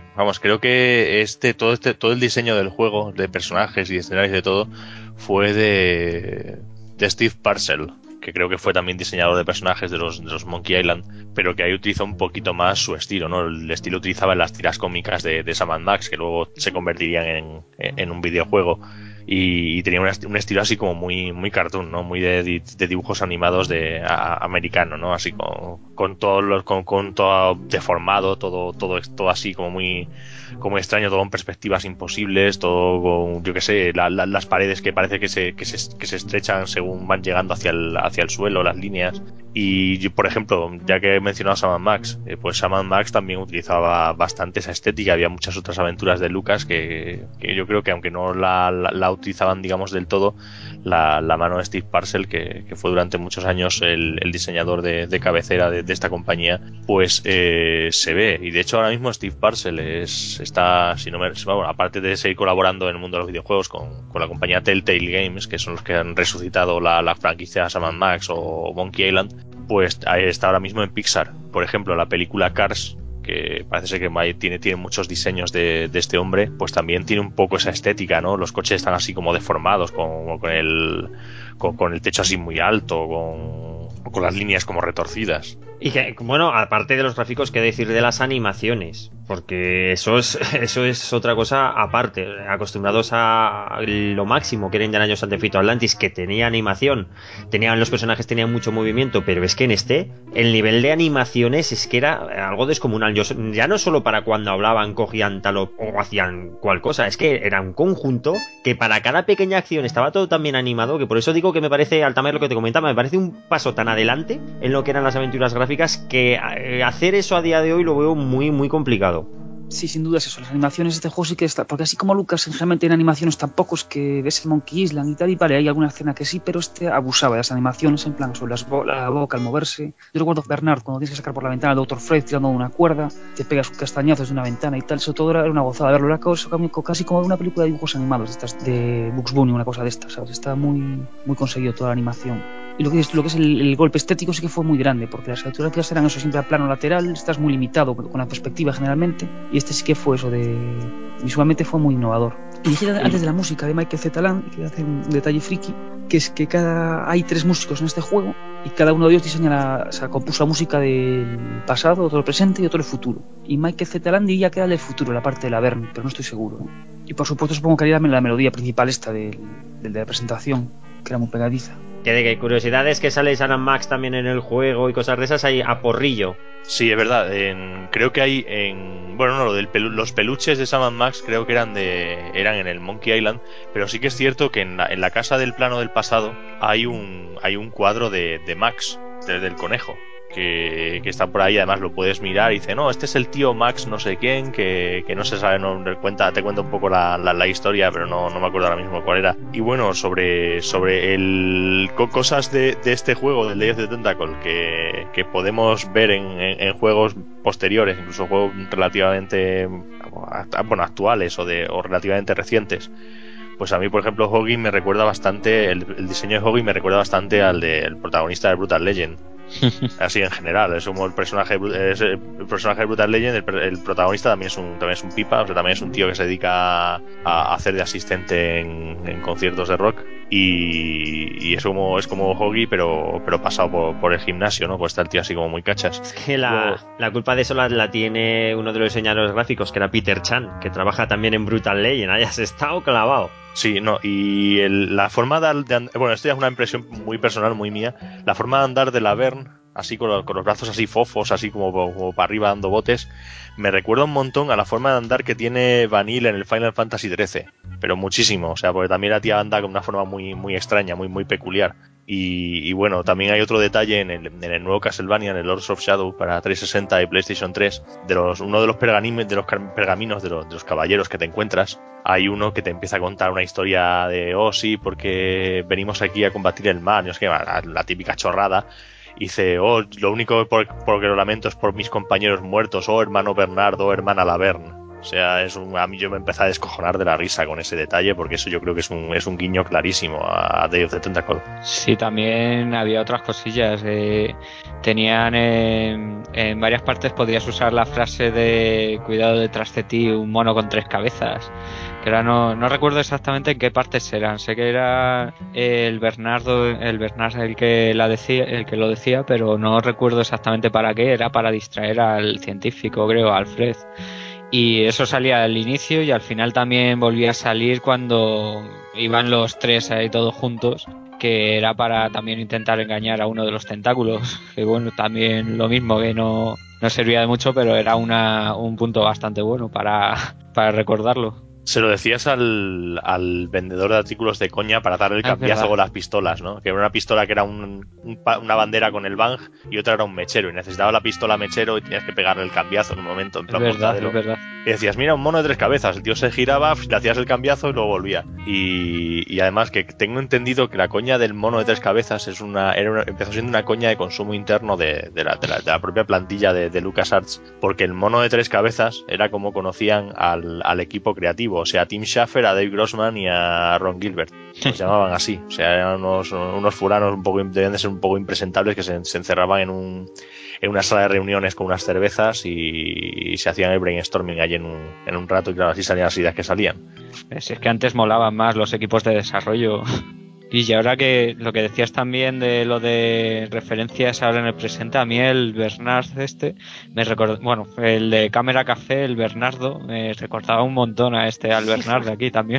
todo el diseño del juego, de personajes y escenarios y de todo, fue de Steve Purcell, que creo que fue también diseñador de personajes de los Monkey Island, pero que ahí utiliza un poquito más su estilo, ¿no? El estilo utilizaba en las tiras cómicas de Sam & Max, que luego se convertirían en un videojuego. y tenía un estilo así como muy cartoon, ¿no? Muy de dibujos animados americano, ¿no? Así con todo deformado, todo así como muy extraño, todo en perspectivas imposibles, todo con, yo que sé, las paredes que parece que se estrechan según van llegando hacia el suelo, las líneas. Y yo, por ejemplo, ya que he mencionado a Sam & Max, pues Sam & Max también utilizaba bastante esa estética. Había muchas otras aventuras de Lucas que yo creo que aunque no la utilizaban, digamos, del todo, la mano de Steve Purcell, que fue durante muchos años el diseñador de cabecera de esta compañía, pues se ve. Y de hecho ahora mismo Steve Purcell está, aparte de seguir colaborando en el mundo de los videojuegos con la compañía Telltale Games, que son los que han resucitado la franquicia Sam & Max o Monkey Island, pues está ahora mismo en Pixar. Por ejemplo, la película Cars, que parece ser que tiene muchos diseños de este hombre, pues también tiene un poco esa estética, ¿no? Los coches están así como deformados, con el techo así muy alto, con las líneas como retorcidas. Y que, bueno, aparte de los gráficos, ¿qué decir de las animaciones? Porque eso es otra cosa aparte. Acostumbrados a lo máximo que era Indiana Jones and the Fate of Atlantis, que tenía animación, los personajes tenían mucho movimiento, pero es que en el nivel de animaciones es que era algo descomunal. Ya no solo para cuando hablaban, cogían tal o hacían cual cosa, es que era un conjunto que para cada pequeña acción estaba todo tan bien animado, que por eso digo que me parece, Altamer, lo que te comentaba, me parece un paso tan adelante en lo que eran las aventuras gráficas, que hacer eso a día de hoy lo veo muy, muy complicado. Sí, sin duda es eso. Las animaciones de este juego sí que está, porque así como Lucas generalmente en animaciones tampoco es que ves el Monkey Island y tal, y vale, hay alguna escena que sí, pero abusaba de las animaciones en plan sobre la boca al moverse. Yo recuerdo Bernard cuando tienes que sacar por la ventana al Dr. Fred tirando una cuerda, te pegas un castañazo desde una ventana y tal, eso todo era una gozada verlo, era casi como una película de dibujos animados de Bugs Bunny, una cosa de estas, ¿sabes? Está muy, muy conseguido toda la animación. Y lo que es el golpe estético sí que fue muy grande, porque las fotografías eran eso, siempre a plano lateral, estás muy limitado con la perspectiva generalmente, y este sí que fue eso visualmente fue muy innovador. Y dije antes de la música de Michael Z. Land, que hace un detalle friki, que es que hay 3 músicos en este juego, y cada uno de ellos compuso la música del pasado, otro del presente y otro del futuro. Y Michael Z. Land diría que era del futuro, la parte de la Verne, pero no estoy seguro, ¿no? Y por supuesto supongo que haría la melodía principal esta de la presentación, que era muy pegadiza. Que de curiosidades que sale Sam & Max también en el juego y cosas de esas hay a porrillo. Sí, es verdad. Creo que hay los peluches de Sam & Max creo que eran en el Monkey Island, pero sí que es cierto que en la casa del plano del pasado hay un cuadro de Max, del conejo, que está por ahí. Además lo puedes mirar y dice, no, este es el tío Max no sé quién, que no se sabe, te cuenta un poco la historia, pero no me acuerdo ahora mismo cuál era. Y bueno, sobre cosas de este juego, del Day of the Tentacle, que podemos ver en juegos posteriores, incluso juegos relativamente actuales o relativamente recientes. Pues a mí, por ejemplo, Hoggy me recuerda bastante, el diseño de Hoggy me recuerda bastante al del protagonista de Brutal Legend. Así en general, es como el personaje de Brutal Legend, el protagonista también es un pipa, o sea, también es un tío que se dedica a hacer de asistente en conciertos de rock, y es como Hoggy, pero pasado por el gimnasio, ¿no? Pues está el tío así como muy cachas. Es que la culpa de eso la tiene uno de los diseñadores gráficos, que era Peter Chan, que trabaja también en Brutal Legend. Hayas estado clavado. Sí, no, y la forma de bueno, esto ya es una impresión muy personal, muy mía. La forma de andar de la Verne, así con los brazos así fofos, así como para arriba dando botes, me recuerda un montón a la forma de andar que tiene Vanille en el Final Fantasy XIII, pero muchísimo, o sea, porque también la tía anda con una forma muy, muy extraña, muy, muy peculiar. Y bueno, también hay otro detalle en el nuevo Castlevania, en el Lords of Shadow para 360 y PlayStation 3, uno de los pergaminos de los caballeros que te encuentras. Hay uno que te empieza a contar una historia de, sí, porque venimos aquí a combatir el mal, no sé qué, la típica chorrada. Y dice, lo único por que lo lamento es por mis compañeros muertos, hermano Bernardo, hermana Laverne. O sea, a mí yo me empecé a descojonar de la risa con ese detalle, porque eso yo creo que es un guiño clarísimo a Day of the Tentacle. Sí, también había otras cosillas. Tenían en varias partes podrías usar la frase de cuidado detrás de ti, un mono con 3 cabezas. Que ahora no recuerdo exactamente en qué partes eran. Sé que era el Bernard el que lo decía, pero no recuerdo exactamente para qué. Era para distraer al científico, creo, Alfred. Y eso salía al inicio y al final también volvía a salir cuando iban los tres ahí todos juntos, que era para también intentar engañar a uno de los tentáculos, que bueno, también lo mismo, que no servía de mucho, pero era un punto bastante bueno para recordarlo. Se lo decías al vendedor de artículos de coña para darle el cambiazo con las pistolas, ¿no? Que era una pistola que era una bandera con el bang y otra era un mechero. Y necesitaba la pistola mechero y tenías que pegarle el cambiazo en un momento. En plan es verdad. Y decías, mira, un mono de 3 cabezas. El tío se giraba, le hacías el cambiazo y luego volvía. Y además que tengo entendido que la coña del mono de 3 cabezas empezó siendo una coña de consumo interno de la propia plantilla de LucasArts. Porque el mono de 3 cabezas era como conocían al equipo creativo. O sea, a Tim Schafer, a Dave Grossman y a Ron Gilbert. Los llamaban así. O sea, eran unos fulanos debían de ser un poco impresentables que se encerraban en una sala de reuniones con unas cervezas y se hacían el brainstorming allí en un rato y claro, así salían las ideas que salían. Si es que antes molaban más los equipos de desarrollo. Y ahora que lo que decías también de lo de referencias ahora en el presente, a mí el Bernard me recordó, bueno, el de Cámara Café, el Bernardo, me recordaba un montón al Bernard de aquí también.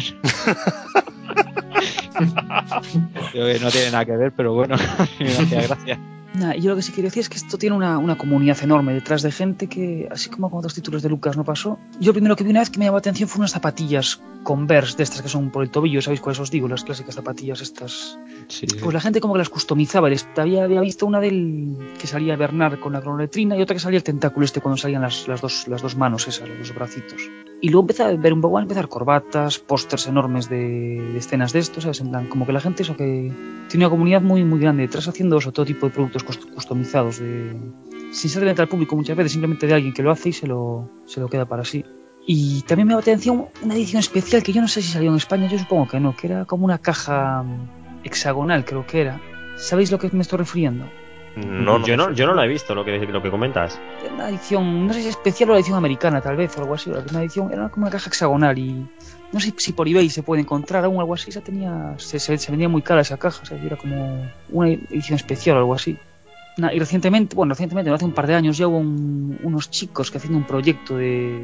No tiene nada que ver, pero bueno, me hacía gracia. Yo lo que sí quería decir es que esto tiene una comunidad enorme detrás de gente que, así como con otros títulos de Lucas no pasó. Yo primero que vi una vez que me llamó la atención fue unas zapatillas Converse de estas que son por el tobillo, ¿sabéis cuáles os digo? Las clásicas zapatillas estas. Sí. Pues la gente como que las customizaba. Había visto una que salía Bernard con la cronoletrina y otra que salía el tentáculo cuando salían las dos manos esas, los dos bracitos. Y luego empecé a ver un poco, a empezar corbatas, pósters enormes de escenas de esto, ¿sabes? En plan, como que la gente eso que tiene una comunidad muy, muy grande detrás haciendo eso, todo tipo de productos customizados, sin ser de venta al público muchas veces, simplemente de alguien que lo hace y se lo queda para sí. Y también me llama atención una edición especial que yo no sé si salió en España, yo supongo que no, que era como una caja hexagonal, creo que era. ¿Sabéis lo que me estoy refiriendo? No, yo no la he visto, lo que comentas. Era una edición, no sé si especial o la edición americana tal vez, o algo así. Una edición, era como una caja hexagonal y no sé si por eBay se puede encontrar aún algo así. Se vendía muy cara esa caja, o sea, era como una edición especial o algo así. Y recientemente, no hace un par de años ya hubo unos chicos que haciendo un proyecto,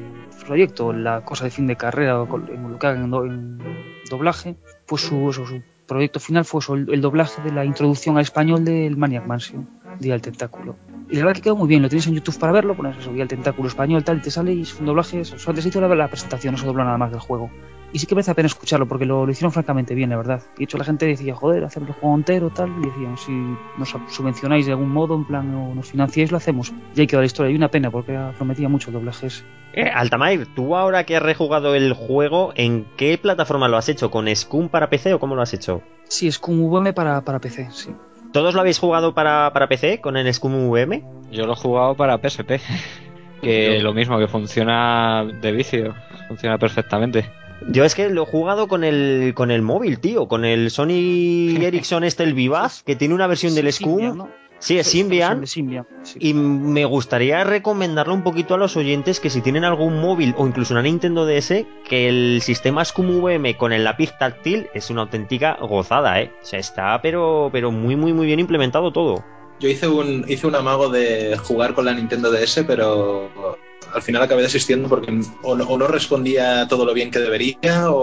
la cosa de fin de carrera, lo que hagan en doblaje, pues su proyecto final fue el doblaje de la introducción al español del Maniac Mansion, Día del Tentáculo. Y la verdad que quedó muy bien, lo tienes en YouTube para verlo, pones eso, Día del Tentáculo español, tal, y te sale y es un doblaje, antes hizo la presentación, no se dobló nada más del juego. Y sí que merece la pena escucharlo, porque lo hicieron francamente bien, la verdad. Y de hecho la gente decía, joder, hacer el juego entero, tal, y decían, si nos subvencionáis de algún modo, en plan, o nos financiáis, lo hacemos. Y ahí quedó la historia, y una pena, porque prometía mucho el doblaje ese. Altamair, tú ahora que has rejugado el juego, ¿en qué plataforma lo has hecho? ¿Con Scum para PC o cómo lo has hecho? Sí, Scum VM para PC, sí. ¿Todos lo habéis jugado para PC con el Scum VM? Yo lo he jugado para PSP, que lo mismo, que funciona de vicio, funciona perfectamente. Yo es que lo he jugado con el móvil, tío, con el Sony Ericsson el Vivaz, que tiene una versión del Scum. Symbian, ¿no? Sí, es Symbian. Sí. Y me gustaría recomendarlo un poquito a los oyentes que si tienen algún móvil o incluso una Nintendo DS, que el sistema Scum VM con el lápiz táctil es una auténtica gozada, ¿eh? O sea, está pero muy, muy, muy bien implementado todo. Yo hice un amago de jugar con la Nintendo DS, pero al final acabé desistiendo porque o no respondía todo lo bien que debería,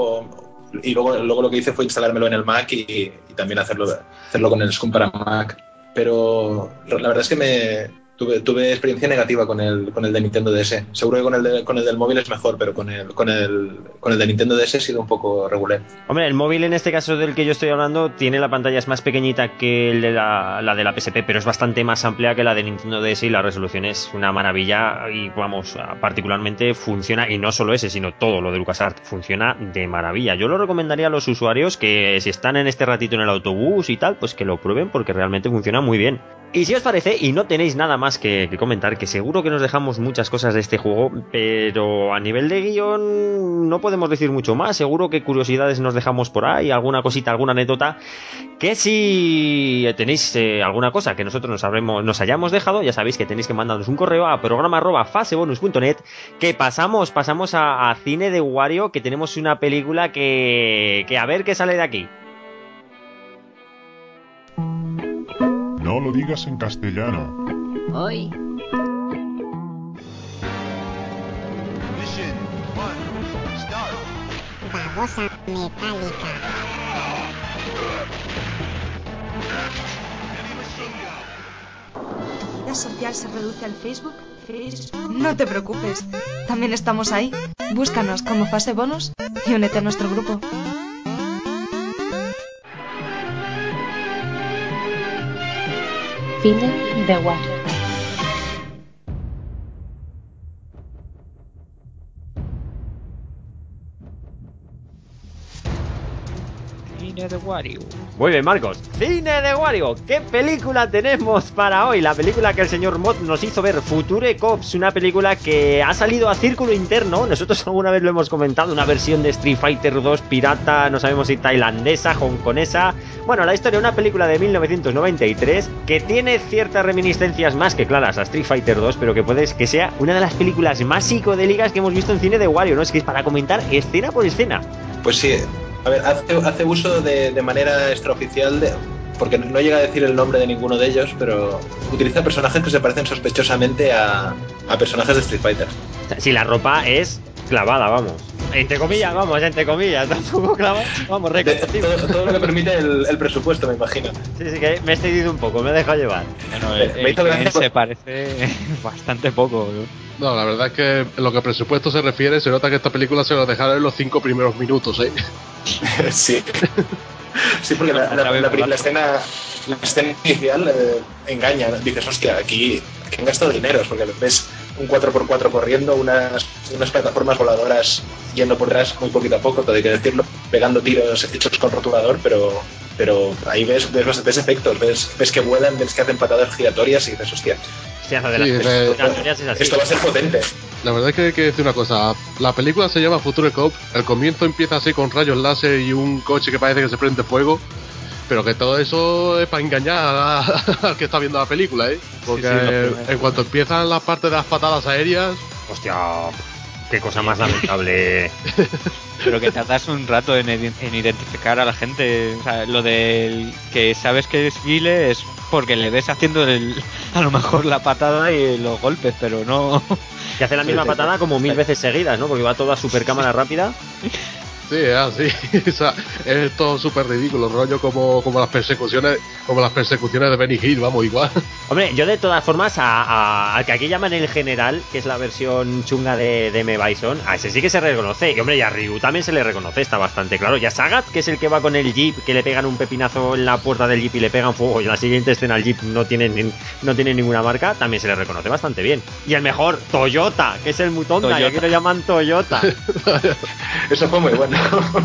y luego lo que hice fue instalármelo en el Mac y también hacerlo con el Scum para Mac. Pero la verdad es que tuve experiencia negativa con el de Nintendo DS. Seguro que con el del móvil es mejor, pero con el de Nintendo DS ha sido un poco regular. Hombre, el móvil en este caso del que yo estoy hablando tiene la pantalla es más pequeñita que el de la de la PSP, pero es bastante más amplia que la de Nintendo DS y la resolución es una maravilla y vamos, particularmente funciona, y no solo ese, sino todo lo de LucasArts funciona de maravilla. Yo lo recomendaría a los usuarios que si están en este ratito en el autobús y tal, pues que lo prueben porque realmente funciona muy bien. Y si os parece, y no tenéis nada más que comentar, que seguro que nos dejamos muchas cosas de este juego, pero a nivel de guión no podemos decir mucho más. Seguro que curiosidades nos dejamos por ahí, alguna cosita, alguna anécdota, que si tenéis alguna cosa que nosotros nos hayamos dejado, ya sabéis que tenéis que mandarnos un correo a programa@fasebonus.net, que pasamos a Cine de Wario, que tenemos una película que a ver qué sale de aquí. No lo digas en castellano. Hoy. Mission babosa metálica. ¿Tu vida social se reduce al Facebook? No te preocupes, también estamos ahí. Búscanos como Fase Bonus y únete a nuestro grupo. Fin de Wario. Cine de Wario. Muy bien, Marcos. Cine de Wario. ¿Qué película tenemos para hoy? La película que el señor Mod nos hizo ver, Future Cops, una película que ha salido a círculo interno. Nosotros alguna vez lo hemos comentado, una versión de Street Fighter 2 pirata, no sabemos si tailandesa, hongkonesa. Bueno, la historia de una película de 1993 que tiene ciertas reminiscencias más que claras a Street Fighter 2, pero que puede que sea una de las películas más psicodélicas que hemos visto en cine de Wario, ¿no? Es que es para comentar escena por escena. Pues sí. A ver, hace uso de manera extraoficial porque no llega a decir el nombre de ninguno de ellos, pero utiliza personajes que se parecen sospechosamente a personajes de Street Fighter. O sea, si la ropa es clavada, vamos. Entre comillas, tampoco clavada. Vamos, todo lo que permite el presupuesto, me imagino. Sí, que me he excedido un poco, me he dejado llevar. Bueno, el se parece bastante poco, ¿no? No, la verdad es que en lo que a presupuesto se refiere, se nota que esta película se lo dejaron en los 5 primeros minutos, ¿eh? Sí. Sí, porque la escena inicial engaña. Dices, hostia, aquí han gastado dineros, porque ves un 4x4 corriendo, unas plataformas voladoras yendo por detrás muy poquito a poco, todo hay que decirlo, pegando tiros hechos con rotulador, pero ahí ves efectos, ves que vuelan, ves que hacen patadas giratorias y dices, hostia. Esto va a ser potente. La verdad es que hay que decir una cosa. La película se llama Future Cop. El comienzo empieza así con rayos láser y un coche que parece que se prende fuego. Pero que todo eso es para engañar al que está viendo la película, ¿eh? Porque en cuanto empiezan las partes de las patadas aéreas... Hostia, qué cosa más lamentable. Pero que tardas un rato en identificar a la gente. O sea, lo del que sabes que es Guile es porque le ves haciendo a lo mejor la patada y los golpes, pero no... Que hace la misma patada como 1000 veces seguidas, ¿no? Porque va toda super cámara rápida. Sí, es así. O sea, es todo súper ridículo, rollo como las persecuciones de Benny Hill, vamos, igual. Hombre, yo de todas formas al que aquí llaman el general, que es la versión chunga de M. Bison, a ese sí que se reconoce. Y hombre, y a Ryu también se le reconoce, está bastante claro. Y a Sagat, que es el que va con el jeep, que le pegan un pepinazo en la puerta del jeep y le pegan fuego, y en la siguiente escena el jeep no tiene ninguna marca, también se le reconoce bastante bien. Y el mejor, Toyota, que es el Mutonda, y aquí lo llaman Toyota. Eso fue muy bueno.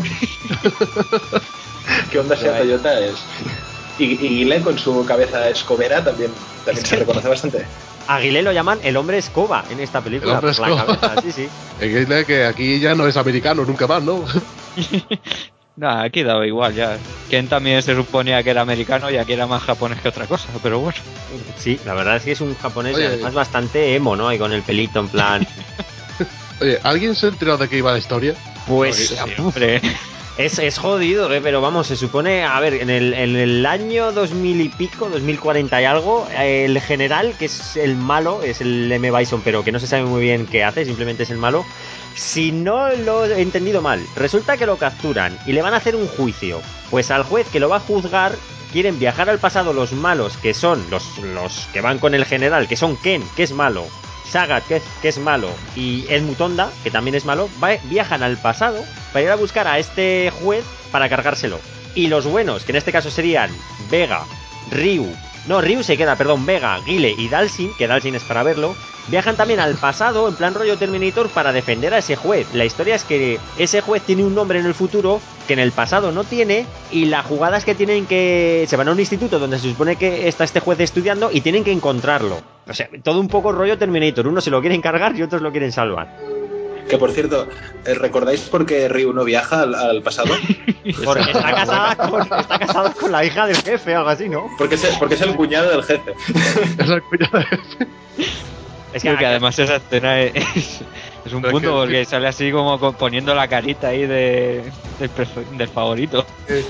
¿Qué onda sea Toyota es? Y Guile con su cabeza escobera también se reconoce bastante. A Guile lo llaman el hombre escoba en esta película. El hombre escoba. La cabeza, sí. Guile que aquí ya no es americano nunca más, ¿no? No, aquí daba igual ya. Ken también se suponía que era americano y aquí era más japonés que otra cosa, pero bueno. Sí, la verdad es que es un japonés además bastante emo, ¿no? Y con el pelito en plan... Oye, ¿alguien se ha enterado de qué iba la historia? Pues, hombre, es jodido, pero vamos, se supone, a ver, en el año 2000 y pico, 2040 y algo, el general, que es el malo, es el M. Bison, pero que no se sabe muy bien qué hace, simplemente es el malo. Si no lo he entendido mal, resulta que lo capturan y le van a hacer un juicio. Pues al juez que lo va a juzgar quieren viajar al pasado los malos, que son los que van con el general, que son Ken, que es malo, Sagat, que es malo, y Ed Mutonda, que también es malo, viajan al pasado para ir a buscar a este juez para cargárselo. Y los buenos, que en este caso serían Vega, Ryu se queda, Vega, Guile y Dalsin, que Dalsin es para verlo, viajan también al pasado, en plan rollo Terminator, para defender a ese juez. La historia es que ese juez tiene un nombre en el futuro que en el pasado no tiene, y la jugada es que se van a un instituto donde se supone que está este juez estudiando y tienen que encontrarlo. O sea, todo un poco rollo Terminator, unos se lo quieren cargar y otros lo quieren salvar. Que por cierto, ¿recordáis por qué Ryu no viaja al pasado? Porque está casado con la hija del jefe o algo así, ¿no? Porque es el cuñado del jefe. Es el cuñado del jefe. Es que además esa escena es un punto, porque sale así como poniendo la carita ahí del favorito.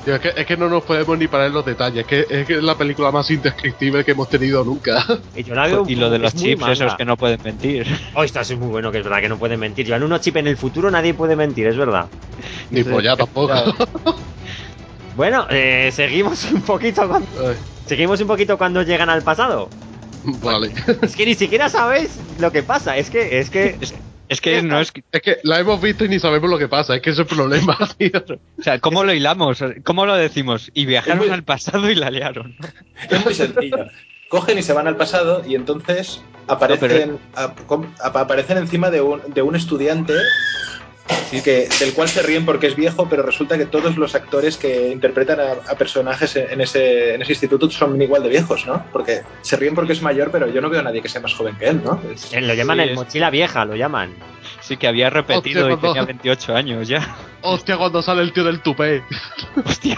Tío, es que no nos podemos ni parar en los detalles, es que es la película más indescriptible que hemos tenido nunca. Y lo de los chips esos que no pueden mentir. Oh, esto es muy bueno, que es verdad que no pueden mentir. Llevan unos chips en el futuro, nadie puede mentir, es verdad. Ni polla tampoco. Bueno, seguimos un poquito cuando llegan al pasado. Vale. Es que ni siquiera sabes lo que pasa, es que la hemos visto y ni sabemos lo que pasa, es que ese es el problema, tío. O sea, ¿cómo lo hilamos? ¿Cómo lo decimos? Y viajaron al pasado y la liaron, ¿no? Es muy sencillo. Cogen y se van al pasado y entonces aparecen encima de un estudiante del cual se ríen porque es viejo, pero resulta que todos los actores que interpretan a personajes en ese instituto son igual de viejos, ¿no? Porque se ríen porque es mayor, pero yo no veo a nadie que sea más joven que él, ¿no? Lo llaman el mochila vieja, lo llaman. Sí, que había repetido y tenía 28 años ya. Hostia, cuando sale el tío del tupé. Hostia.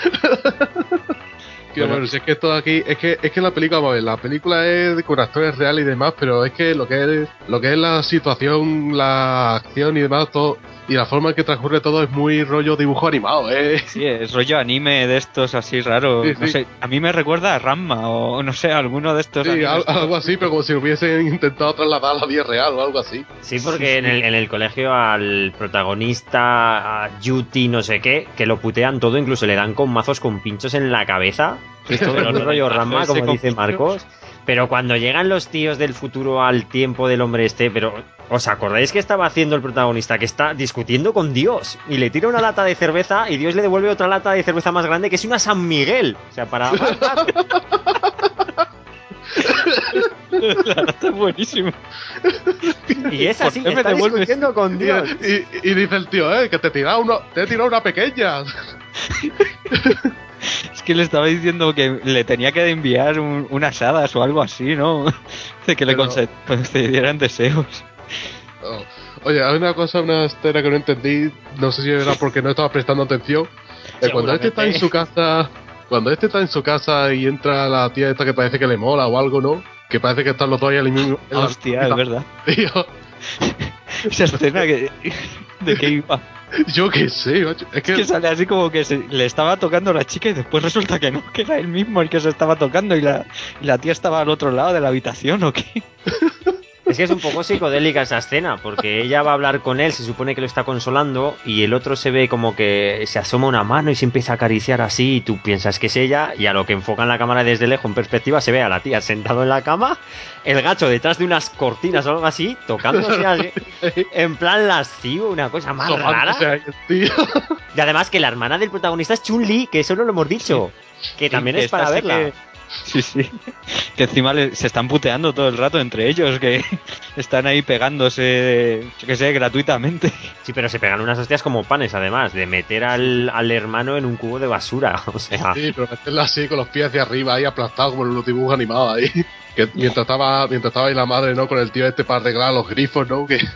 Que bueno, si es que esto aquí, es que la película, vamos a ver, la película es con actores reales y demás, pero es que lo que es la situación, la acción y demás, todo, y la forma en que transcurre todo es muy rollo dibujo animado, Sí, es rollo anime de estos así raros. Sí, no sé, a mí me recuerda a Ranma o no sé, alguno de estos. Sí, algo así, pero como si hubiesen intentado trasladar a la vida real o algo así. Sí, porque en el colegio al protagonista, a Yuti no sé qué, que lo putean todo, incluso le dan con mazos con pinchos en la cabeza. Esto es un rollo Ranma, como dice Marcos. Pero cuando llegan los tíos del futuro al tiempo del hombre pero ¿os acordáis que estaba haciendo el protagonista? Que está discutiendo con Dios y le tira una lata de cerveza y Dios le devuelve otra lata de cerveza más grande que es una San Miguel. O sea, para... La lata es buenísima. Y es así, está discutiendo con Dios. Y dice el tío, que te he tirado una pequeña. Es que le estaba diciendo que le tenía que enviar unas hadas o algo así, ¿no? De que le concedieran deseos. Oh. Oye, hay una escena que no entendí, no sé si era porque no estaba prestando atención. Cuando este está en su casa y entra la tía esta que parece que le mola o algo, ¿no? Que parece que están los dos ahí al mismo... Hostia, es verdad. Tío. Esa escena ¿de qué iba? Yo qué sé, macho. Es que sale así como que le estaba tocando a la chica y después resulta que no, que era él mismo el que se estaba tocando y la tía estaba al otro lado de la habitación, ¿o qué? Es que es un poco psicodélica esa escena, porque ella va a hablar con él, se supone que lo está consolando, y el otro se ve como que se asoma una mano y se empieza a acariciar así, y tú piensas que es ella, y a lo que enfocan la cámara desde lejos en perspectiva se ve a la tía sentado en la cama, el gacho detrás de unas cortinas o algo así, tocándose así, en plan lascivo, una cosa más rara. Y además que la hermana del protagonista es Chun-Li, que eso no lo hemos dicho, que también es para verla. Sí. Que encima se están puteando todo el rato entre ellos, que están ahí pegándose, yo qué sé, gratuitamente. Sí, pero se pegan unas hostias como panes, además, de meter al hermano en un cubo de basura, o sea... Sí, pero meterlo así, con los pies hacia arriba, ahí aplastado como en unos dibujos animados ahí. Que mientras estaba ahí la madre, ¿no? Con el tío este para arreglar los grifos, ¿no? Que...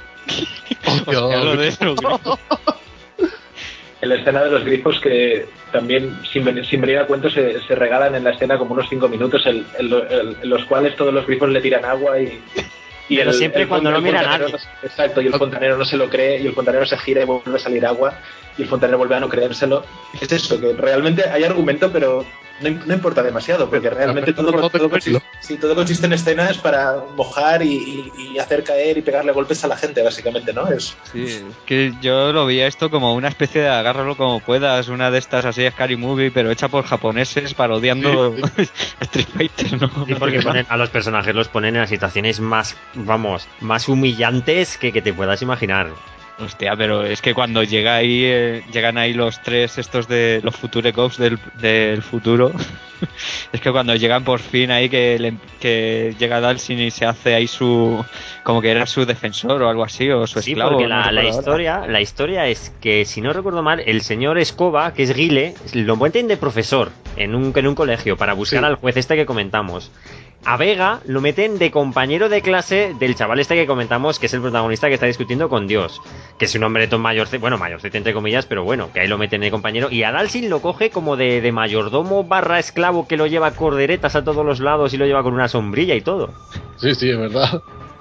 En la escena de los grifos, que también, sin venir a cuento, se regalan en la escena como unos 5 minutos, en los cuales todos los grifos le tiran agua y pero siempre cuando no mira a nadie. Exacto, y el fontanero no se lo cree, y el fontanero se gira y vuelve a salir agua, y el fontanero vuelve a no creérselo. Es eso, que realmente hay argumento, pero no importa demasiado, porque realmente todo consiste en escenas para mojar y hacer caer y pegarle golpes a la gente, básicamente, ¿no? Sí, que yo lo veía esto como una especie de agárralo como puedas, una de estas así Scary Movie, pero hecha por japoneses parodiando Street Fighter, ¿no? Sí, porque a los personajes los ponen en situaciones más humillantes que te puedas imaginar. Hostia, pero es que cuando llegan ahí los tres estos de los Future Cops del futuro, es que cuando llegan por fin ahí que llega Dalsin y se hace ahí como que era su defensor o algo así, o su esclavo. Sí, porque la historia es que, si no recuerdo mal, el señor Escoba, que es Guile, lo meten de profesor en un colegio para buscar al juez este que comentamos. A Vega lo meten de compañero de clase del chaval este que comentamos, que es el protagonista que está discutiendo con Dios, que es un hombre mayorcito entre comillas, pero bueno, que ahí lo meten de compañero. Y a Dalsin lo coge como de mayordomo / esclavo, que lo lleva corderetas a todos los lados y lo lleva con una sombrilla y todo. Sí, es verdad.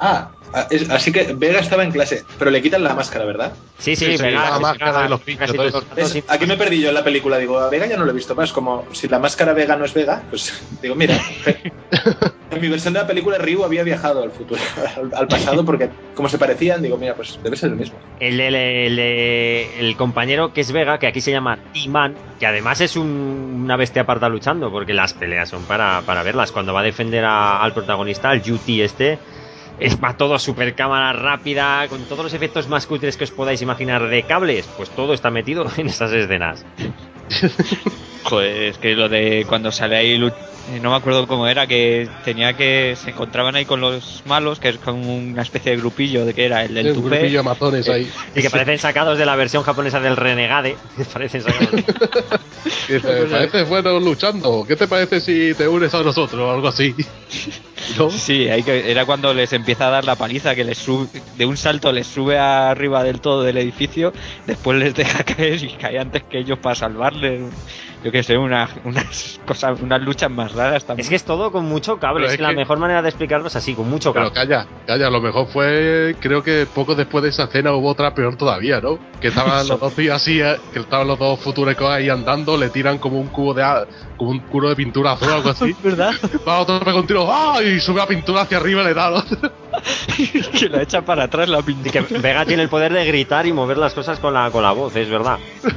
Así que Vega estaba en clase, pero le quitan la máscara, ¿verdad? Sí, Vega, la máscara de los pinchos. Aquí me perdí yo en la película, digo, a Vega ya no lo he visto más, como si la máscara Vega no es Vega, pues digo, mira, en mi versión de la película Ryu había viajado al futuro, al pasado, porque como se parecían, digo, mira, pues debe ser el mismo. El compañero que es Vega, que aquí se llama T-Man, que además es una bestia parda luchando, porque las peleas son para verlas. Cuando va a defender al protagonista, al UT va todo super cámara rápida, con todos los efectos más cutres que os podáis imaginar de cables, pues todo está metido en esas escenas. Joder, es que lo de cuando sale ahí, no me acuerdo cómo era, que se encontraban ahí con los malos, que es como una especie de grupillo de que era el del tupé. Grupillo de matones ahí. Y que parecen sacados de la versión japonesa del Renegade. Parecen sacados. ¿Qué te parece bueno luchando? ¿Qué te parece si te unes a nosotros o algo así? ¿No? Sí, era cuando les empieza a dar la paliza, que de un salto les sube arriba del todo del edificio, después les deja caer y cae antes que ellos para salvarles. Yo que sé, unas luchas más raras también. Es que es todo con mucho cable, es que la mejor manera de explicarlo es así, con mucho cable. Pero calla, lo mejor fue, creo que poco después de esa escena hubo otra peor todavía, ¿no? Que estaban los dos tíos así, que estaban los dos futurecos ahí andando, le tiran como un cubo de pintura azul o algo así. ¿Verdad? Va otro con tiro, y sube la pintura hacia arriba y le da al otro. Que la echa para atrás la pintura. Y que Vega tiene el poder de gritar y mover las cosas con la voz, es verdad.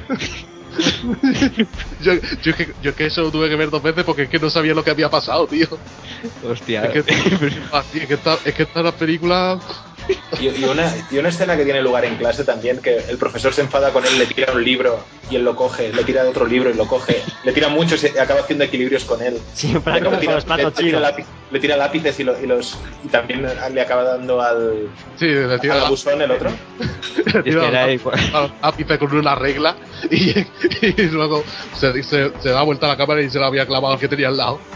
yo que eso lo tuve que ver 2 veces porque es que no sabía lo que había pasado, tío. Hostia. Es que esta la película. Y una escena que tiene lugar en clase también, que el profesor se enfada con él, le tira un libro y él lo coge, le tira otro libro y lo coge, le tira muchos y acaba haciendo equilibrios con él. Sí, para como los platos chinos. Le tira lápices y también le acaba dando al buzón el otro. Le tira lápices con una regla y luego se da vuelta a la cámara y se la había clavado al que tenía al lado.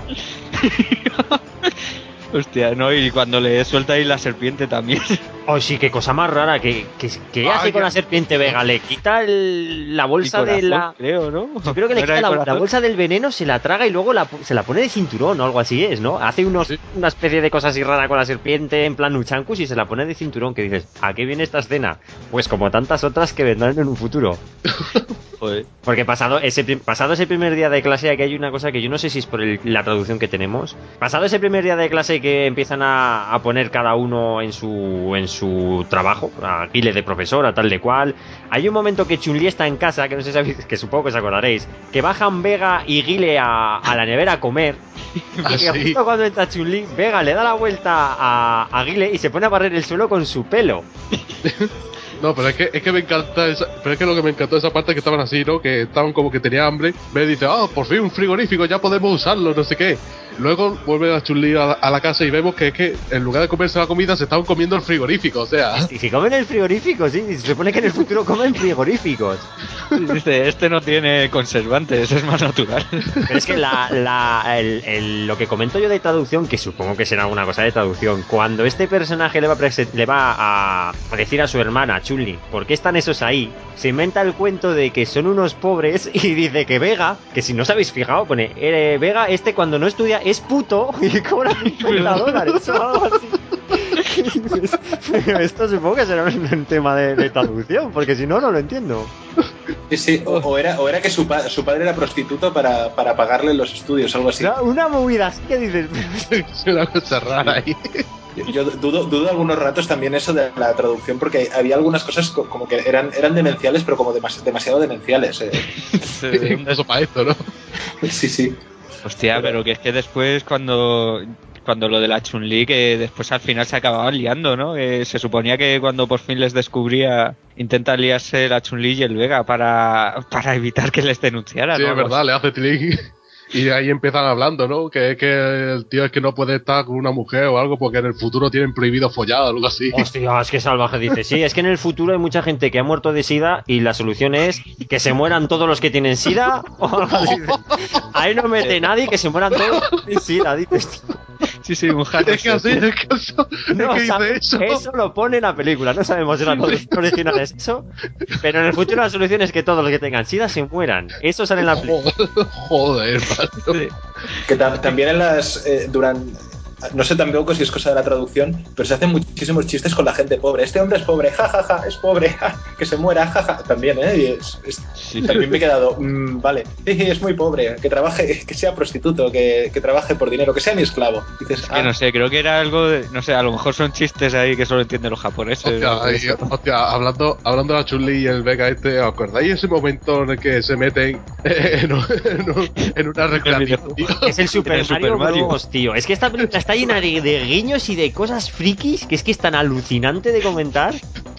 Hostia, no, y cuando le suelta ahí la serpiente también. Oh, sí, qué cosa más rara. ¿Qué hace con la serpiente Vega? Le quita la bolsa de la. Creo, ¿no? Yo creo que le quita la bolsa del veneno, se la traga y luego se la pone de cinturón o algo así es, ¿no? Hace una especie de cosa así rara con la serpiente en plan Uchankus y se la pone de cinturón. Que dices, ¿a qué viene esta escena? Pues como tantas otras que vendrán en un futuro. Joder. Porque pasado ese primer día de clase, aquí hay una cosa que yo no sé si es por la traducción que tenemos. Pasado ese primer día de clase que empiezan a poner cada uno en su trabajo, a Guile de profesora, tal de cual. Hay un momento que Chun-Li está en casa, que no sé si sabéis, que supongo que os acordaréis, que bajan Vega y Guile a la nevera a comer. Y que justo cuando entra Chun-Li, Vega le da la vuelta a Guile y se pone a barrer el suelo con su pelo. No, pero es que me encanta pero es que lo que me encantó esa parte que estaban así, ¿no? Que estaban como que tenían hambre. Me dice, por fin un frigorífico, ya podemos usarlo, no sé qué. Luego vuelve a Chun-Li a la casa y vemos que es que en lugar de comerse la comida se estaban comiendo el frigorífico, o sea. Y si comen el frigorífico, sí, se supone que en el futuro comen frigoríficos. Dice, este no tiene conservantes, es más natural. Pero es que lo que comento yo de traducción, que supongo que será una cosa de traducción, cuando este personaje le va a decir a su hermana, Chun-Li, ¿por qué están esos ahí? Se inventa el cuento de que son unos pobres y dice que Vega, que si no os habéis fijado, pone, Vega, cuando no estudia es puto y cobra $50 o algo así. Pero esto supongo que será un tema de traducción, porque si no, no lo entiendo. Sí, o era que su padre era prostituto para pagarle los estudios, algo así. Una movida así que dices. Es una cosa rara ahí. Yo dudo algunos ratos también eso de la traducción, porque había algunas cosas como que eran demenciales, pero como demasiado demenciales. Eso para esto, ¿no? Sí. Hostia, pero que es que después cuando lo de la Chun-Li, que después al final se acababan liando, ¿no? Se suponía que cuando por fin les descubría, intentan liarse la Chun-Li y el Vega para evitar que les denunciaran. Sí, ¿no? Es verdad, le hace tilín. Y de ahí empiezan hablando, ¿no? Que es que el tío es que no puede estar con una mujer o algo porque en el futuro tienen prohibido follar o algo así. Hostia, es que salvaje dice. Sí, es que en el futuro hay mucha gente que ha muerto de SIDA y la solución es que se mueran todos los que tienen SIDA. Ahí no mete nadie, que se mueran todos de SIDA, dices. Sí, un hack. Es que así, es que dice eso. Eso lo pone en la película. No sabemos si la traducción original es eso. Pero en el futuro la solución es que todos los que tengan SIDA se mueran. Eso sale en la película. Joder, sí. Que también en las no sé tampoco si es cosa de la traducción, pero se hacen muchísimos chistes con la gente pobre. Este hombre es pobre, jajaja, es pobre, que se muera, jaja, también, y también me he quedado, vale, es muy pobre, que trabaje, que sea prostituto, que trabaje por dinero, que sea mi esclavo. Dices, que no sé, creo que era algo de, no sé, a lo mejor son chistes ahí que solo entienden los japoneses. Hostia, hablando de la Chun-Li y el Vega ¿os acordáis ese momento en el que se meten en una recreativa? Es el Super Mario Bros, tío. Es que esta película está llena de guiños y de cosas frikis que es tan alucinante de comentar.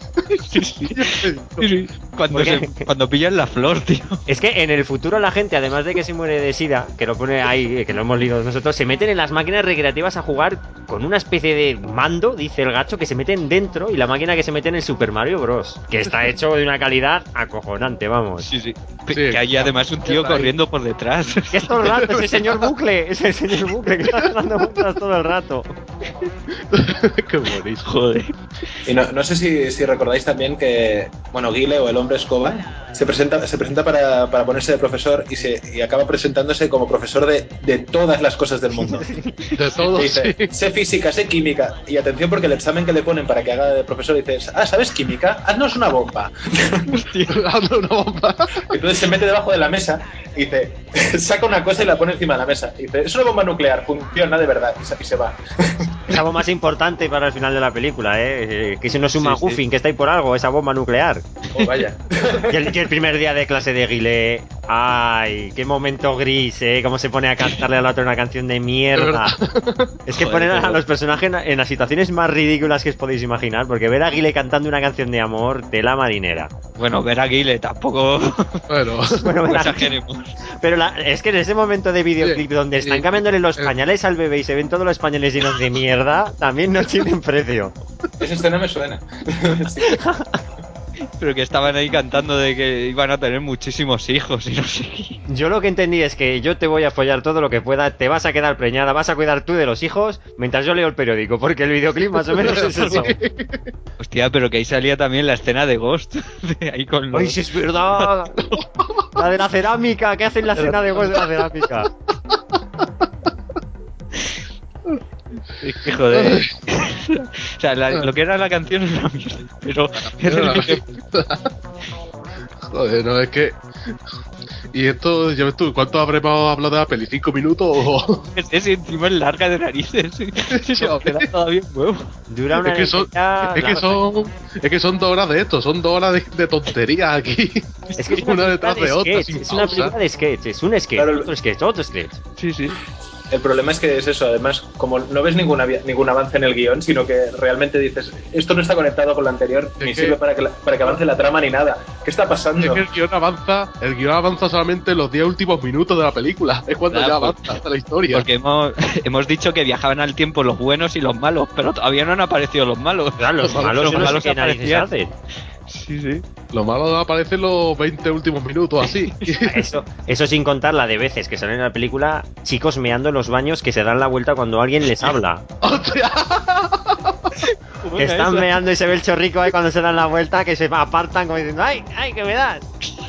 Sí. Cuando pillan la flor, tío. Es que en el futuro la gente, además de que se muere de sida, que lo pone ahí, que lo hemos leído nosotros, se meten en las máquinas recreativas a jugar con una especie de mando, dice el gacho, que se meten dentro, y la máquina que se mete en el Super Mario Bros, que está hecho de una calidad acojonante, vamos. Sí. Que hay además un tío corriendo por detrás. Que es todo el rato, es el señor bucle que está dando vueltas todo el rato. Qué bonito. Joder. Y no sé si recordáis también que, bueno, Guile o el hombre escoba se presenta para ponerse de profesor y acaba presentándose como profesor de todas las cosas del mundo. De todo, dice, sé física, sé química. Y atención, porque el examen que le ponen para que haga de profesor dices, ¿sabes química? Haznos una bomba. Haznos una bomba. Entonces se mete debajo de la mesa y dice, saca una cosa y la pone encima de la mesa. Y dice, es una bomba nuclear, funciona de verdad. Y se va. Esa bomba es importante para el final de la película, que si no es un McGuffin, que está ahí por algo, esa bomba nuclear. Oh, vaya. Y el primer día de clase de Guile, ay, qué momento gris, cómo se pone a cantarle al otro una canción de mierda. Es que ponen a los personajes en las situaciones más ridículas que os podéis imaginar, porque ver a Guile cantando una canción de amor, tela marinera. Bueno, ver a Guile tampoco. Bueno, exageremos. Pero es que en ese momento de videoclip donde están cambiándole los pañales al bebé y se ven todos los pañales llenos de mierda, también no tienen precio. Esa escena me suena. Sí. Pero que estaban ahí cantando de que iban a tener muchísimos hijos y no sé qué. Yo lo que entendí es que yo te voy a follar todo lo que pueda, te vas a quedar preñada, vas a cuidar tú de los hijos mientras yo leo el periódico, porque el videoclip más o menos es eso. Hostia, pero que ahí salía también la escena de Ghost. De ahí con los... ¡Ay, sí es verdad! La de la cerámica, ¿qué hacen la escena de Ghost de la cerámica? Joder. O sea, lo que era la canción es una mierda, pero... Joder, no, es que... Y esto, ya ves tú, ¿cuánto habremos hablado de la peli? ¿5 minutos o...? Es encima es larga de narices. Se queda todavía un huevo. Dura una... Es que son 2 horas de esto, son 2 horas de tonterías aquí. Es que es una detrás de otra. Es una película de sketch, es un sketch, claro, otro sketch. Sí. El problema es que es eso, además, como no ves ningún avance en el guión, sino que realmente dices, esto no está conectado con lo anterior, ni sirve para que avance la trama ni nada. ¿Qué está pasando? Es que el guión avanza solamente en los 10 últimos minutos de la película, es cuando ya avanza la historia. Porque hemos dicho que viajaban al tiempo los buenos y los malos, pero todavía no han aparecido los malos. Claro, los malos que nadie se hace. Sí. Lo malo aparece en los 20 últimos minutos, así. Eso sin contar la de veces que salen en la película chicos meando en los baños que se dan la vuelta cuando alguien les habla. ¡Hostia! Que están meando y se ve el chorrico ahí cuando se dan la vuelta, que se apartan como diciendo ¡ay, que me das!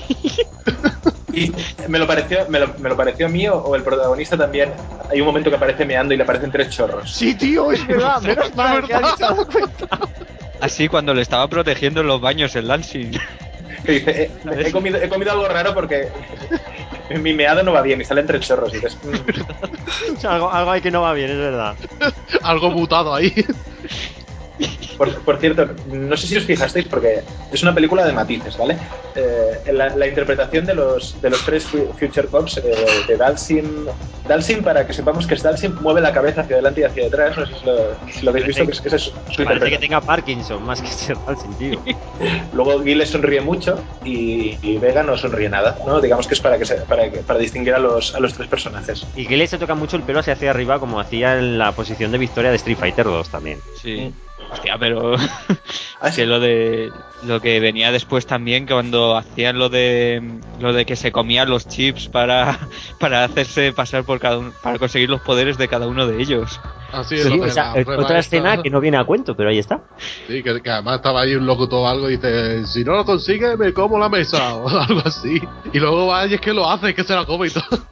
Y me lo pareció a mí o el protagonista también. Hay un momento que aparece meando y le aparecen 3 chorros. Sí, tío, es verdad, menos mal que alguien se ha dado cuenta. Así cuando le estaba protegiendo en los baños el Lansing. Que dice, he comido algo raro porque mi meado no va bien y salen 3 chorros. Y dices, algo hay que no va bien, es verdad. Algo mutado ahí. Por cierto, no sé si os fijasteis porque es una película de matices, ¿vale? La interpretación de los 3 Future Cops de Dalsim, para que sepamos que es Dalsim, mueve la cabeza hacia adelante y hacia detrás. No sé si lo habéis visto, que esa es su interpretación. Parece que tenga Parkinson más que ser Dalsim, tío. Luego Guile sonríe mucho y Vega no sonríe nada, ¿no? Digamos que es para distinguir a los 3 personajes. Y Guile se toca mucho el pelo hacia arriba como hacía en la posición de Victoria de Street Fighter 2 también. Sí. Hostia, pero que lo que venía después también, que cuando hacían lo de que se comían los chips para hacerse pasar por cada uno, para conseguir los poderes de cada uno de ellos. Así es, otra escena que no viene a cuento, pero ahí está. Sí, que además estaba ahí un locutor o algo y dice, si no lo consigue me como la mesa o algo así. Y luego va y es que lo hace, que se la come y todo.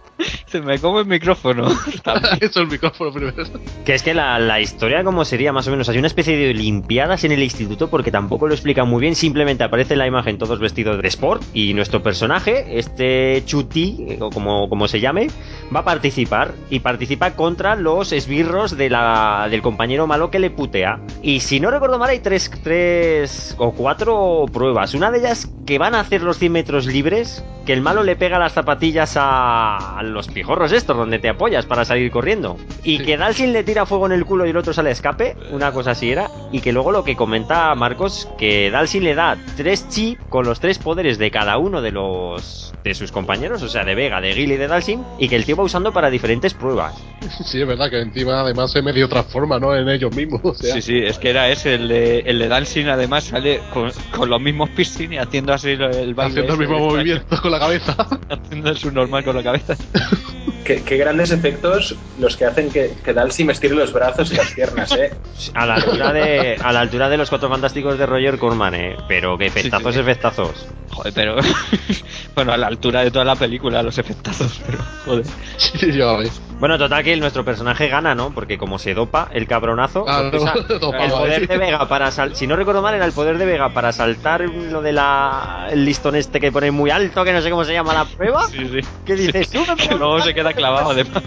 Se me come el micrófono. Eso es el micrófono primero. Que es que la historia como sería más o menos, hay una especie de olimpiadas en el instituto porque tampoco lo explican muy bien, simplemente aparece en la imagen todos vestidos de sport y nuestro personaje, este Chuti, o como se llame, va a participar y participa contra los esbirros del compañero malo que le putea. Y si no recuerdo mal hay tres o cuatro pruebas, una de ellas que van a hacer los 100 metros libres, que el malo le pega las zapatillas a los pijorros estos donde te apoyas para salir corriendo y que Dalsin le tira fuego en el culo y el otro sale a escape, una cosa así era, y que luego lo que comenta Marcos, que Dalsin le da 3 chi con los 3 poderes de cada uno de sus compañeros, o sea, de Vega, de Gil y de Dalsin, y que el tío va usando para diferentes pruebas. Sí, es verdad que encima además se medio transforma, ¿no? En ellos mismos, o sea. Sí, es que era ese, el de Dalsin, además sale con los mismos piercing y haciendo así el baile. Haciendo el mismo movimiento con la cabeza. Haciendo el subnormal con la cabeza. Qué grandes efectos los que hacen que Dalsin me estire los brazos y las piernas, ¿eh? A la altura de los Cuatro Fantásticos de Roger Corman, pero que efectazos, sí. Efectazos. Joder, pero... bueno, a la altura de toda la película, los efectazos, pero... Joder. Sí, ya ves. Bueno, total que nuestro personaje gana, ¿no? Porque como se dopa, el cabronazo... el poder de Vega para si no recuerdo mal, era el poder de Vega para saltar lo de el listón este que pone muy alto, que no sé cómo se llama la prueba. Sí. Que dice, sube, que luego se queda clavado además.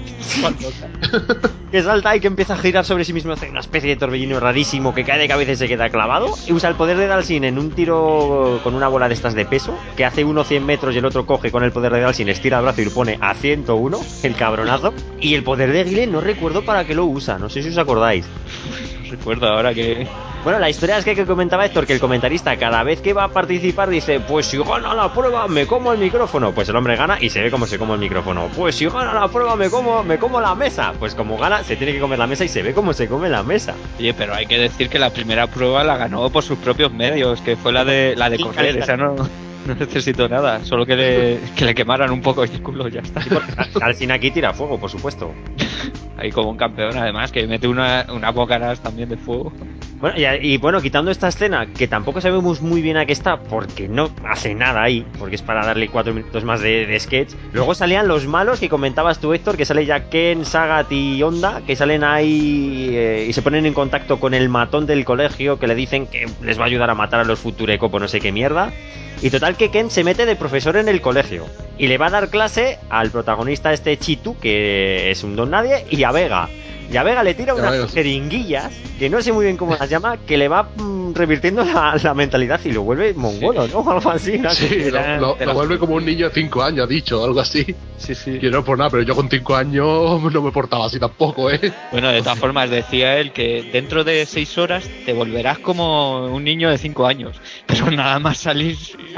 Que salta y que empieza a girar sobre sí mismo, hace una especie de torbellino rarísimo que cae de cabeza y se queda clavado. Y usa el poder de Dalsin en un tiro con una bola de estas de peso, que hace uno 100 metros y el otro coge con el poder de Dalsin, estira el brazo y lo pone a 101, el cabronazo. Y el poder de Guile no recuerdo para qué lo usa, no sé si os acordáis. No recuerdo ahora que... Bueno, la historia es que comentaba Héctor, que el comentarista cada vez que va a participar dice, pues si gana la prueba me como el micrófono. Pues el hombre gana y se ve cómo se come el micrófono. Pues si gana la prueba me como la mesa. Pues como gana se tiene que comer la mesa y se ve cómo se come la mesa. Oye, pero hay que decir que la primera prueba la ganó por sus propios medios, que fue la de correr, esa no necesito nada, solo que le quemaran un poco el culo, ya está. Dalsin aquí tira fuego, por supuesto. Ahí como un campeón, además, que mete una bocaras también de fuego. Bueno, y bueno, quitando esta escena, que tampoco sabemos muy bien a qué está, porque no hace nada ahí, porque es para darle 4 minutos más de sketch. Luego salían los malos que comentabas tú, Héctor, que sale ya Ken, Sagat y Honda, que salen ahí y se ponen en contacto con el matón del colegio, que le dicen que les va a ayudar a matar a los Futureco por no sé qué mierda. Y total que Ken se mete de profesor en el colegio y le va a dar clase al protagonista este Chitu, que es un don nadie, y a Vega. Y a Vega le tira unas jeringuillas, que no sé muy bien cómo las llama, que le va revirtiendo la mentalidad y lo vuelve mongolo, ¿no? Algo así. ¿No? Sí, lo vuelve como un niño de 5 años, ha dicho, algo así. Sí. Que no es por nada, pero yo con 5 años no me portaba así tampoco, ¿eh? Bueno, de todas formas, decía él que dentro de 6 horas te volverás como un niño de 5 años. Pero nada más salir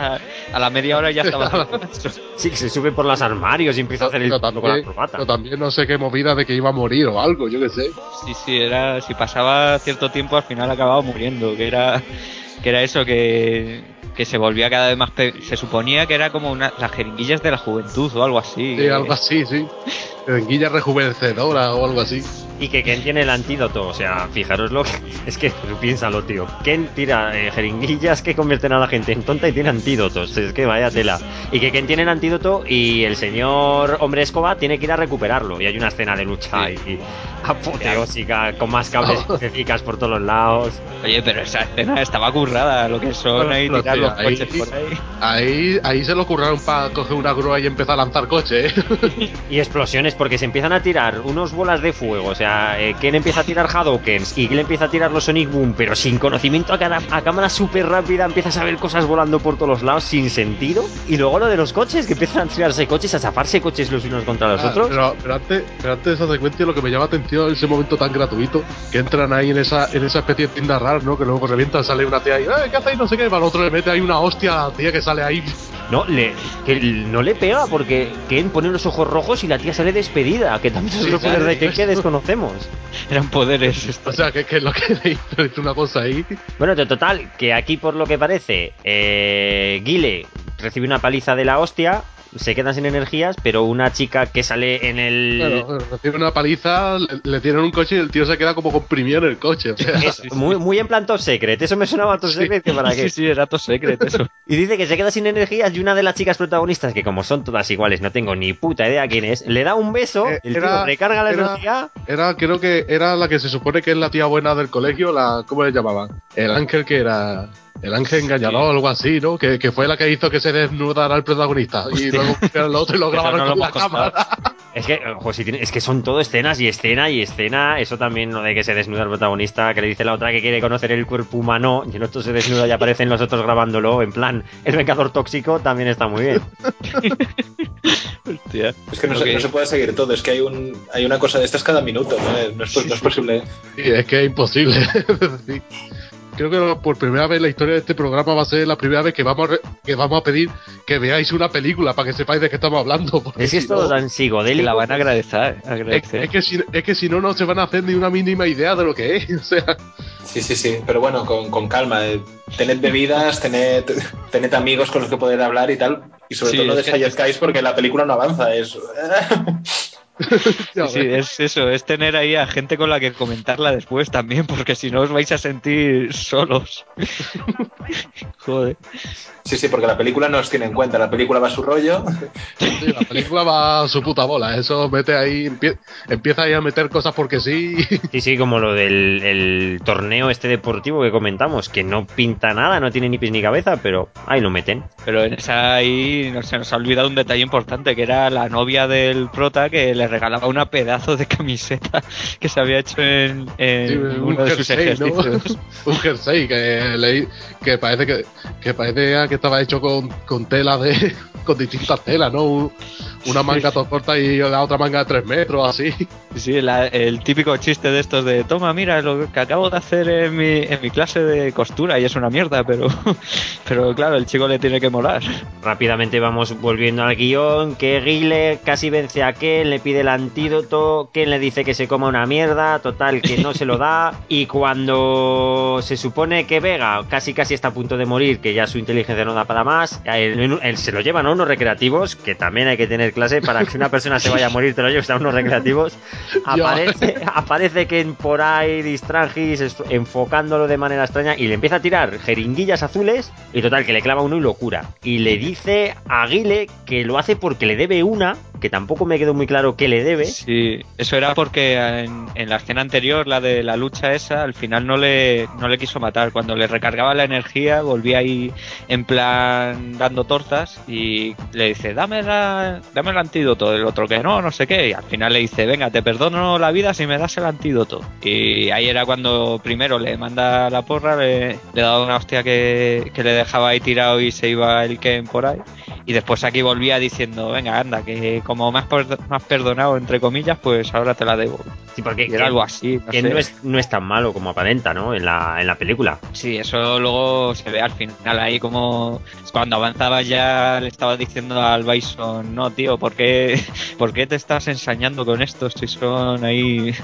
a la media hora ya estaba. Sí, que se sube por los armarios y empieza a hacer el con la corbata. Pero también no sé qué movida de que iba a morir o algo, yo qué sé. Sí, era, si pasaba cierto tiempo al final acababa muriendo, que era eso, que se volvía cada vez más... Se suponía que era como las jeringuillas de la juventud o algo así. Sí, algo así, sí. Jeringuilla rejuvenecedora o algo así. Y que Ken tiene el antídoto, o sea, fijaros lo que... Es que piénsalo, tío. Ken tira jeringuillas que convierten a la gente en tonta y tiene antídotos. Es que vaya tela. Y que Ken tiene el antídoto y el señor Hombre Escoba tiene que ir a recuperarlo. Y hay una escena de lucha y apoteósica, con más cables específicas por todos los lados. Oye, pero esa escena estaba currada, lo que son ahí tirar los coches por ahí. Ahí se lo curraron para coger una grúa y empezar a lanzar coches, ¿eh? Y explosiones, porque se empiezan a tirar unos bolas de fuego, o sea, Ken empieza a tirar Hadokens y Gil empieza a tirar los Sonic Boom, pero sin conocimiento a cámara súper rápida, empiezas a ver cosas volando por todos los lados sin sentido. Y luego lo de los coches, que empiezan a tirarse coches, a zafarse coches los unos contra los otros. Pero antes de esa secuencia, lo que me llama atención es ese momento tan gratuito, que entran ahí en esa especie de tienda rara, ¿no? Que luego revientan, sale una tía ahí, ¿qué hacéis? No sé qué, y para el otro le mete ahí una hostia a la tía que sale ahí. No, que no le pega, porque Ken pone los ojos rojos y la tía sale despedida, que también es otro poder de Ken que desconocemos. Eran poderes. O sea, que es lo que le hizo una cosa ahí. Bueno, de total, que aquí por lo que parece, Guile recibe una paliza de la hostia, se quedan sin energías, pero una chica que sale en el... Claro, recibe una paliza, le tiran un coche y el tío se queda como comprimido en el coche. O sea. Es muy en plan Top Secret, eso me sonaba a Top Secret, que para qué. Sí, era Top Secret eso. Y dice que se queda sin energías y una de las chicas protagonistas, que como son todas iguales, no tengo ni puta idea quién es, le da un beso, el tío recarga la energía... Creo que era la que se supone que es la tía buena del colegio, ¿cómo le llamaban? El ángel que era... El ángel engañador o algo así, ¿no? Que fue la que hizo que se desnudara el protagonista. Y luego el otro y lo grabaron con la cámara. Es que, es que son todo escenas y escena y escena. Eso también, lo de que se desnuda el protagonista, que le dice la otra que quiere conocer el cuerpo humano, y el otro se desnuda y aparecen los otros grabándolo. En plan, el vengador tóxico también está muy bien. Hostia. Es que no se puede seguir todo, es que hay una cosa de estas cada minuto, no es posible. Sí, es que es imposible. Sí. Creo que por primera vez en la historia de este programa va a ser la primera vez que vamos a pedir que veáis una película para que sepáis de qué estamos hablando. Es que es todo tan psicodélico. La van a agradecer. Es que si no se van a hacer ni una mínima idea de lo que es. O sea. Sí, pero bueno, con calma. Tened bebidas, tened amigos con los que poder hablar y tal. Y sobre todo no desfallezcáis porque la película no avanza. Sí, es eso, es tener ahí a gente con la que comentarla después también, porque si no os vais a sentir solos. Joder. Sí, porque la película no os tiene en cuenta, la película va a su rollo. Sí, la película va a su puta bola, eso mete ahí, empieza ahí a meter cosas porque sí. Sí, como lo del el torneo este deportivo que comentamos, que no pinta nada, no tiene ni pies ni cabeza, pero ahí lo meten. Pero en esa ahí se nos ha olvidado un detalle importante, que era la novia del prota que le regalaba una pedazo de camiseta que se había hecho en uno de sus ejercicios. ¿No? Un jersey que parece que estaba hecho con tela con distintas telas, ¿no? Una manga toda corta y la otra manga de 3 metros, así. Sí, el típico chiste de estos de toma, mira lo que acabo de hacer en mi clase de costura y es una mierda, pero claro, el chico le tiene que molar. Rápidamente vamos volviendo al guión, que Guile casi vence a Ken, le pide el antídoto, Ken le dice que se coma una mierda, total que no se lo da, y cuando se supone que Vega casi está a punto de morir, que ya su inteligencia no da para más, él se lo llevan a unos recreativos, que también hay que tener clase para que una persona se vaya a morir, te lo lleves a unos recreativos. Aparece Ken por ahí distrangis, enfocándolo de manera extraña, y le empieza a tirar jeringuillas azules, y total que le clava uno y lo cura, y le dice a Guile que lo hace porque le debe una, que tampoco me quedó muy claro qué le debe. Sí, eso era porque en la escena anterior, la de la lucha esa, al final no le quiso matar. Cuando le recargaba la energía, volvía ahí en plan dando tortas y le dice, dame el antídoto. El otro que no sé qué, y al final le dice, venga, te perdono la vida si me das el antídoto. Y ahí era cuando primero le manda la porra, le daba una hostia que le dejaba ahí tirado y se iba el Ken por ahí. Y después aquí volvía diciendo, venga, anda, que como me has perdonado, entre comillas, pues ahora te la debo. Sí, porque era algo así. No es tan malo como aparenta, ¿no? En la película. Sí, eso luego se ve al final ahí como cuando avanzaba ya le estaba diciendo al Bison, no, tío, ¿por qué te estás ensañando con estos si son ahí,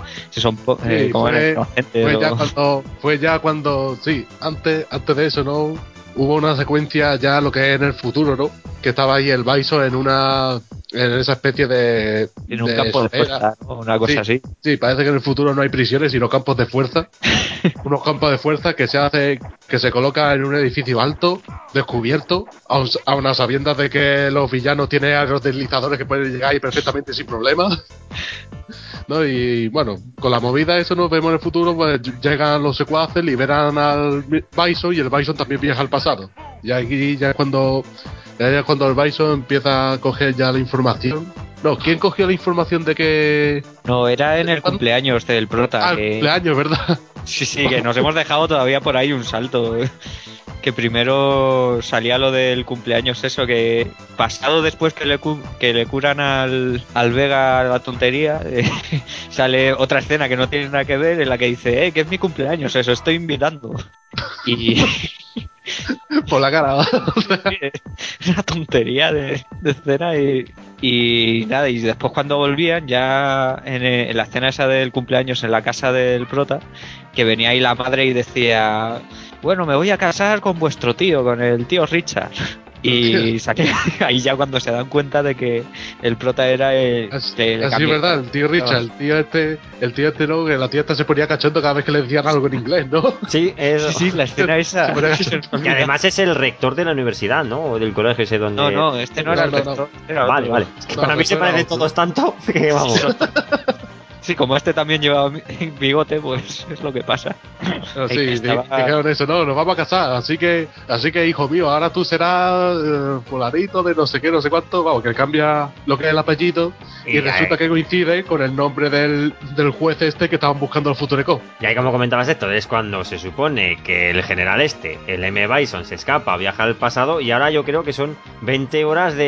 fue ya cuando, sí, antes de eso, ¿no? Hubo una secuencia ya lo que es en el futuro, ¿no? Que estaba ahí el Bison en esa especie de... En un campo de fuerza, ¿no? Una cosa así. Sí, parece que en el futuro no hay prisiones, sino campos de fuerza. Unos campos de fuerza que se coloca en un edificio alto, descubierto, a unas sabiendas de que los villanos tienen aerodeslizadores que pueden llegar ahí perfectamente sin problemas. ¿No? Y bueno, con la movida eso nos vemos en el futuro, pues llegan los secuaces, liberan al Bison y el Bison también viaja al pasado. Y aquí ya cuando el Bison empieza a coger ya la información. No, ¿quién cogió la información de que...? No, era en el cumpleaños del prota. Cumpleaños, ¿verdad? Sí, que nos hemos dejado todavía por ahí un salto. Que primero salía lo del cumpleaños, eso, que pasado después que le curan al Vega la tontería, sale otra escena que no tiene nada que ver, en la que dice, que es mi cumpleaños, eso, estoy invitando. Y... por la cara. Una tontería de escena y nada, y después cuando volvían ya en la escena esa del cumpleaños en la casa del prota, que venía ahí la madre y decía, bueno, me voy a casar con vuestro tío, con el tío Richard. Y ahí ya cuando se dan cuenta de que el prota era el que así es verdad, el tío Richard, el tío este no, que la tía esta se ponía cachondo cada vez que le decían algo en inglés, ¿no? Sí, sí, la escena esa. Que además es el rector de la universidad, ¿no? O del colegio ese donde... No, este no era el rector. Vale. Es que para mí se parecen todos tanto que vamos. Sí, como este también llevaba bigote, pues es lo que pasa. No, sí, dijeron eso, no, nos vamos a casar, así que hijo mío, ahora tú serás fulanito de no sé qué, no sé cuánto, vamos, que cambia lo que es el apellido y resulta que coincide con el nombre del juez este que estaban buscando el Futureco. Y ahí, como comentabas esto, es cuando se supone que el general el M. Bison, se escapa, viaja al pasado y ahora yo creo que son 20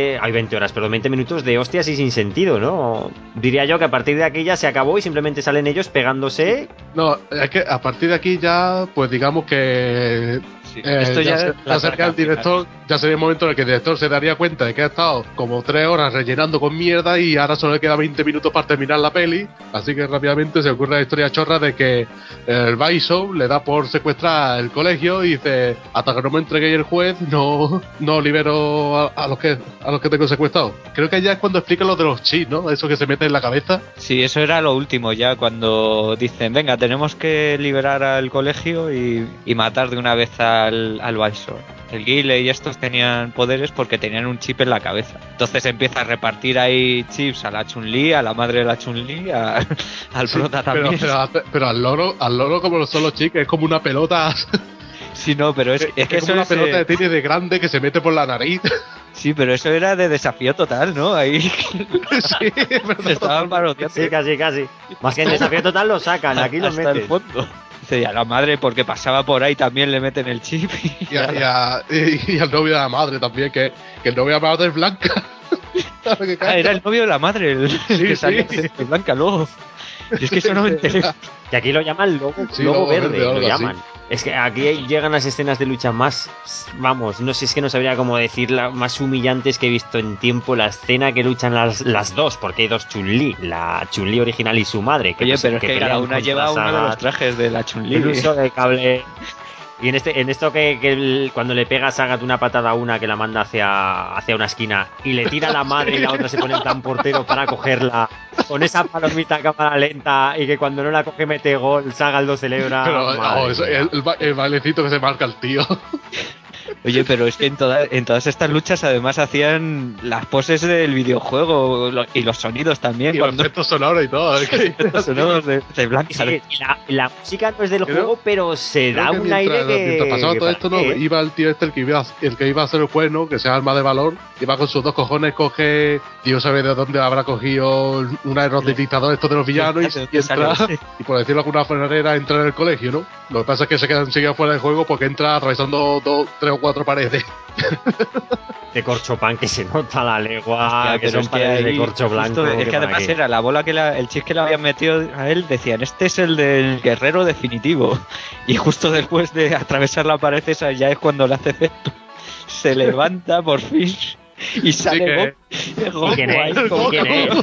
minutos de hostias y sin sentido, ¿no? Diría yo que a partir de aquí ya se acabó y simplemente salen ellos pegándose. No, es que a partir de aquí ya, pues digamos que esto ya se acerca el director, ya sería el momento en el que el director se daría cuenta de que ha estado como 3 horas rellenando con mierda y ahora solo le queda 20 minutos para terminar la peli, así que rápidamente se ocurre la historia chorra de que el Bison le da por secuestrar el colegio y dice, hasta que no me entregue el juez no libero a los que tengo secuestrados. Creo que ya es cuando explica lo de los chips, ¿no? Eso que se mete en la cabeza. Sí, eso era lo último ya, cuando dicen, venga, tenemos que liberar al colegio y matar de una vez al Bison. El Guile y estos tenían poderes porque tenían un chip en la cabeza. Entonces empieza a repartir ahí chips a la Chun-Li, a la madre de la Chun-Li, al prota también. Pero al loro como son los chips, es como una pelota. Sí, no, pero es que eso como una pelota de tenis de grande que se mete por la nariz. Sí, pero eso era de desafío total, ¿no? Ahí sí, estaban parodiando. Sí, casi. Más que en desafío total lo sacan, aquí lo meten. Hasta el fondo. Y a la madre, porque pasaba por ahí, también le meten el chip. Y al novio de la madre también, que el novio de la madre es Blanca. Era el novio de la madre, el que salía de Blanca luego. Y es que eso no me enteré. Que aquí lo llaman logo verde, lo llaman. Es que aquí llegan las escenas de lucha más, vamos, no sé, es que no sabría cómo decirla, más humillantes que he visto en tiempo. La escena que luchan las dos, porque hay dos Chun-Li, la Chun-Li original y su madre. Oye, pero es que cada una lleva uno de los trajes de la Chun-Li. El uso de cable. Y en esto que cuando le pega Sagat una patada a una que la manda hacia una esquina y le tira a la madre y la otra se pone en plan portero para cogerla, con esa palomita a cámara lenta y que cuando no la coge mete gol, Sagat lo celebra. Pero el bailecito que se marca el tío. Oye, pero es que en todas estas luchas además hacían las poses del videojuego y los sonidos también. Y los efectos sonoros y todo. Los efectos sonoros de Blanca. Sí, la música no es del juego, pero se da un aire que... Mientras pasaba todo esto, ¿no? Iba el tío este, el que iba a hacer el juez, ¿no? Que sea arma de valor. Iba con sus 2 cojones, coge... Dios sabe de dónde habrá cogido una error de dictador estos de los villanos y entra... Y por decirlo de alguna manera, entra en el colegio, ¿no? Lo que pasa es que se queda enseguida fuera del juego porque entra atravesando 2, 3 o 4 paredes. De corcho pan que se nota la legua, que son paredes de corcho blanco. Es que además era la bola el chip que le habían metido a él, decían, este es el del guerrero definitivo. Y justo después de atravesar la pared esa ya es cuando le hace efecto. Se levanta por fin y sale Goku. ¿Quién es?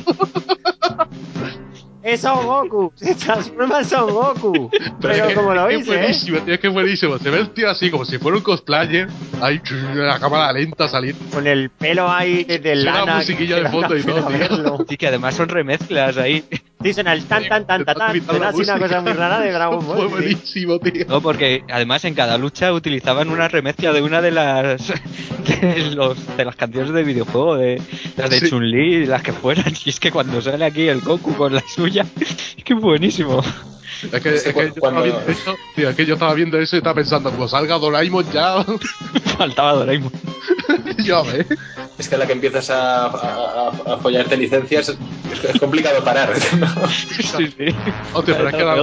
¡Es Son Goku! ¡Se transforma en Son Goku! Pero como lo veis, buenísimo, tío, es que es buenísimo. Se ve el tío así, como si fuera un cosplayer. Ahí, la cámara lenta salir. Con el pelo ahí de lana. Una musiquilla de fondo y todo, tío. Sí, que además son remezclas ahí. Sí, suena el tan. Suena así una cosa muy rara de Dragon Ball. Fue buenísimo, tío. No, porque además en cada lucha utilizaban una remezcla de una de las canciones de videojuego, de las de Chun-Li, las que fueran. Y es que cuando sale aquí el Goku con la suya, es que es buenísimo. Es que yo estaba viendo eso y estaba pensando, como salga Doraemon ya. Faltaba Doraemon. Ya ves. Es que a la que empiezas a follarte licencias es complicado parar, ¿no? Sí. Hostia, pero es que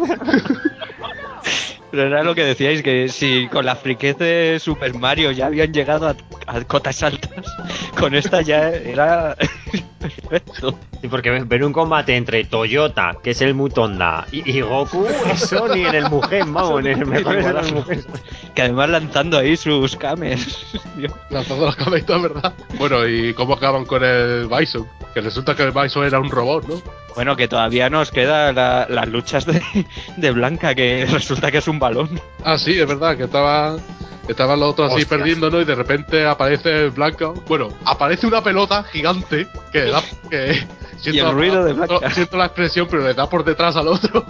Pero era lo que decíais, que si con la friquez de Super Mario ya habían llegado a cotas altas, con esta ya era perfecto. Sí, porque ver un combate entre Toyota, que es el Mutonda, y Goku, eso ni en el Mugen, vamos, ni en el mejor de los Mugen. Que además lanzando ahí sus kames. Lanzando los kames, ¿verdad? Bueno, ¿y cómo acaban con el Bison? Que resulta que el Bison era un robot, ¿no? Bueno, que todavía nos queda las luchas de Blanca, que resulta que es un balón. Ah, sí, es verdad, que estaba Estaban los otros así Hostias. perdiendo, ¿no? Y de repente aparece Blanca. Bueno, aparece una pelota gigante que da. Que Y el ruido de Blanca. Siento la expresión, pero le da por detrás al otro.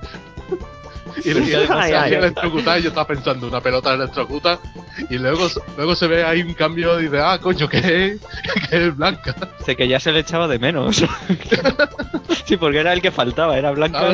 Y le electrocuta, y yo estaba pensando, una pelota electrocuta, y luego se ve ahí un cambio y dice, coño, que es Blanca. Dice que ya se le echaba de menos. Sí, porque era el que faltaba, era Blanca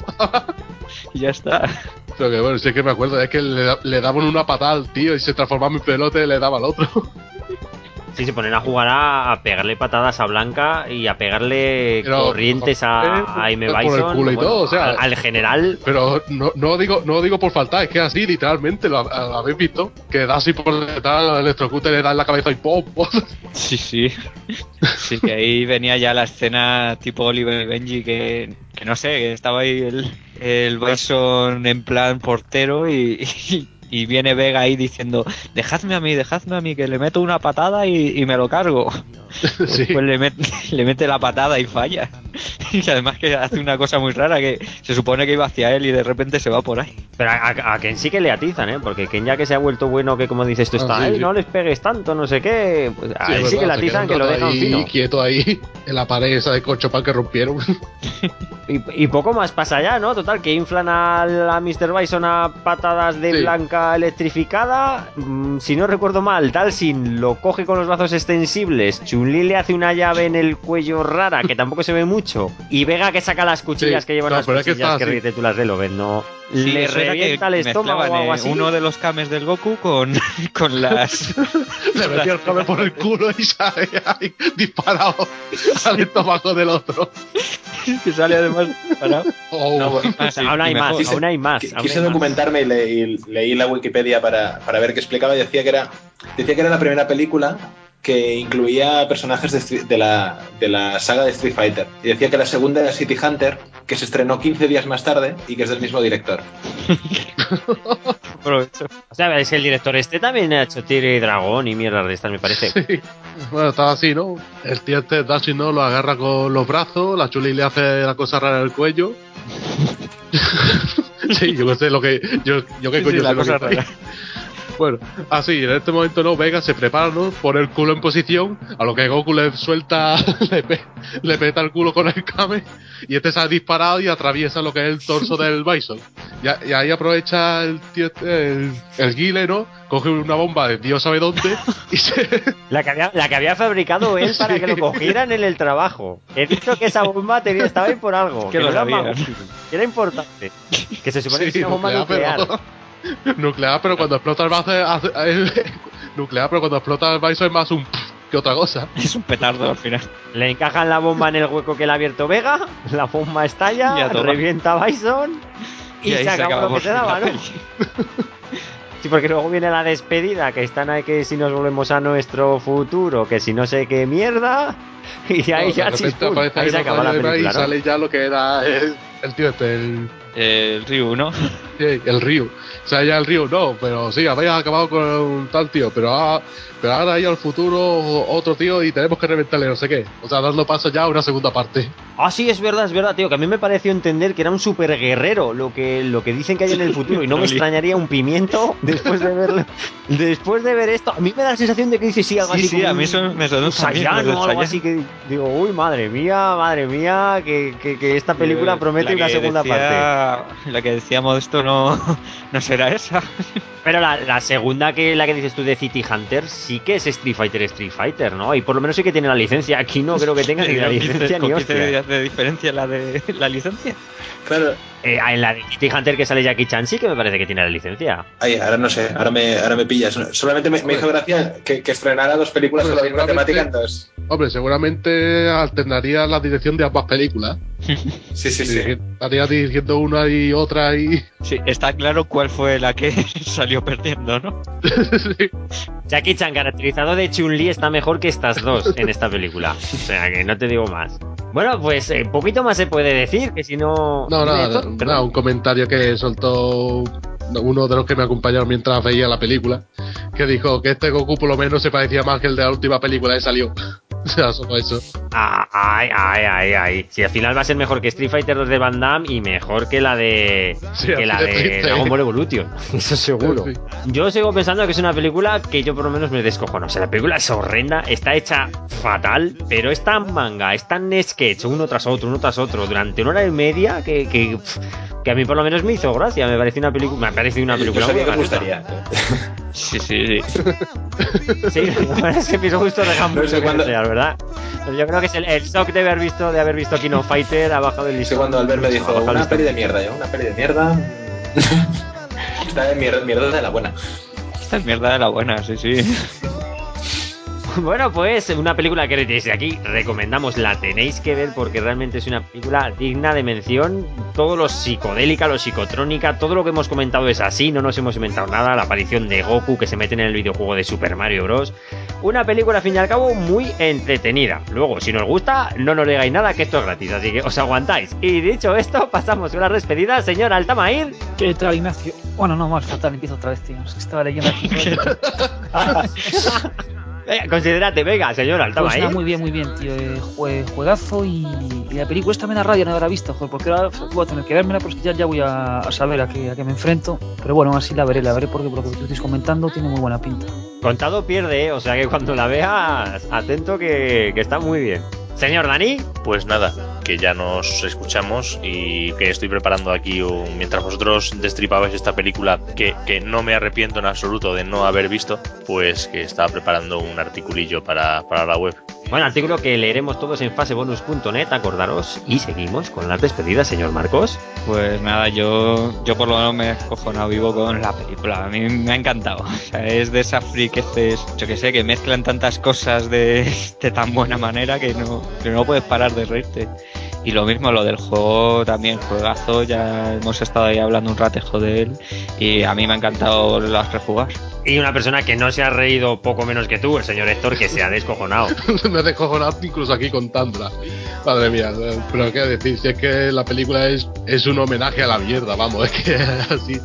y ya está. Pero que bueno, sí que me acuerdo, es que le daban una patada al tío y se transformaba en pelota y le daba al otro. Sí, se ponen a jugar a pegarle patadas a Blanca y a pegarle corrientes a Jaime por el Bison. culo y todo, o sea, al general. Pero no digo por faltar, es que así literalmente lo habéis visto, que da así por detrás, el electrocuta y le da en la cabeza y ¡pum! Sí. Sí, que ahí venía ya la escena tipo Oliver y Benji, que no sé, que estaba ahí el Bison en plan portero y viene Vega ahí diciendo, dejadme a mí, que le meto una patada y me lo cargo. Sí. Pues le mete la patada y falla. Y además que hace una cosa muy rara, que se supone que iba hacia él y de repente se va por ahí. Pero a Ken sí que le atizan, porque Ken ya que se ha vuelto bueno, que como dices tú está, sí. no les pegues tanto, no sé qué, pues a él sí que le atizan, que lo dejan fino. Quieto ahí, en la pared esa de corchopan que rompieron. Y poco más pasa ya, ¿no? Total, que inflan a Mr. Bison a patadas de Blanca electrificada. Si no recuerdo mal, Dalsin lo coge con los brazos extensibles. Chun-Li le hace una llave en el cuello rara, que tampoco se ve mucho. Y Vega que saca las cuchillas que llevan las cuchillas que ríete tú las de Loven, ¿no? Sí, le revienta el estómago o algo así. Uno de los kames del Goku con las... Le metió el kame por el culo y sale ahí disparado al estómago del otro. Que sale además disparado. Aún hay más. Quise documentarme y leí la Wikipedia para ver qué explicaba y decía que era la primera película que incluía personajes de la saga de Street Fighter. Y decía que la segunda era City Hunter, que se estrenó 15 días más tarde y que es del mismo director. O sea, es que el director también ha hecho Tigre y Dragón y mierdas de estas, me parece. Sí. Bueno, estaba así, ¿no? El tío Dashi, ¿no? Lo agarra con los brazos, la Chuli le hace la cosa rara en el cuello. Sí, yo no sé lo que... Yo qué coño la sé cosa lo que rara. Bueno, así, en este momento no, Vega se prepara, ¿no? Pone el culo en posición, a lo que Goku le suelta, le peta el culo con el kame, y se ha disparado y atraviesa lo que es el torso del Bison. Y ahí aprovecha el tío, el Guile, ¿no? Coge una bomba de Dios sabe dónde y se... La que había fabricado él para que lo cogieran en el trabajo. He dicho que esa bomba estaba ahí por algo. Que lo era sabía. que era importante. Que se supone que es una bomba nuclear. Nuclear, pero cuando explota el Bison nuclear, pero cuando explota el Bison es más un que otra cosa. Es un petardo al final. Le encajan la bomba en el hueco que le ha abierto Vega, la bomba estalla, revienta a Bison y se acabó lo que se daba, ¿no? Sí, porque luego viene la despedida, que están ahí que si nos volvemos a nuestro futuro, que si no sé qué mierda, y ahí ya ahí se acaba la película, y ¿no? sale ya lo que era el tío el Ryu, ¿no? Sí, el Ryu. O sea, ya el Ryu no, pero sí, habéis acabado con un tal tío, pero ahora hay al futuro otro tío y tenemos que reventarle no sé qué. O sea, dando paso ya a una segunda parte. Ah, sí, es verdad, tío, que a mí me pareció entender que era un super guerrero lo que dicen que hay en el futuro, y no me extrañaría un pimiento después de verlo. Después de ver esto, a mí me da la sensación de que dice sí, algo así. Sí, a mí eso me sonó un Saiyan o algo así, que digo, uy, madre mía, que esta película promete una segunda parte. La que decíamos de esto no será esa. Pero la segunda, la que dices tú de City Hunter, sí que es Street Fighter, ¿no? Y por lo menos sí que tiene la licencia. Aquí no creo que tenga ni la licencia ni hostia. ¿De diferencia la de la licencia? Claro. En la de City Hunter que sale Jackie Chan sí que me parece que tiene la licencia. Ay, ahora no sé, ahora me pillas. Solamente me hizo gracia que estrenara dos películas con la misma temática en dos. Hombre, seguramente alternaría la dirección de ambas películas. Sí. Estaría dirigiendo una y otra y... Sí, está claro cuál fue la que salió perdiendo, ¿no? Sí. Jackie Chan caracterizado de Chun-Li está mejor que estas dos en esta película. O sea, que no te digo más. Bueno, pues poquito más se puede decir, que si no... No, nada, un comentario que soltó uno de los que me acompañaron mientras veía la película, que dijo que este Goku por lo menos se parecía más que el de la última película que salió. O sea, solo eso. Ay. Si al final va a ser mejor que Street Fighter 2 de Van Damme y mejor que la de Dragon Ball Evolution. Eso seguro. Sí. Yo sigo pensando que es una película que yo por lo menos me descojono. O sea, la película es horrenda, está hecha fatal, pero es tan manga, es tan sketch, uno tras otro, durante 1 hora y media que a mí por lo menos me hizo gracia. Me parece una película Yo sabía que me gustaría. Sí. Sí, la verdad es que mis gustos dejan mucho que desear, ¿verdad? Pero yo creo que es el shock de haber visto King of Fighter ha bajado el listón. Cuando Albert me dijo, una peli de mierda, una peli de mierda. Está en mierda de la buena. Está en mierda de la buena, sí. Bueno, pues una película que desde aquí recomendamos, la tenéis que ver porque realmente es una película digna de mención. Todo lo psicodélica, lo psicotrónica, todo lo que hemos comentado es así, no nos hemos inventado nada. La aparición de Goku que se mete en el videojuego de Super Mario Bros. Una película, al fin y al cabo, muy entretenida. Luego, si nos gusta, no nos digáis nada, que esto es gratis, así que os aguantáis. Y dicho esto, pasamos a una despedida. Señor Altamair. ¿Qué tal, Ignacio? Bueno, no, más fatal, empiezo otra vez, tío. Es que estaba leyendo aquí. Considérate, venga, señor Altamair. Pues muy bien, tío. Juegazo y la película esta me da rabia no haberla visto, joder, porque ahora voy a tener que vermela, pero ya voy a saber a qué me enfrento. Pero bueno, así la veré porque por lo que tú estáis comentando tiene muy buena pinta. Contado pierde, o sea que cuando la veas, atento que está muy bien. Señor Dani. Pues nada, que ya nos escuchamos y que estoy preparando aquí, mientras vosotros destripabais esta película que no me arrepiento en absoluto de no haber visto, pues que estaba preparando un articulillo para la web. Bueno, artículo que leeremos todos en fasebonus.net, acordaros, y seguimos con las despedidas, señor Marcos. Pues nada, yo por lo menos me he escojonado vivo con la película, a mí me ha encantado, o sea, es de esas friqueces, yo que sé, que mezclan tantas cosas de tan buena manera que no puedes parar de reírte. Y lo mismo, lo del juego también, juegazo, ya hemos estado ahí hablando un ratejo de él y a mí me ha encantado las rejugar. Y una persona que no se ha reído poco menos que tú, el señor Héctor, que se ha descojonado. Me he descojonado incluso aquí contándola. Madre mía, pero qué decir, si es que la película es un homenaje a la mierda, vamos, es que así.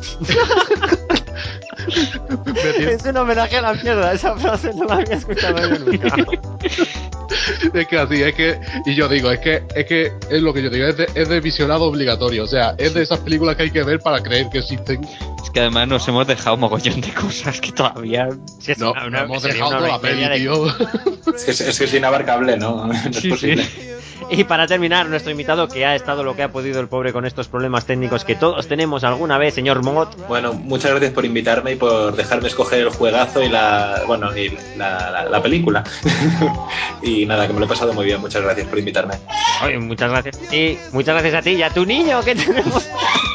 Es un homenaje a la mierda, esa frase no la había escuchado yo nunca. Es que así, y yo digo, es que es lo que yo digo, es de visionado obligatorio, o sea, es de esas películas que hay que ver para creer que existen. Es que además nos hemos dejado un mogollón de cosas que todavía... No hemos dejado toda la peli, tío. Es que es inabarcable, ¿no? No es posible. Sí. Y para terminar, nuestro invitado, que ha estado lo que ha podido el pobre con estos problemas técnicos que todos tenemos alguna vez, señor Mot. Bueno, muchas gracias por invitarme y por dejarme escoger el juegazo y la película. Y nada, que me lo he pasado muy bien, muchas gracias por invitarme. Oye, muchas gracias a ti y a tu niño que tenemos.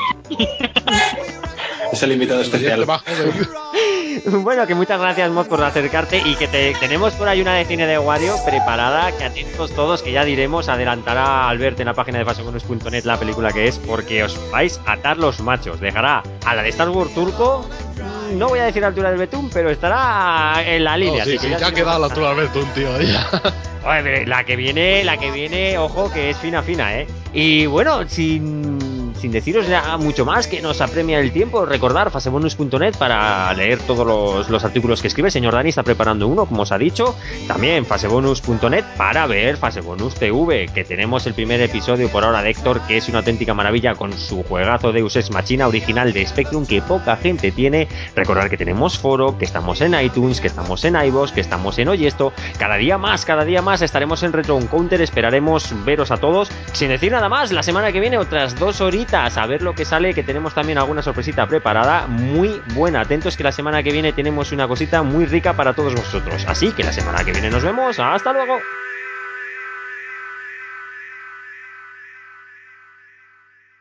Es el invitado especial. Bueno, que muchas gracias, Mod, por acercarte y que tenemos por ahí una de cine de Wario preparada, que atentos todos, que ya diremos, adelantará Albert en la página de fasebonus.net la película que es, porque os vais a atar los machos. Dejará a la de Star Wars turco, no voy a decir a la altura del betún, pero estará en la línea. Sí, ya ha quedado a la altura del betún, tío. Oye, la que viene, ojo, que es fina, Y bueno, sin deciros ya mucho más, que nos apremia el tiempo, recordar fasebonus.net para leer todos los artículos que escribe. El señor Dani está preparando uno, como os ha dicho. También fasebonus.net para ver Fasebonus TV, que tenemos el primer episodio por ahora de Héctor, que es una auténtica maravilla con su juegazo Deus Ex Machina original de Spectrum, que poca gente tiene. Recordar que tenemos foro, que estamos en iTunes, que estamos en iVoox, que estamos en Oyesto. Cada día más estaremos en Retro Encounter. Esperaremos veros a todos. Sin decir nada más, la semana que viene otras 2 horitas a ver lo que sale, que tenemos también alguna sorpresita preparada muy buena. Atentos, que la semana que viene tenemos una cosita muy rica para todos vosotros. Así que la semana que viene nos vemos. ¡Hasta luego!